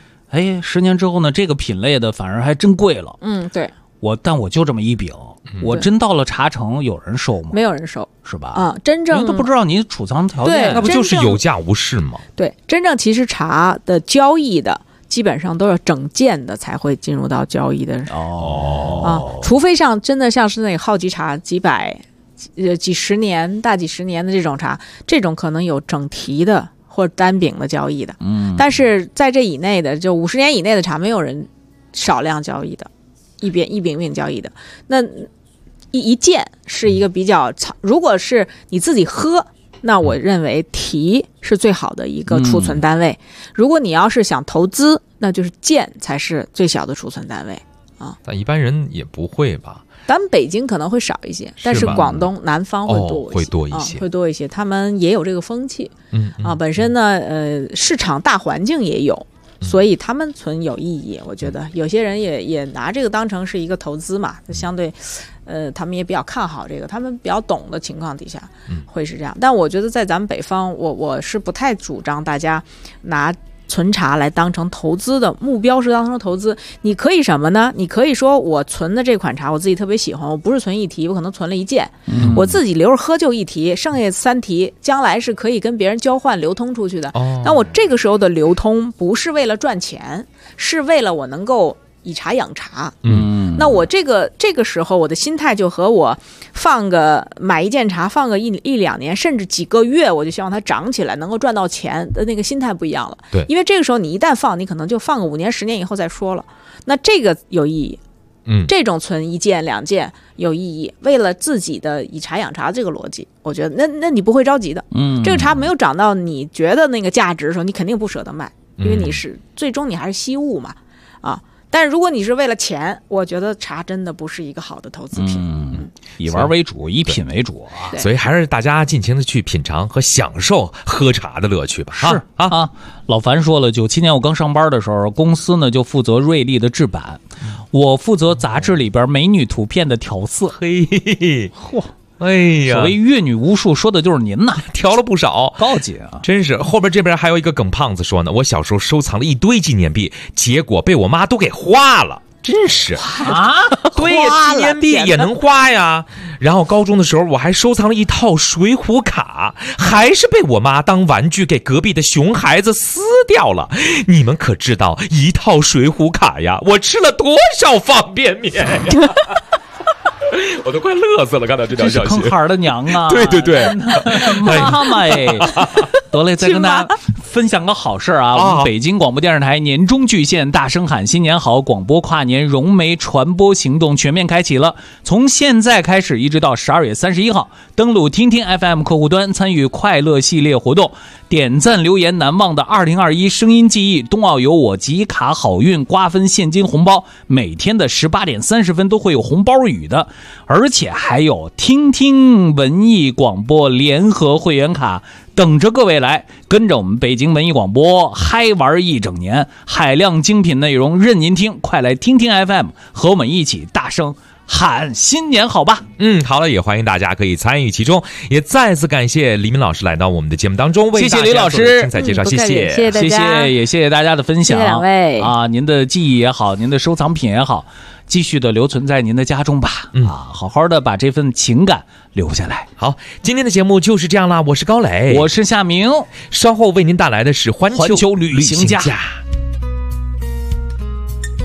，10年之后呢，这个品类的反而还真贵了。 对。 但我就这么一饼，我真到了茶城，有人收吗？ 没有人收， 是吧？ 真正都不知道你储藏条件， 那不就是有价无市吗？ 对，真正其实茶的交易的。基本上都是整件的才会进入到交易的除非真的像是那个号级茶几十年大几十年的这种茶，这种可能有整提的或者单饼的交易的。但是在这以内的，就50年以内的茶，没有人少量交易的，一饼交易的。那一件是一个比较，如果是你自己喝。那我认为提是最好的一个储存单位。如果你要是想投资，那就是件才是最小的储存单位但一般人也不会吧？ 咱们北京可能会少一些，但是广东南方会多一些，会多一些。他们也有这个风气，本身呢，市场大环境也有，所以他们存有意义。我觉得有些人也拿这个当成是一个投资嘛，相对。他们也比较看好这个，他们比较懂的情况底下，会是这样。但我觉得在咱们北方，我是不太主张大家拿存茶来当成投资的目标，是当成投资。你可以什么呢？你可以说我存的这款茶，我自己特别喜欢，我不是存一提，我可能存了一件，我自己留着喝就一提，剩下3提，将来是可以跟别人交换流通出去的。那我这个时候的流通不是为了赚钱，是为了我能够以茶养茶。那我这个时候我的心态就和我买一件茶放个一两年甚至几个月，我就希望它涨起来能够赚到钱的那个心态不一样了。 对， 因为这个时候你一旦放，你可能就放个5年10年以后再说了。那这个有意义。这种存1件2件有意义，为了自己的以茶养茶这个逻辑，我觉得那你不会着急的。这个茶没有涨到你觉得那个价值的时候，你肯定不舍得卖，因为你是最终你还是惜物嘛但是如果你是为了钱，我觉得茶真的不是一个好的投资品。 以玩为主，以品为主所以还是大家尽情的去品尝和享受喝茶的乐趣吧。 是老樊说了，97年我刚上班的时候，公司呢就负责瑞丽的制版，我负责杂志里边美女图片的调色。 嚯！哎呀， 所谓阅女无数，说的就是您呐， 调了不少， 高级啊！ 真是。后边这边还有一个耿胖子说呢，我小时候收藏了一堆纪念币，结果被我妈都给花了，真是对呀，纪念币也能花呀。然后高中的时候我还收藏了一套水浒卡，还是被我妈当玩具给隔壁的熊孩子撕掉了。你们可知道一套水浒卡呀，我吃了多少方便面呀？我都快乐死了，看到这条消息。 这是坑孩的娘啊！ 对对对， 妈妈哎，得嘞，再跟大家分享个好事啊！我们北京广播电视台年终巨献，大声喊新年好，广播跨年融媒传播行动全面开启了。从现在开始一直到12月31号，登录听听 FM 客户端，参与快乐系列活动，点赞留言难忘的2021声音记忆，冬奥有我集卡好运瓜分现金红包，每天的18点30分都会有红包雨的。而且还有听听文艺广播联合会员卡等着各位来，跟着我们北京文艺广播嗨玩一整年，海量精品内容任您听，快来听听 FM 和我们一起大声喊新年好吧。 好了，也欢迎大家可以参与其中，也再次感谢李敏老师来到我们的节目当中，为谢谢李老师精彩介绍，谢谢大家，也谢谢大家的分享， 谢谢两位您的记忆也好，您的收藏品也好，继续的留存在您的家中吧，好好的把这份情感留下来。 好，今天的节目就是这样啦，我是高磊， 我是夏明， 稍后为您带来的是环球旅行家。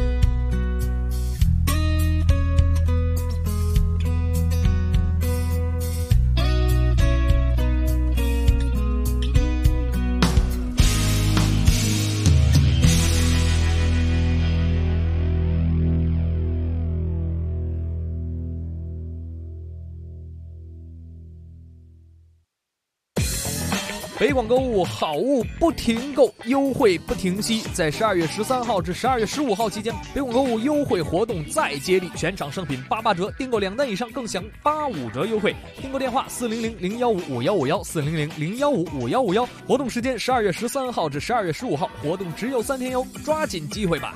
北广购物好物不停购，优惠不停息。在12月13号至12月15号期间，北广购物优惠活动再接力，全场商品88折，订购2单以上更享85折优惠。订购电话400-015-5151，400-015-5151。活动时间12月13号至12月15号，活动只有3天哟，抓紧机会吧。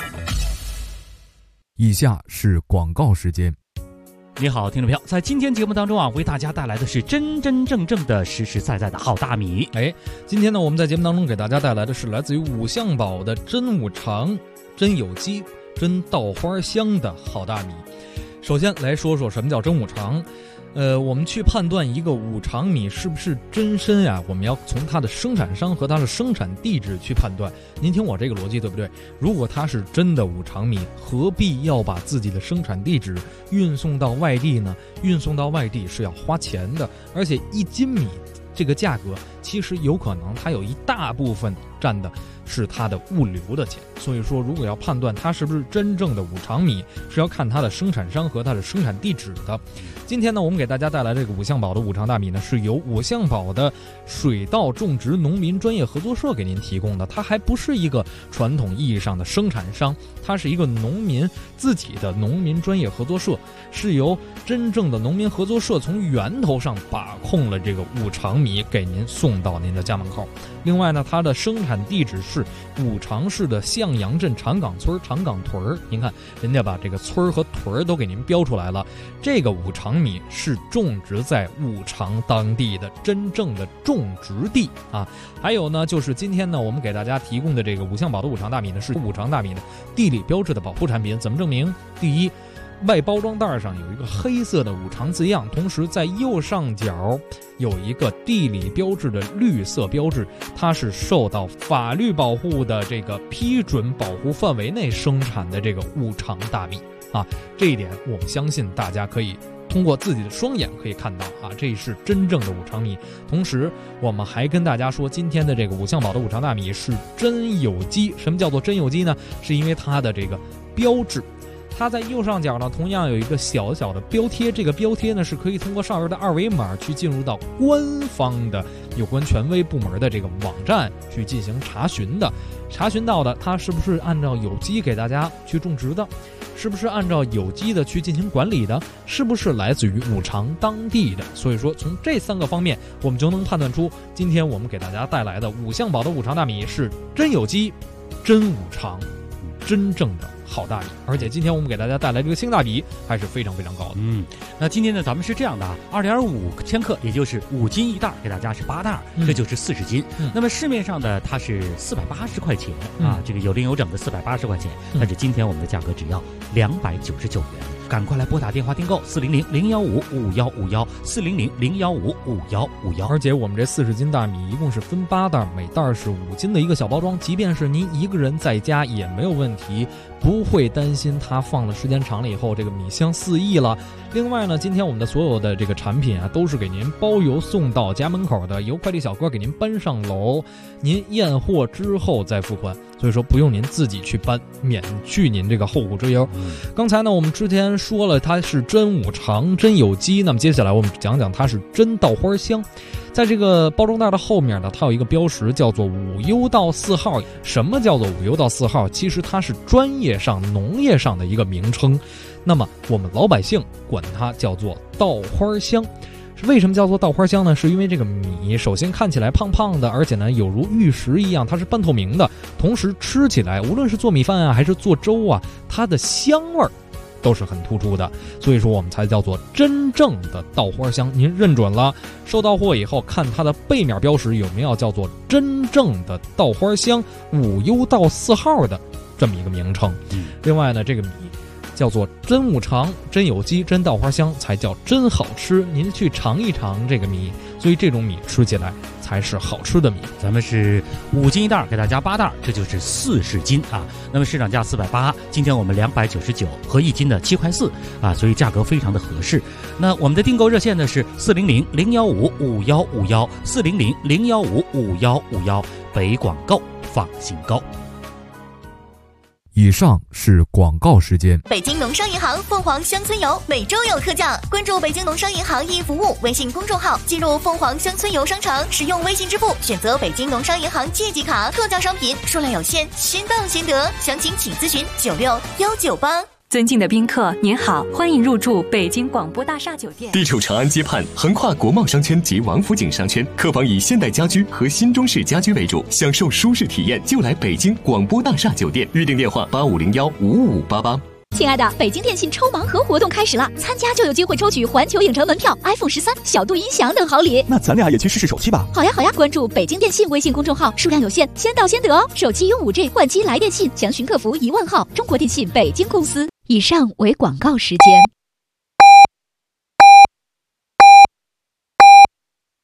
以下是广告时间。 你好，听众朋友，在今天节目当中啊，为大家带来的是真真正正的实实在在的好大米。 今天呢，我们在节目当中给大家带来的是来自于五香宝的真五常、真有机、真稻花香的好大米。首先来说说什么叫真五常。我们去判断一个五常米是不是真参呀，我们要从它的生产商和它的生产地址去判断。您听我这个逻辑对不对？如果它是真的五常米，何必要把自己的生产地址运送到外地呢？运送到外地是要花钱的，而且1斤米这个价格其实有可能它有一大部分占的是它的物流的钱。所以说如果要判断它是不是真正的五常米，是要看它的生产商和它的生产地址的。今天呢，我们给大家带来这个五香宝的五常大米呢，是由五香宝的水稻种植农民专业合作社给您提供的。它还不是一个传统意义上的生产商，它是一个农民自己的农民专业合作社，是由真正的农民合作社从源头上把控了这个五常米，给您送到您的家门口。另外呢，它的生产地址是五常市的向阳镇长岗村长岗屯。您看人家把这个村和屯都给您标出来了，这个五常米是种植在五常当地的真正的种植地啊。还有呢，就是今天呢我们给大家提供的这个五香宝的五常大米呢，是五常大米的地理标志的保护产品。怎么证明？第一，外包装袋上有一个黑色的五常字样，同时在右上角有一个地理标志的绿色标志，它是受到法律保护的这个批准保护范围内生产的这个五常大米啊。这一点我们相信大家可以通过自己的双眼可以看到啊，这是真正的五常米。同时我们还跟大家说，今天的这个五香宝的五常大米是真有机。什么叫做真有机呢？是因为它的这个标志，它在右上角呢，同样有一个小小的标贴，这个标贴呢是可以通过上边的2维码去进入到官方的有关权威部门的这个网站去进行查询的。查询到的它是不是按照有机给大家去种植的，是不是按照有机的去进行管理的，是不是来自于五常当地的。所以说从这3个方面我们就能判断出，今天我们给大家带来的五香宝的五常大米是真有机、真五常、真正的好大米。而且今天我们给大家带来这个性价比还是非常非常高的。 那今天呢，咱们是这样的啊，2.5千克，也就是5斤一袋，给大家是8袋，这就是40斤。那么市面上的它是480块钱啊，这个有零有整的480块钱，但是今天我们的价格只要299元。赶快来拨打电话订购400-015-5151，400-015-5151。 而且我们这40斤大米一共是分8袋，每袋是5斤的一个小包装，即便是您一个人在家也没有问题，不会担心它放的时间长了以后这个米香四溢了。另外呢，今天我们的所有的这个产品啊，都是给您包邮送到家门口的，由快递小哥给您搬上楼，您验货之后再付款，所以说不用您自己去搬，免去您这个后顾之忧。刚才呢我们之前说了它是真五常、真有机，那么接下来我们讲讲它是真稻花香。在这个包装袋的后面呢，它有一个标识叫做5优稻4号。什么叫做5优稻4号？其实它是专业上农业上的一个名称，那么我们老百姓管它叫做稻花香。为什么叫做稻花香呢？是因为这个米首先看起来胖胖的，而且呢有如玉石一样，它是半透明的，同时吃起来无论是做米饭啊还是做粥啊，它的香味儿都是很突出的，所以说我们才叫做真正的稻花香。您认准了，收到货以后看它的背面标识有没有叫做真正的稻花香5优稻4号的这么一个名称。另外呢，这个米叫做真五常、真有机、真稻花香，才叫真好吃。您去尝一尝这个米，所以这种米吃起来才是好吃的米。 咱们是5斤一袋，给大家8袋，这就是40斤啊。那么市场价480，今天我们299，和1斤的7块4啊，所以价格非常的合适。那我们的订购热线呢是400-015-5151，400-015-5151，北广购放心购。 以上是广告时间。 北京农商银行凤凰乡村游每周有特价，关注北京农商银行易服务微信公众号，进入凤凰乡村游商城，使用微信支付选择北京农商银行借记卡，特价商品数量有限，先到先得，详情请咨询96-198。 尊敬的宾客，您好，欢迎入住北京广播大厦酒店。 地处长安街畔，横跨国贸商圈及王府井商圈，客房以现代家居和新中式家居为主，享受舒适体验就来北京广播大厦酒店。预订电话8501-55588。 亲爱的，北京电信抽盲盒活动开始了，参加就有机会抽取环球影城门票、iPhone 13、小度音响等好礼。 那咱俩也去试试手气吧。 好呀好呀，关注北京电信微信公众号，数量有限，先到先得哦。手机用 5G 换机来电信，详询客服10000号。中国电信北京公司。以上为广告时间。